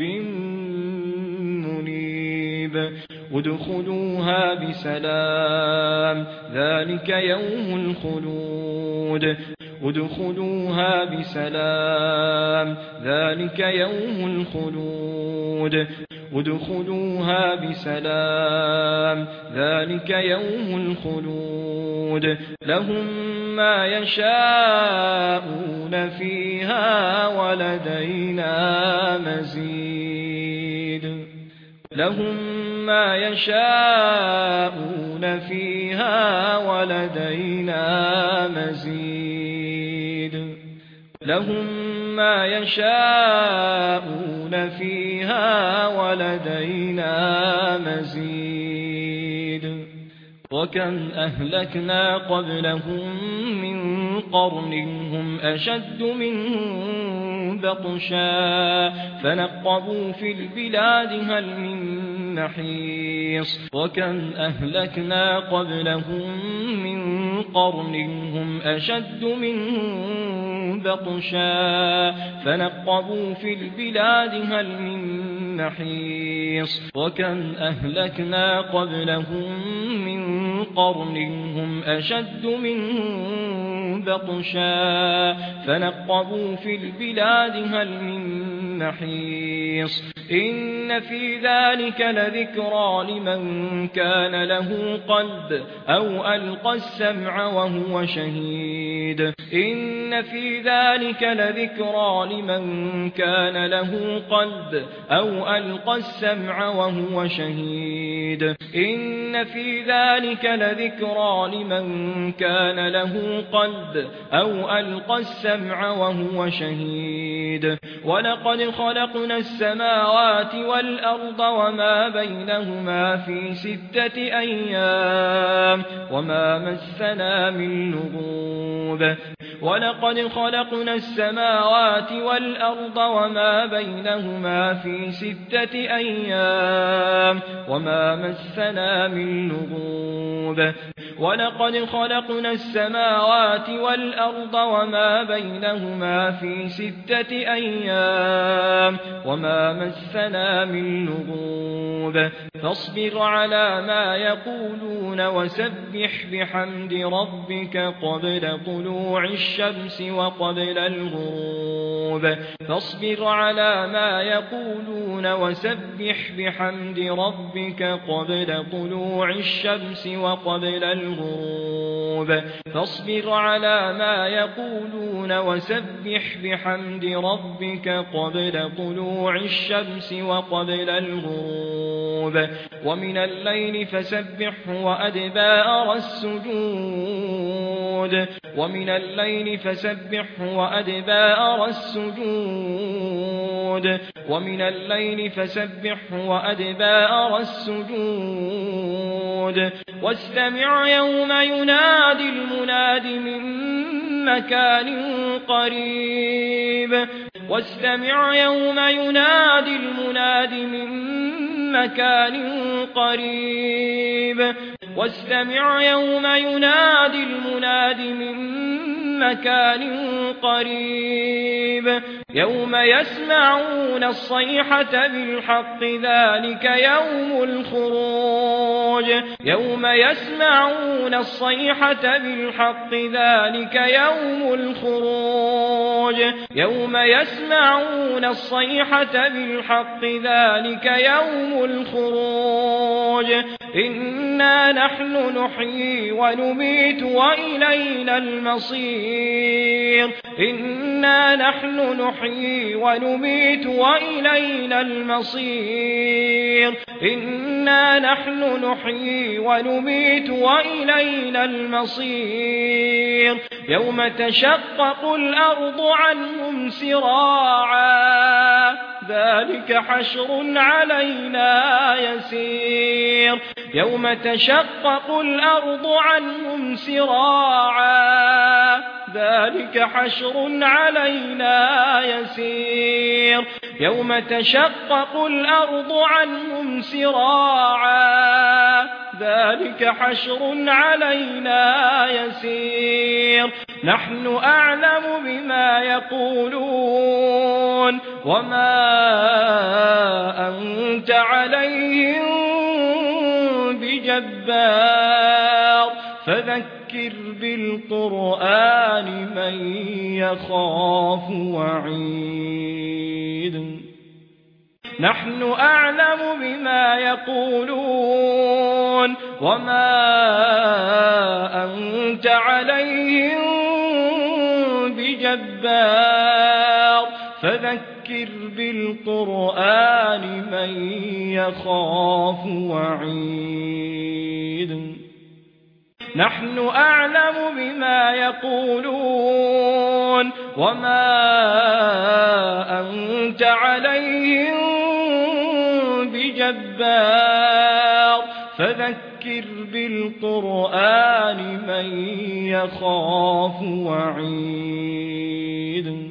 منيب ادخلوها بسلام ذلك يوم الخلود الخلود ادخلوها بسلام ذلك يوم الخلود ادخلوها بسلام ذلك يوم الخلود لهم ما يشاءون فيها ولدينا مزيد لهم ما يشاءون فيها ولدينا مزيد لهم ما يشاءون فيها ولدينا مزيد وكم أهلكنا قبلهم من قرن هم أشد منهم بطشا فنقبوا في البلاد هل من محيص وكم أهلكنا قبلهم من قرن هم أشد منهم بطشا فنقبوا في البلاد هل من محيص وكم أهلكنا قبلهم من قرن هم أشد منهم بطشا فنقبوا في البلاد هل من محيص إن في ذلك لذكرى لمن كان له قلب أو ألقى السمع وهو شهيد إن في ذلك لذكرى لمن كان له قلب أو ألقى السمع وهو شهيد إن في ذلك لذكرى لمن كان له قلب أو ألقى السمع وهو شهيد ولقد خلقنا السماوات والأرض وما بينهما في ستة أيام وما مسنا من لغوب ولقد خلقنا السماوات والأرض وما بينهما في ستة أيام وما مسنا من لغوب ولقد خلقنا السماوات والأرض وما بينهما في ستة أيام وما مسنا من لغوب فاصبر على ما يقولون وسبح بحمد ربك قبل طلوع الشمس وقبل الغروب فاصبر على ما يقولون وسبح بحمد ربك قبل طلوع الشمس وقبل الغروب فاصبر على ما يقولون وسبح بحمد ربك قبل طلوع الشمس وقبل الغروب ومن الليل فسبحه وأدبار السجود ومن الليل فسبحه وأدبار السجود ومن الليل فسبحه وأدبار السجود واستمع يوم ينادي المناد من مكان قريب واستمع يوم ينادي المناد من مكان قريب واستمع يوم ينادي المناد من مكان قريب يوم يسمعون الصيحة بالحق ذلك يوم الخروج يوم يسمعون الصيحة بالحق ذلك يوم الخروج يوم يسمعون الصيحة بالحق ذلك يوم الخروج إنا نحن نحيي ونميت وإلينا المصير إنا نحن نحيي ونميت وإلينا المصير إنا نحن نحيي ونميت وإلينا المصير يوم تشقق الأرض عنهم سراعا ذلك حشر علينا يسير يوم تشقق الأرض عنهم سراعا ذلك حشر علينا يسير يوم تشقق الأرض عنهم سراعا ذلك حشر علينا يسير نحن أعلم بما يقولون وما أنت عليهم بجبار فذكر بالقرآن من يخاف وعيد نحن أعلم بما يقولون وما أنت عليهم بجبار فذكر بالقرآن من يخاف وعيد نحن أعلم بما يقولون وما أنت عليهم بجبار فذكر بالقرآن من يخاف وعيد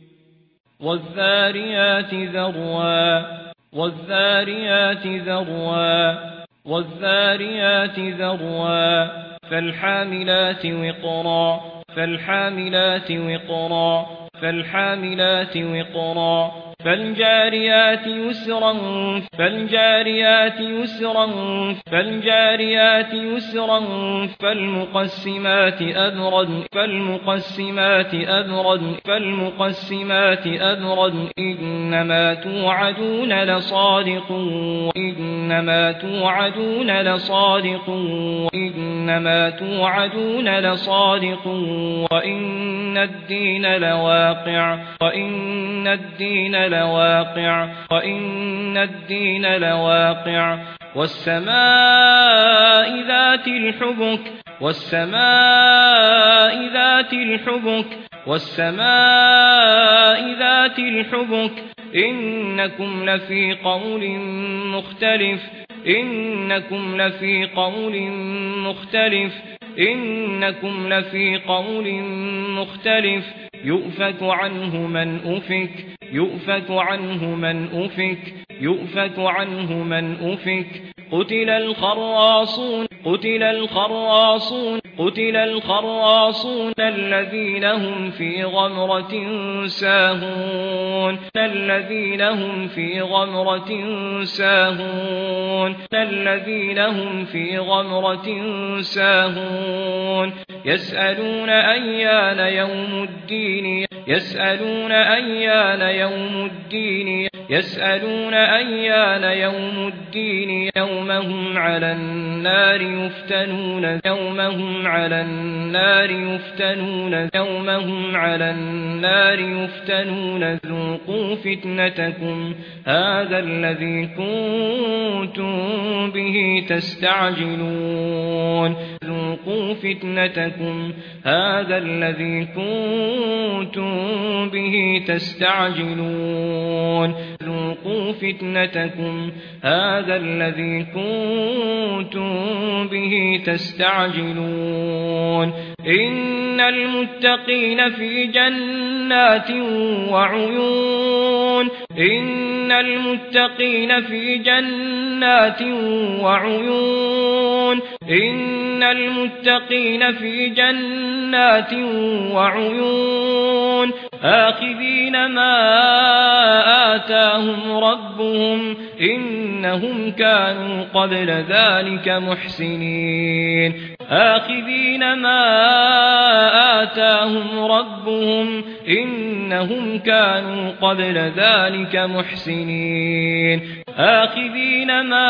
والذاريات ذروا والذاريات ذروا والذاريات ذروا فالحاملات وقرا فالحاملات وقرا فالحاملات وقرا فالجاريات يسرا فالجاريات يسرا فالجاريات يسرا فالمقسمات أمرا فالمقسمات أمرا فالمقسمات أمرا إنما توعدون لصادق إنما توعدون لصادق إنما توعدون لصادق وإن الدين لواقع وإن الدين لواقع وإن الدين لواقع والسماء ذات الحبك والسماء ذات الحبك والسماء ذات الحبك إنكم لفي قول مختلف إنكم لفي قول مختلف إنكم لفي قول مختلف يؤفك عنه من أفك يؤفك عنه من أفك يؤفك عنه من أفك قتل الخراصون قتل الخراصون قتل الخراصون الذين هم في غمرة ساهون الذين هم في غمرة ساهون الذين هم في غمرة ساهون يسألون أيان يوم الدين يسألون أيان يوم الدين يسألون أيان يوم الدين يوم هم على النار يفتنون يوم هم على النار يفتنون يوم هم على النار يفتنون ذوقوا فتنتكم هذا الذي كنتم به تستعجلون ذوقوا فتنتكم هذا الذي كنتم به تستعجلون ذوقوا فتنتكم هذا الذي كنتم به تستعجلون إن المتقين في جنات وعيون إن المتقين في جنات وعيون إن المتقين في جنات وعيون آخذين ما آتاهم ربهم إنهم كانوا قبل ذلك محسنين آخذين ما آتاهم ربهم إنهم كانوا قبل ذلك محسنين آخذين ما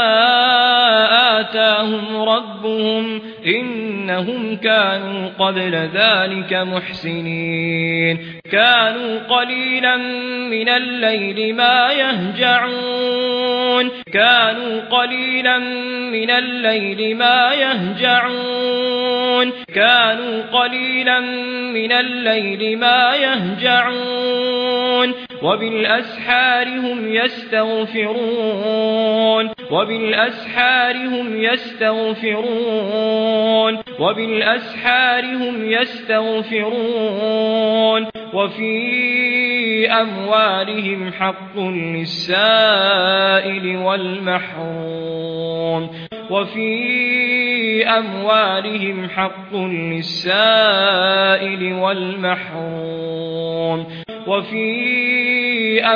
آتاهم ربهم إنهم كانوا قبل ذلك محسنين كانوا قليلا من الليل ما يهجعون كانوا قليلا من الليل ما يهجعون كانوا قليلا من الليل ما يهجعون وبالأسحار هم يستغفرون وبالأسحار هم يستغفرون وبالأسحار هم يستغفرون وفي أموالهم حق للسائل والمحروم وفي أموالهم حق للسائل والمحروم وفي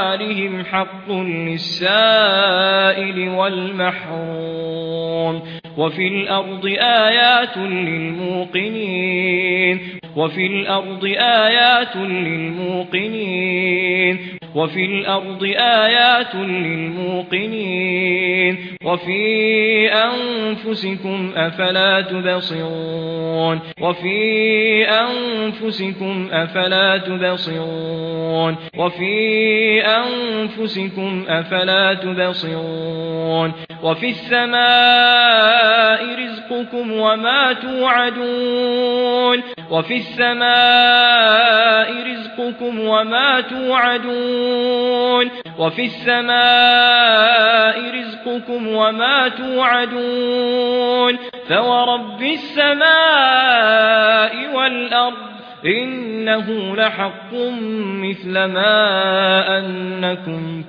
أموالهم حق للسائل والمحروم وفي الأرض آيات للموقنين وفي الأرض آيات للموقنين وفي الأرض آيات للموقنين وفي أنفسكم أفلا تبصرون وفي أنفسكم أفلا تبصرون وفي أنفسكم أفلا تبصرون وفي السماء رزقكم وما توعدون وفي السماء رزقكم وما توعدون وفي السماء رزقكم وما توعدون فورب السماء والأرض إنه لحق مثل ما أنكم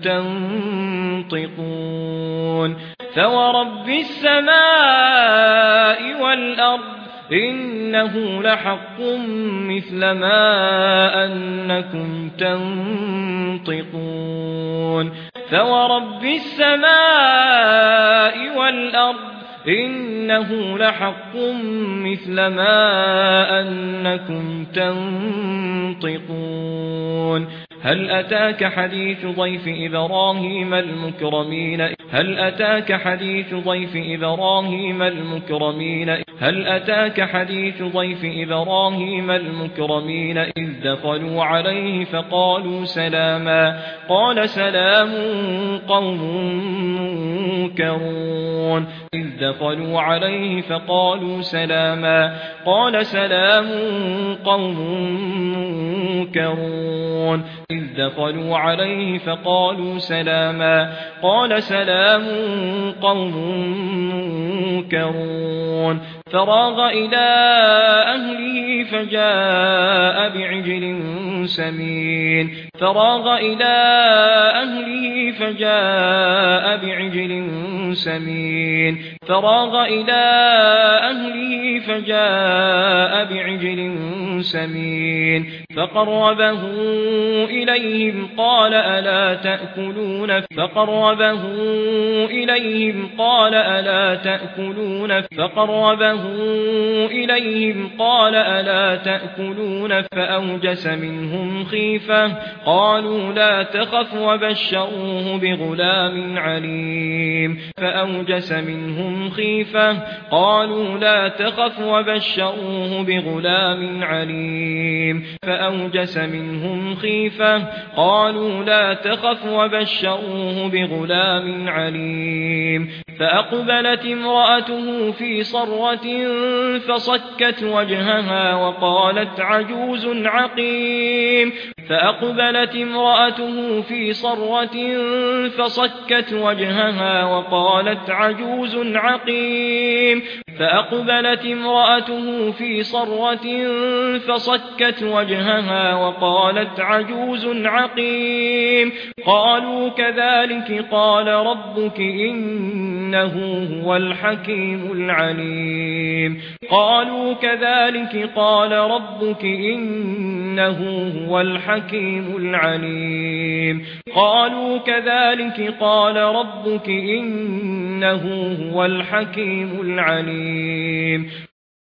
تنطقون فورب السماء والأرض إنه لحق مثل ما أنكم تنطقون فورب السماء والأرض إنه لحق مثل ما أنكم تنطقون هل أتاك حديث ضيف إبراهيم المكرمين هل أتاك حديث ضيف إبراهيم المكرمين هل أتاك حديث ضيف إبراهيم المكرمين إذ دخلوا عليه فقالوا سلاما قال سلام قوم منكرون إذ دخلوا عليه فقالوا سلاما قال سلام قوم منكرون إذ دخلوا عليه فقالوا سلاما قال سلام قوم منكرون فراغ إلى أهله فجاء بعجل سمين فراغ إلى أهله فجاء بعجل سمين فراغ إلى أهله فجاء بعجل سمين فقربه إليهم قال ألا تأكلون فقربه إليهم قال ألا تأكلون فقربه إليهم قال ألا تأكلون فأوجس منهم خيفة قالوا لا تخف وبشروه بغلام عليم فأوجس منهم خيفة قالوا لا تخف وبشروه بغلام عليم فأوجس منهم خيفة قالوا لا تخف وبشروه بغلام عليم فأقبلت امرأته في صرة فصكت وجهها وقالت عجوز عقيم فأقبلت امرأته في صرة فصكت وجهها وقالت عجوز عقيم فأقبلت امرأته في صرة فصكت وجهها وقالت عجوز عقيم قالوا كذلك قال ربك إنه هو الحكيم العليم قالوا كذلك قال ربك إنه هو الحكيم العليم قالوا كذلك قال ربك إنه هو الحكيم العليم